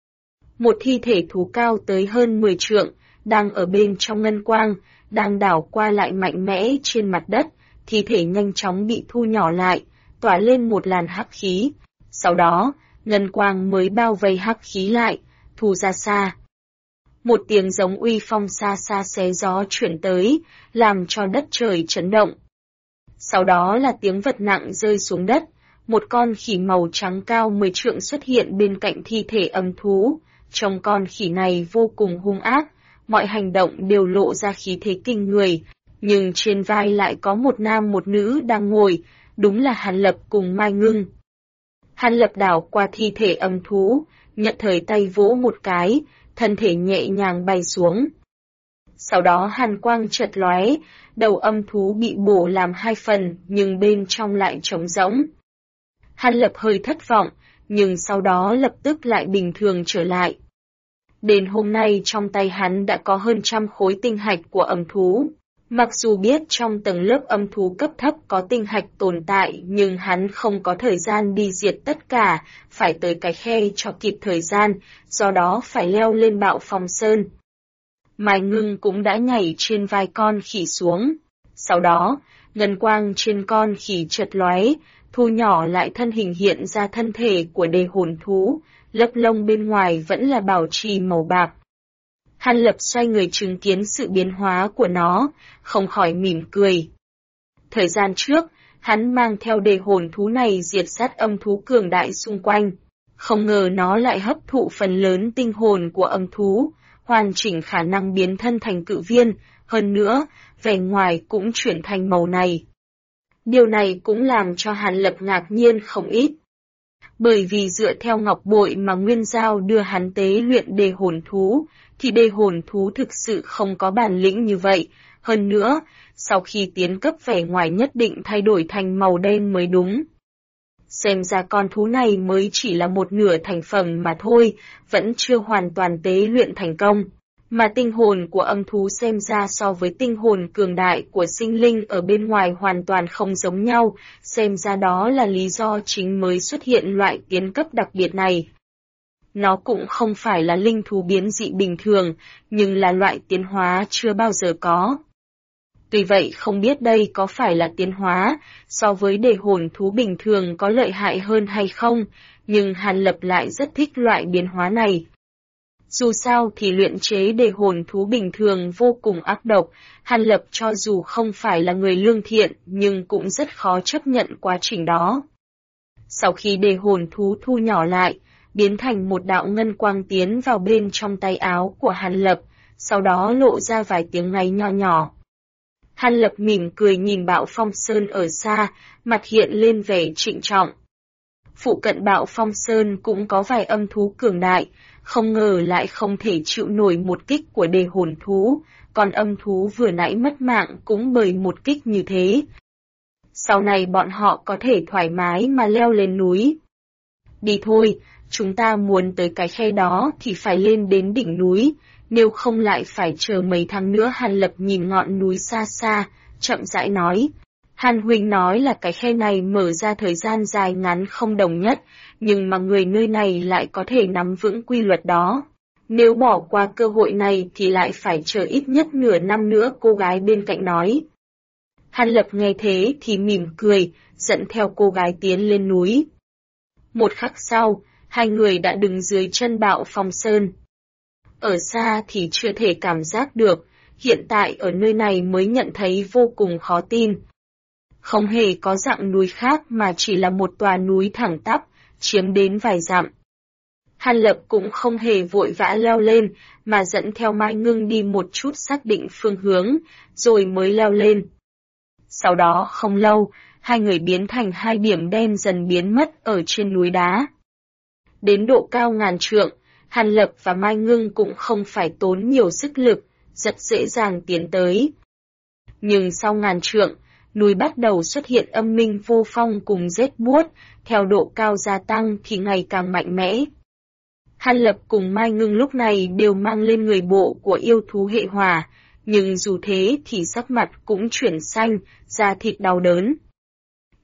S1: Một thi thể thú cao tới hơn 10 trượng, đang ở bên trong ngân quang, đang đảo qua lại mạnh mẽ trên mặt đất, thi thể nhanh chóng bị thu nhỏ lại, tỏa lên một làn hắc khí. Sau đó, ngân quang mới bao vây hắc khí lại, thu ra xa. Một tiếng giống uy phong xa xa xé gió chuyển tới, làm cho đất trời chấn động. Sau đó là tiếng vật nặng rơi xuống đất, một con khỉ màu trắng cao 10 trượng xuất hiện bên cạnh thi thể âm thú. Trông con khỉ này vô cùng hung ác, mọi hành động đều lộ ra khí thế kinh người, nhưng trên vai lại có một nam một nữ đang ngồi, đúng là Hàn Lập cùng Mai Ngưng. Hàn Lập đảo qua thi thể âm thú, nhận thời tay vỗ một cái, thân thể nhẹ nhàng bay xuống. Sau đó hàn quang chợt lóe, đầu âm thú bị bổ làm 2 phần, nhưng bên trong lại trống rỗng. Hàn Lập hơi thất vọng, nhưng sau đó lập tức lại bình thường trở lại. Đến hôm nay trong tay hắn đã có hơn 100 khối tinh hạch của âm thú. Mặc dù biết trong tầng lớp âm thú cấp thấp có tinh hạch tồn tại, nhưng hắn không có thời gian đi diệt tất cả, phải tới cái khe cho kịp thời gian, do đó phải leo lên Bạo Phong Sơn. Mai Ngưng cũng đã nhảy trên vai con khỉ xuống. Sau đó, ngân quang trên con khỉ chợt lóe, thu nhỏ lại thân hình hiện ra thân thể của đề hồn thú, lớp lông bên ngoài vẫn là bảo trì màu bạc. Hàn Lập xoay người chứng kiến sự biến hóa của nó, không khỏi mỉm cười. Thời gian trước, hắn mang theo đề hồn thú này diệt sát âm thú cường đại xung quanh. Không ngờ nó lại hấp thụ phần lớn tinh hồn của âm thú, hoàn chỉnh khả năng biến thân thành cự viên, hơn nữa, vẻ ngoài cũng chuyển thành màu này. Điều này cũng làm cho Hàn Lập ngạc nhiên không ít. Bởi vì dựa theo ngọc bội mà Nguyên Giao đưa hắn tế luyện đề hồn thú, thì đề hồn thú thực sự không có bản lĩnh như vậy. Hơn nữa, sau khi tiến cấp vẻ ngoài nhất định thay đổi thành màu đen mới đúng. Xem ra con thú này mới chỉ là một nửa thành phẩm mà thôi, vẫn chưa hoàn toàn tế luyện thành công. Mà tinh hồn của âm thú xem ra so với tinh hồn cường đại của sinh linh ở bên ngoài hoàn toàn không giống nhau, xem ra đó là lý do chính mới xuất hiện loại tiến cấp đặc biệt này. Nó cũng không phải là linh thú biến dị bình thường, nhưng là loại tiến hóa chưa bao giờ có. Tuy vậy không biết đây có phải là tiến hóa, so với đề hồn thú bình thường có lợi hại hơn hay không, nhưng Hàn Lập lại rất thích loại biến hóa này. Dù sao thì luyện chế đề hồn thú bình thường vô cùng ác độc, Hàn Lập cho dù không phải là người lương thiện nhưng cũng rất khó chấp nhận quá trình đó. Sau khi đề hồn thú thu nhỏ lại, biến thành một đạo ngân quang tiến vào bên trong tay áo của Hàn Lập, sau đó lộ ra vài tiếng ngáy nho nhỏ. Hàn Lập mỉm cười nhìn Bạo Phong Sơn ở xa, mặt hiện lên vẻ trịnh trọng. Phụ cận Bạo Phong Sơn cũng có vài âm thú cường đại, không ngờ lại không thể chịu nổi một kích của đề hồn thú, còn âm thú vừa nãy mất mạng cũng bởi một kích như thế. Sau này bọn họ có thể thoải mái mà leo lên núi. Đi thôi, chúng ta muốn tới cái khe đó thì phải lên đến đỉnh núi, nếu không lại phải chờ mấy tháng nữa. Hàn Lập nhìn ngọn núi xa xa, chậm rãi nói. Hàn huynh nói là cái khe này mở ra thời gian dài ngắn không đồng nhất, nhưng mà người nơi này lại có thể nắm vững quy luật đó. Nếu bỏ qua cơ hội này thì lại phải chờ ít nhất nửa năm nữa, cô gái bên cạnh nói. Hàn Lập nghe thế thì mỉm cười, dẫn theo cô gái tiến lên núi. Một khắc sau, hai người đã đứng dưới chân Bạo Phong Sơn. Ở xa thì chưa thể cảm giác được, hiện tại ở nơi này mới nhận thấy vô cùng khó tin. Không hề có dạng núi khác mà chỉ là một tòa núi thẳng tắp, chiếm đến vài dặm. Hàn Lập cũng không hề vội vã leo lên, mà dẫn theo Mai Ngưng đi một chút xác định phương hướng, rồi mới leo lên. Sau đó không lâu, hai người biến thành hai điểm đen dần biến mất ở trên núi đá. Đến độ cao ngàn trượng, Hàn Lập và Mai Ngưng cũng không phải tốn nhiều sức lực, rất dễ dàng tiến tới. Nhưng sau ngàn trượng, núi bắt đầu xuất hiện âm minh vô phong cùng rét buốt, theo độ cao gia tăng thì ngày càng mạnh mẽ. Hàn Lập cùng Mai Ngưng lúc này đều mang lên người bộ của yêu thú hệ hỏa, nhưng dù thế thì sắc mặt cũng chuyển xanh, da thịt đau đớn.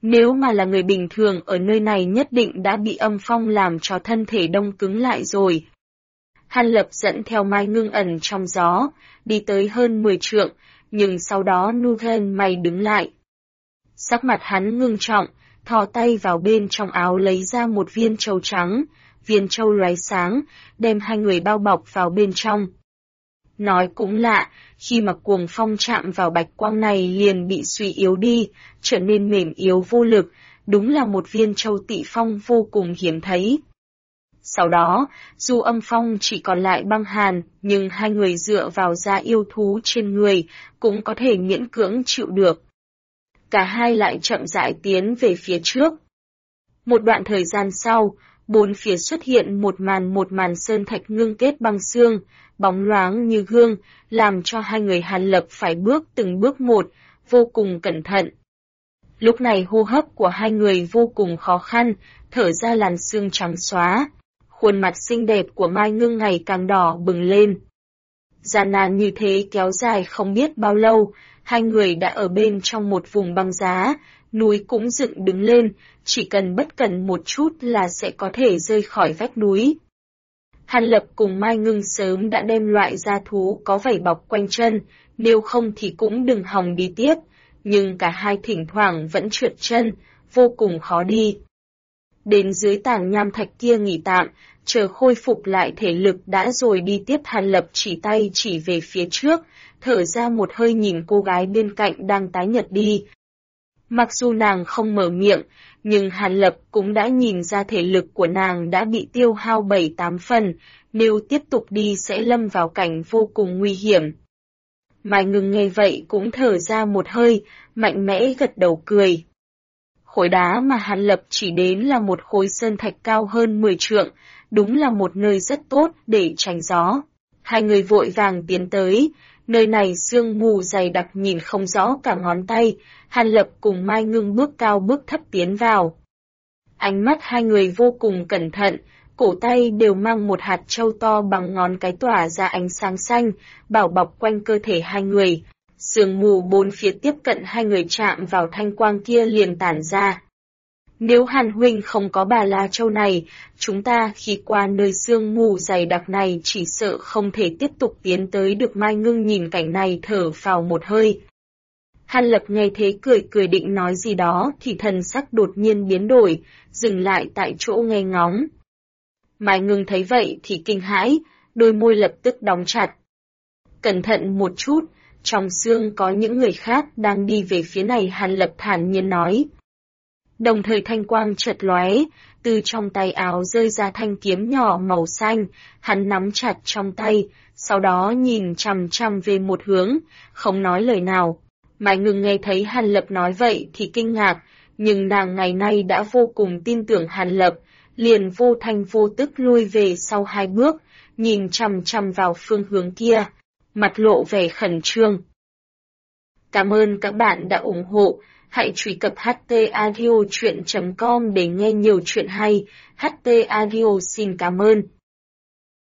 S1: Nếu mà là người bình thường ở nơi này nhất định đã bị âm phong làm cho thân thể đông cứng lại rồi. Hàn Lập dẫn theo Mai Ngưng ẩn trong gió, đi tới hơn 10 trượng, nhưng sau đó Nugen mày đứng lại. Sắc mặt hắn ngưng trọng, thò tay vào bên trong áo lấy ra một viên châu trắng, viên châu lóe sáng, đem hai người bao bọc vào bên trong. Nói cũng lạ, khi mà cuồng phong chạm vào bạch quang này liền bị suy yếu đi, trở nên mềm yếu vô lực, đúng là một viên châu tị phong vô cùng hiếm thấy. Sau đó, dù âm phong chỉ còn lại băng hàn, nhưng hai người dựa vào da yêu thú trên người, cũng có thể miễn cưỡng chịu được. Cả hai lại chậm rãi tiến về phía trước. Một đoạn thời gian sau, bốn phía xuất hiện một màn sơn thạch ngưng kết băng xương, bóng loáng như gương, làm cho hai người Hàn Lập phải bước từng bước một, vô cùng cẩn thận. Lúc này hô hấp của hai người vô cùng khó khăn, thở ra làn sương trắng xóa. Khuôn mặt xinh đẹp của Mai Ngưng ngày càng đỏ bừng lên. Gian nan như thế kéo dài không biết bao lâu, hai người đã ở bên trong một vùng băng giá, núi cũng dựng đứng lên, chỉ cần bất cẩn một chút là sẽ có thể rơi khỏi vách núi. Hàn Lập cùng Mai Ngưng sớm đã đem loại da thú có vảy bọc quanh chân, nếu không thì cũng đừng hòng đi tiếp, nhưng cả hai thỉnh thoảng vẫn trượt chân, vô cùng khó đi. Đến dưới tảng nham thạch kia nghỉ tạm, chờ khôi phục lại thể lực đã rồi đi tiếp. Hàn Lập chỉ tay chỉ về phía trước, thở ra một hơi nhìn cô gái bên cạnh đang tái nhợt đi. Mặc dù nàng không mở miệng, nhưng Hàn Lập cũng đã nhìn ra thể lực của nàng đã bị tiêu hao 7-8 phần, nếu tiếp tục đi sẽ lâm vào cảnh vô cùng nguy hiểm. Mai Ngưng nghe vậy cũng thở ra một hơi, mạnh mẽ gật đầu cười. Khối đá mà Hàn Lập chỉ đến là một khối sơn thạch cao hơn 10 trượng, đúng là một nơi rất tốt để tránh gió. Hai người vội vàng tiến tới, nơi này sương mù dày đặc nhìn không rõ cả ngón tay, Hàn Lập cùng Mai Ngưng bước cao bước thấp tiến vào. Ánh mắt hai người vô cùng cẩn thận, cổ tay đều mang một hạt châu to bằng ngón cái tỏa ra ánh sáng xanh, bảo bọc quanh cơ thể hai người. Sương mù bốn phía tiếp cận hai người chạm vào thanh quang kia liền tản ra. Nếu Hàn huynh không có bà La Châu này, chúng ta khi qua nơi sương mù dày đặc này chỉ sợ không thể tiếp tục tiến tới được. Mai Ngưng nhìn cảnh này thở phào một hơi. Hàn Lập nghe thế cười định nói gì đó thì thần sắc đột nhiên biến đổi, dừng lại tại chỗ nghe ngóng. Mai Ngưng thấy vậy thì kinh hãi, đôi môi lập tức đóng chặt. Cẩn thận một chút, trong sương có những người khác đang đi về phía này. Hàn Lập thản nhiên nói. Đồng thời thanh quang chợt lóe, từ trong tay áo rơi ra thanh kiếm nhỏ màu xanh, hắn nắm chặt trong tay, sau đó nhìn chằm chằm về một hướng, không nói lời nào. Mai Ngưng nghe thấy Hàn Lập nói vậy thì kinh ngạc, nhưng nàng ngày nay đã vô cùng tin tưởng Hàn Lập, liền vô thanh vô tức lui về sau 2 bước, nhìn chằm chằm vào phương hướng kia, mặt lộ vẻ khẩn trương. Cảm ơn các bạn đã ủng hộ. Hãy truy cập htaudio.com để nghe nhiều chuyện hay. HT Audio xin cảm ơn.